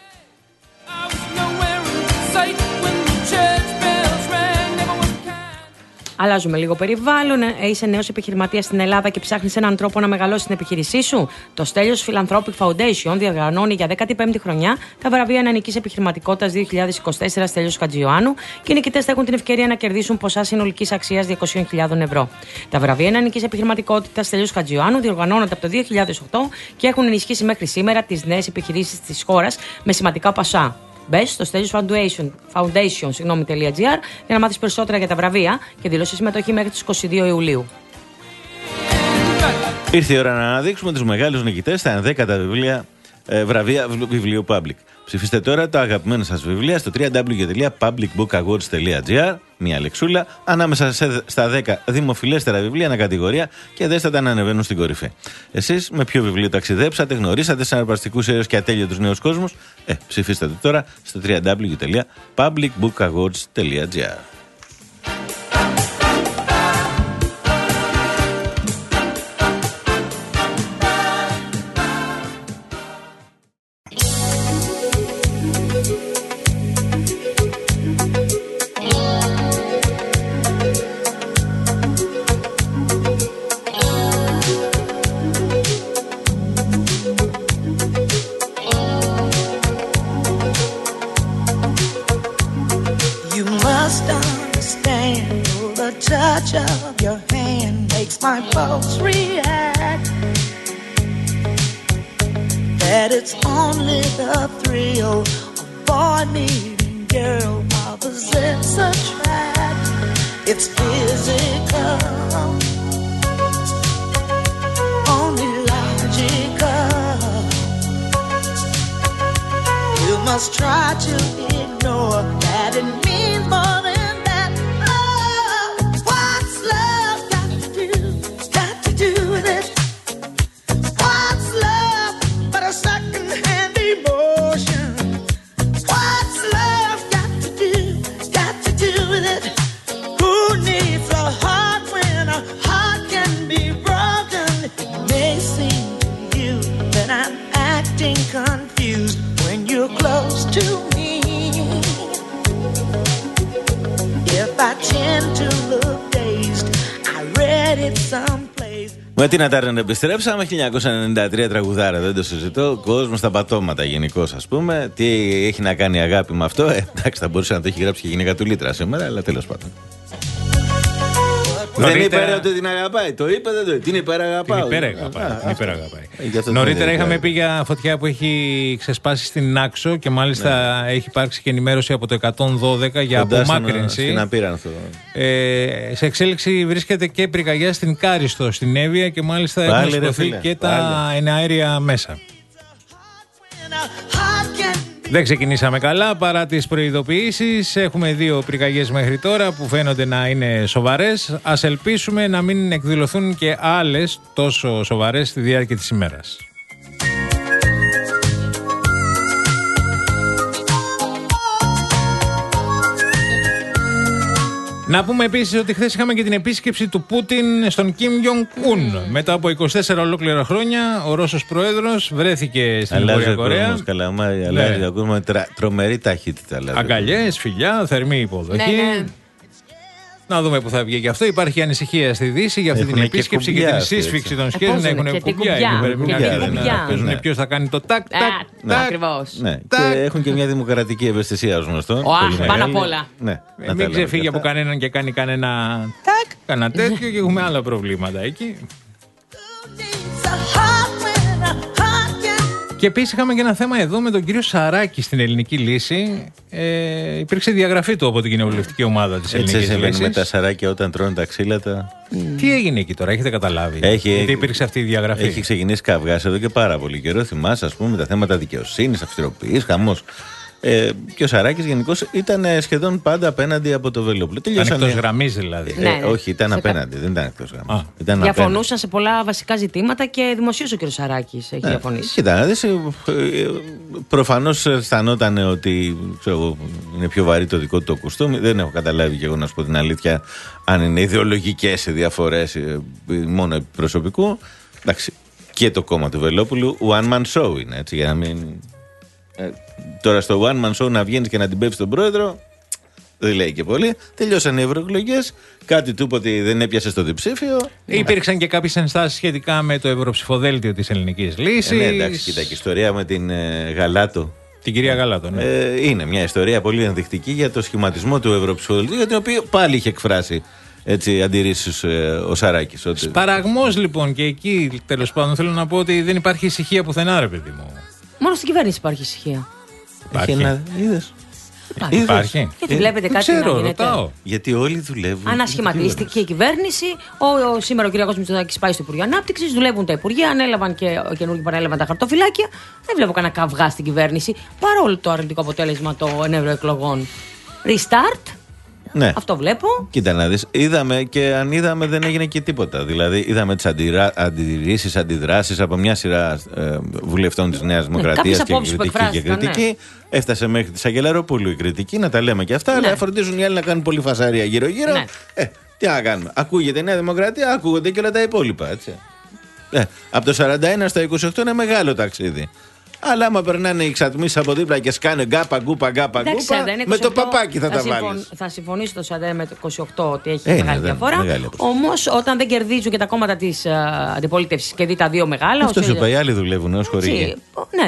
Αλλάζουμε λίγο περιβάλλον. Ε, είσαι νέος επιχειρηματίας στην Ελλάδα και ψάχνεις έναν τρόπο να μεγαλώσεις την επιχείρησή σου? Το Στέλιος Philanthropic Foundation διοργανώνει για δέκατη πέμπτη χρονιά τα βραβεία Νεανικής Επιχειρηματικότητας δύο χιλιάδες είκοσι τέσσερα Στέλιος Χατζιωάννου και οι νικητές θα έχουν την ευκαιρία να κερδίσουν ποσά συνολικής αξίας διακόσιες χιλιάδες ευρώ. Τα βραβεία Νεανικής Επιχειρηματικότητας Στέλιος Χατζιωάννου διοργανώνονται από το δύο χιλιάδες οκτώ και έχουν ενισχύσει μέχρι σήμερα τις νέες επιχειρήσεις της χώρας με σημαντικά ποσά. Μπες στο Stelios Foundation, Foundation συγγνώμη, .gr για να μάθεις περισσότερα για τα βραβεία και δήλωσε συμμετοχή μέχρι τις είκοσι δύο Ιουλίου. Ήρθε η ώρα να αναδείξουμε τους μεγάλους νικητές στα ενδέκατα βιβλία, ε, βραβεία βιβλίου Public. Ψηφίστε τώρα τα αγαπημένα σας βιβλία στο double-u double-u double-u τελεία public book awards τελεία gr, μια λεξούλα, ανάμεσα σε, στα δέκα δημοφιλέστερα βιβλία ανακατηγορία και δέστε τα να ανεβαίνουν στην κορυφή. Εσείς με ποιο βιβλίο ταξιδέψατε, γνωρίσατε συναρπαστικούς ήρωες και ατέλειωτους νέους κόσμους? Ε, ψηφίστε το τώρα στο double-u double-u double-u τελεία public book awards τελεία gr. of your hand makes my pulse react. That it's only the thrill of boy meeting girl, opposites attract. It's physical, only logical. You must try to ignore that it means more than that. Oh, what's love got to do, got to do with it? What's love but a second-hand emotion? What's love got to do, got to do with it? Who needs a heart when a heart can be broken? It may seem to you that I'm acting confused when you're close to me. If I tend to look dazed, I read it someplace. Με την Ατάρνεν επιστρέψαμε, χίλια εννιακόσια ενενήντα τρία τραγουδάρα, δεν το συζητώ. Κόσμο στα πατώματα γενικώς, ας πούμε. Τι έχει να κάνει η αγάπη με αυτό, ε, εντάξει, θα μπορούσε να το έχει γράψει και η γυναίκα του Λίτρα σήμερα, αλλά τέλος πάντων. Νωρίτερα... Δεν είπε ότι την αγαπάει. Το είπε, δεν το είπε. Την υπεραγαπάει. Την υπεραγαπάει. Την υπεραγαπάει. Νωρίτερα είχαμε πει για φωτιά που έχει ξεσπάσει στην Νάξο και μάλιστα ναι. έχει υπάρξει και ενημέρωση από το εκατόν δώδεκα για Κοντά απομάκρυνση. Στην Απίρανθο. Ε, σε εξέλιξη βρίσκεται και πυρκαγιά στην Κάριστο, στην Εύβοια και μάλιστα Πάλι έχουν σηκωθεί και τα εναέρια μέσα. Δεν ξεκινήσαμε καλά παρά τις προειδοποιήσεις. Έχουμε δύο πυρκαγιές μέχρι τώρα που φαίνονται να είναι σοβαρές. Ας ελπίσουμε να μην εκδηλωθούν και άλλες τόσο σοβαρές στη διάρκεια της ημέρας. Να πούμε επίσης ότι χθες είχαμε και την επίσκεψη του Πούτιν στον Κιμ Γιονγκ-ουν. Μετά από είκοσι τέσσερα ολόκληρα χρόνια, ο Ρώσος πρόεδρος βρέθηκε στην Βόρεια Κορέα. Αλλάζει ο καλαμάρι, αλλάζει ο κόσμος, τρα, τρομερή ταχύτητα. Αγκαλιές, φιλιά, θερμή υποδοχή. Ναι, ναι. Να δούμε που θα βγει και αυτό. Υπάρχει ανησυχία στη Δύση για αυτή Έχουν την επίσκεψη και, και την σύσφυξη των σχέσεων. Έχουν κουμπιά. Παίζουν ποιος θα κάνει το τάκ, τάκ. Ακριβώς. Και έχουν και μια δημοκρατική ευαισθησία ως γνωστό. Πάνω απ' όλα. Μην ξεφύγει από κανέναν και κάνει κανένα τάκ, κανένα τέτοιο και έχουμε άλλα προβλήματα εκεί. Και επίσης είχαμε και ένα θέμα εδώ με τον κύριο Σαράκη στην Ελληνική Λύση. Ε, υπήρξε διαγραφή του από την κοινοβουλευτική ομάδα της Ελληνικής Λύσης. Έτσι με τα σαράκια όταν τρώνε τα ξύλατα. Mm. Τι έγινε εκεί τώρα, έχετε καταλάβει? Έχει, γιατί υπήρξε αυτή η διαγραφή? Έχει ξεκινήσει καυγάς εδώ και πάρα πολύ καιρό. Θυμάσαι, ας πούμε, τα θέματα δικαιοσύνης, αυστηροποίησης, χαμός. Ε, και ο Σαράκης γενικώς ήταν σχεδόν πάντα απέναντι από το Βελόπουλο. Ήταν εκτός γραμμής δηλαδή. Ε, ναι, όχι, ήταν απέναντι, κα... δεν ήταν εκτός γραμμής. Ήταν διαφωνούσαν απέναντι σε πολλά βασικά ζητήματα και δημοσίως ο κ. Σαράκης έχει ε, διαφωνήσει. Κοίτα, δες, προφανώς αισθανόταν ότι ξέρω, είναι πιο βαρύ το δικό του το κουστούμι. Δεν έχω καταλάβει και εγώ να σου πω την αλήθεια αν είναι ιδεολογικές διαφορές μόνο προσωπικού. Εντάξει, και το κόμμα του Βελόπουλου one man show είναι, έτσι, για να μην. Ε, τώρα στο one man show να βγαίνεις και να την πέφτεις τον πρόεδρο, δεν λέει και πολύ. Τελειώσαν οι ευρωεκλογές. Κάτι του είπε ότι δεν έπιασε στο διψήφιο. Υπήρξαν και κάποιες ενστάσεις σχετικά με το ευρωψηφοδέλτιο της Ελληνικής Λύσης. Ε, ναι, εντάξει, κοίτα, και η ιστορία με την ε, Γαλάτο. Την κυρία Γαλάτο, ναι. Ε, είναι μια ιστορία πολύ ενδεικτική για το σχηματισμό του ευρωψηφοδελτίου, για την οποία πάλι είχε εκφράσει έτσι αντιρρήσεις ε, ο Σαράκης. Ότι... Σπαραγμός λοιπόν, και εκεί τέλος πάντων θέλω να πω ότι δεν υπάρχει ησυχία πουθενά, ρε παιδί μου. Μόνο στην κυβέρνηση υπάρχει ησυχία. Υπάρχει. Ένα... Είδες. Υπάρχει. υπάρχει. Γιατί βλέπετε κάτι ξέρω, να γίνεται. Ρωτάω. Γιατί όλοι δουλεύουν. Ανασχηματίστηκε η κυβέρνηση. Ο, ο, σήμερα ο κ. Μητσοτάκης πάει στο Υπουργείο Ανάπτυξης. Δουλεύουν τα Υπουργεία. Ανέλαβαν και καινούργιοι παρέλαβαν τα χαρτοφυλάκια. Δεν βλέπω κανένα καυγά στην κυβέρνηση. Παρόλο το αρνητικό αποτέλεσμα των ευρωεκλογών. Restart. Ναι. Αυτό βλέπω. Κοίτα να δεις, είδαμε και αν είδαμε δεν έγινε και τίποτα. Δηλαδή είδαμε τις αντιρά... αντιρρήσεις, αντιδράσεις από μια σειρά ε, βουλευτών της Νέας Δημοκρατίας ναι, και κριτική και κριτική. Ναι. Έφτασε μέχρι τη Σαγγελαροπούλου η κριτική, να τα λέμε και αυτά, ναι. Αλλά φροντίζουν οι άλλοι να κάνουν πολύ φασαρία γύρω-γύρω. Ναι. Ε, τι να κάνουμε. Ακούγεται η Νέα Δημοκρατία, ακούγονται και όλα τα υπόλοιπα. Έτσι. Ε, από το σαράντα ένα στο είκοσι οκτώ είναι μεγάλο ταξίδι. Αλλά άμα περνάνε οι ξατμίσεις από δίπλα και σκάνε γκάπα, γκούπα, γκάπα, γκούπα, με το παπάκι θα, θα τα συμφων... βάλεις. Θα συμφωνήσω το σαράντα ένα με το είκοσι οκτώ ότι έχει ε, μεγάλη ναι, διαφορά. Όμως όταν δεν κερδίζουν και τα κόμματα της uh, αντιπολίτευσης και δει τα δύο μεγάλα. Αυτό σου είπα, οι άλλοι δουλεύουν ως χορηγοί. Ναι.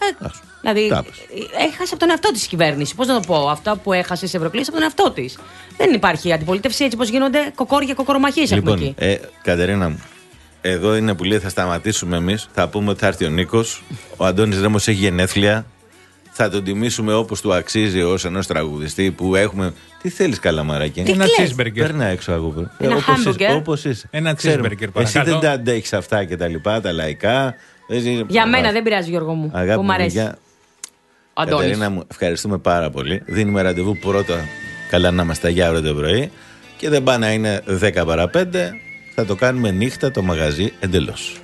Ε, δηλαδή, έχασε από τον εαυτό της η κυβέρνηση. Πώς να το πω, αυτά που έχασε σε ευρωεκλογές από τον εαυτό της. Δεν υπάρχει αντιπολίτευση έτσι πως γίνονται κοκόρια κοκορομαχίες. Λοιπόν, ε, Κατερίνα μου, εδώ είναι που λέει θα σταματήσουμε εμείς. Θα πούμε ότι θα έρθει ο Νίκος. Ο Αντώνης Ρέμος έχει γενέθλια. Θα τον τιμήσουμε όπως του αξίζει ως ενός τραγουδιστή που έχουμε. Τι θέλεις, καλαμαράκι? Ένα cheeseburger. Παίρνει έξω, αγούπερ. Ένα hamburger. Όπως είσαι. Ένα cheeseburger, παρακαλώ. Εσύ δεν τα αντέχεις αυτά και τα λοιπά, τα λαϊκά. Για μένα δεν πειράζει, Γιώργο μου. Αγάπη που μου αρέσει. Για... Κατερίνα μου, ευχαριστούμε πάρα πολύ. Δίνουμε ραντεβού πρώτα. Καλά να είμαστε για αύριο το πρωί. Και δεν πάει να είναι δέκα παρά πέντε. Θα το κάνουμε νύχτα το μαγαζί εντελώς.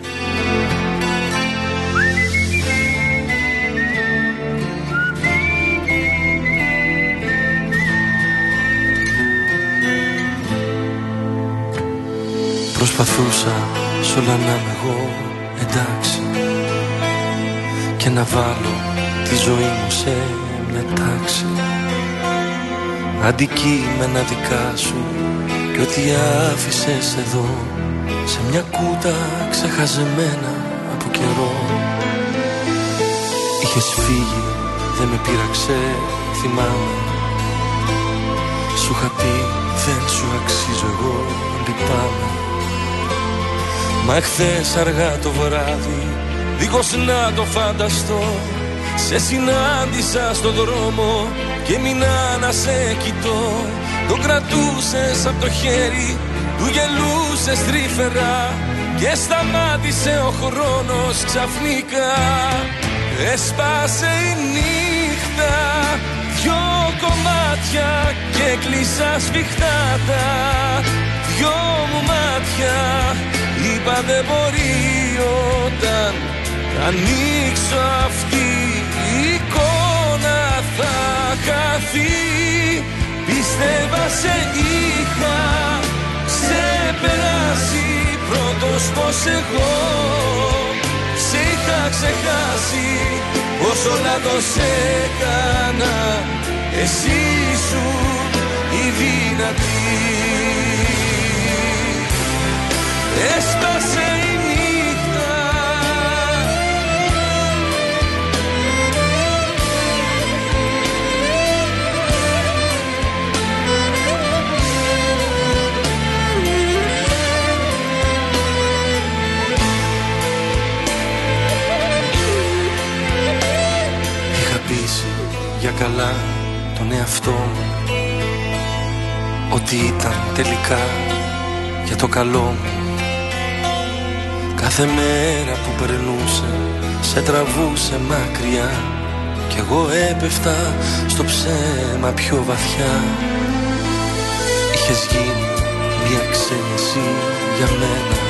Προσπαθούσα σ' όλα να είμαι εγώ εντάξει και να βάλω τη ζωή μου σε μια τάξη. Αντικείμενα δικά σου κι ό,τι άφησες εδώ σε μια κούτα ξεχαζεμένα από καιρό. Είχες φύγει, δεν με πείραξε, θυμάμαι. Σου είχα πει δεν σου αξίζω εγώ, λυπάμαι. Μα εχθές αργά το βράδυ, δίχως να το φανταστώ, σε συνάντησα στο δρόμο και μείνα να σε κοιτώ. Το κρατούσες απ' το χέρι, του γελούσες τρυφερά και σταμάτησε ο χρόνος ξαφνικά. Έσπασε η νύχτα, δυο κομμάτια και κλείσα σφιχτά τα δυο μου μάτια. Είπα δεν μπορεί όταν ανοίξω αυτή η εικόνα θα χαθεί. Πίστευα σε είχα ξεπεράσει πρώτος πως εγώ σε είχα ξεχάσει. Όσο λάθος έκανα εσύ σου η δυνατή. Έσπασε η νύχτα. Είχα πείσει για καλά τον εαυτό μου ότι ήταν τελικά για το καλό μου. Κάθε μέρα που περνούσε σε τραβούσε μακριά κι εγώ έπεφτα στο ψέμα πιο βαθιά. Είχες γίνει μια ξένη εσύ για μένα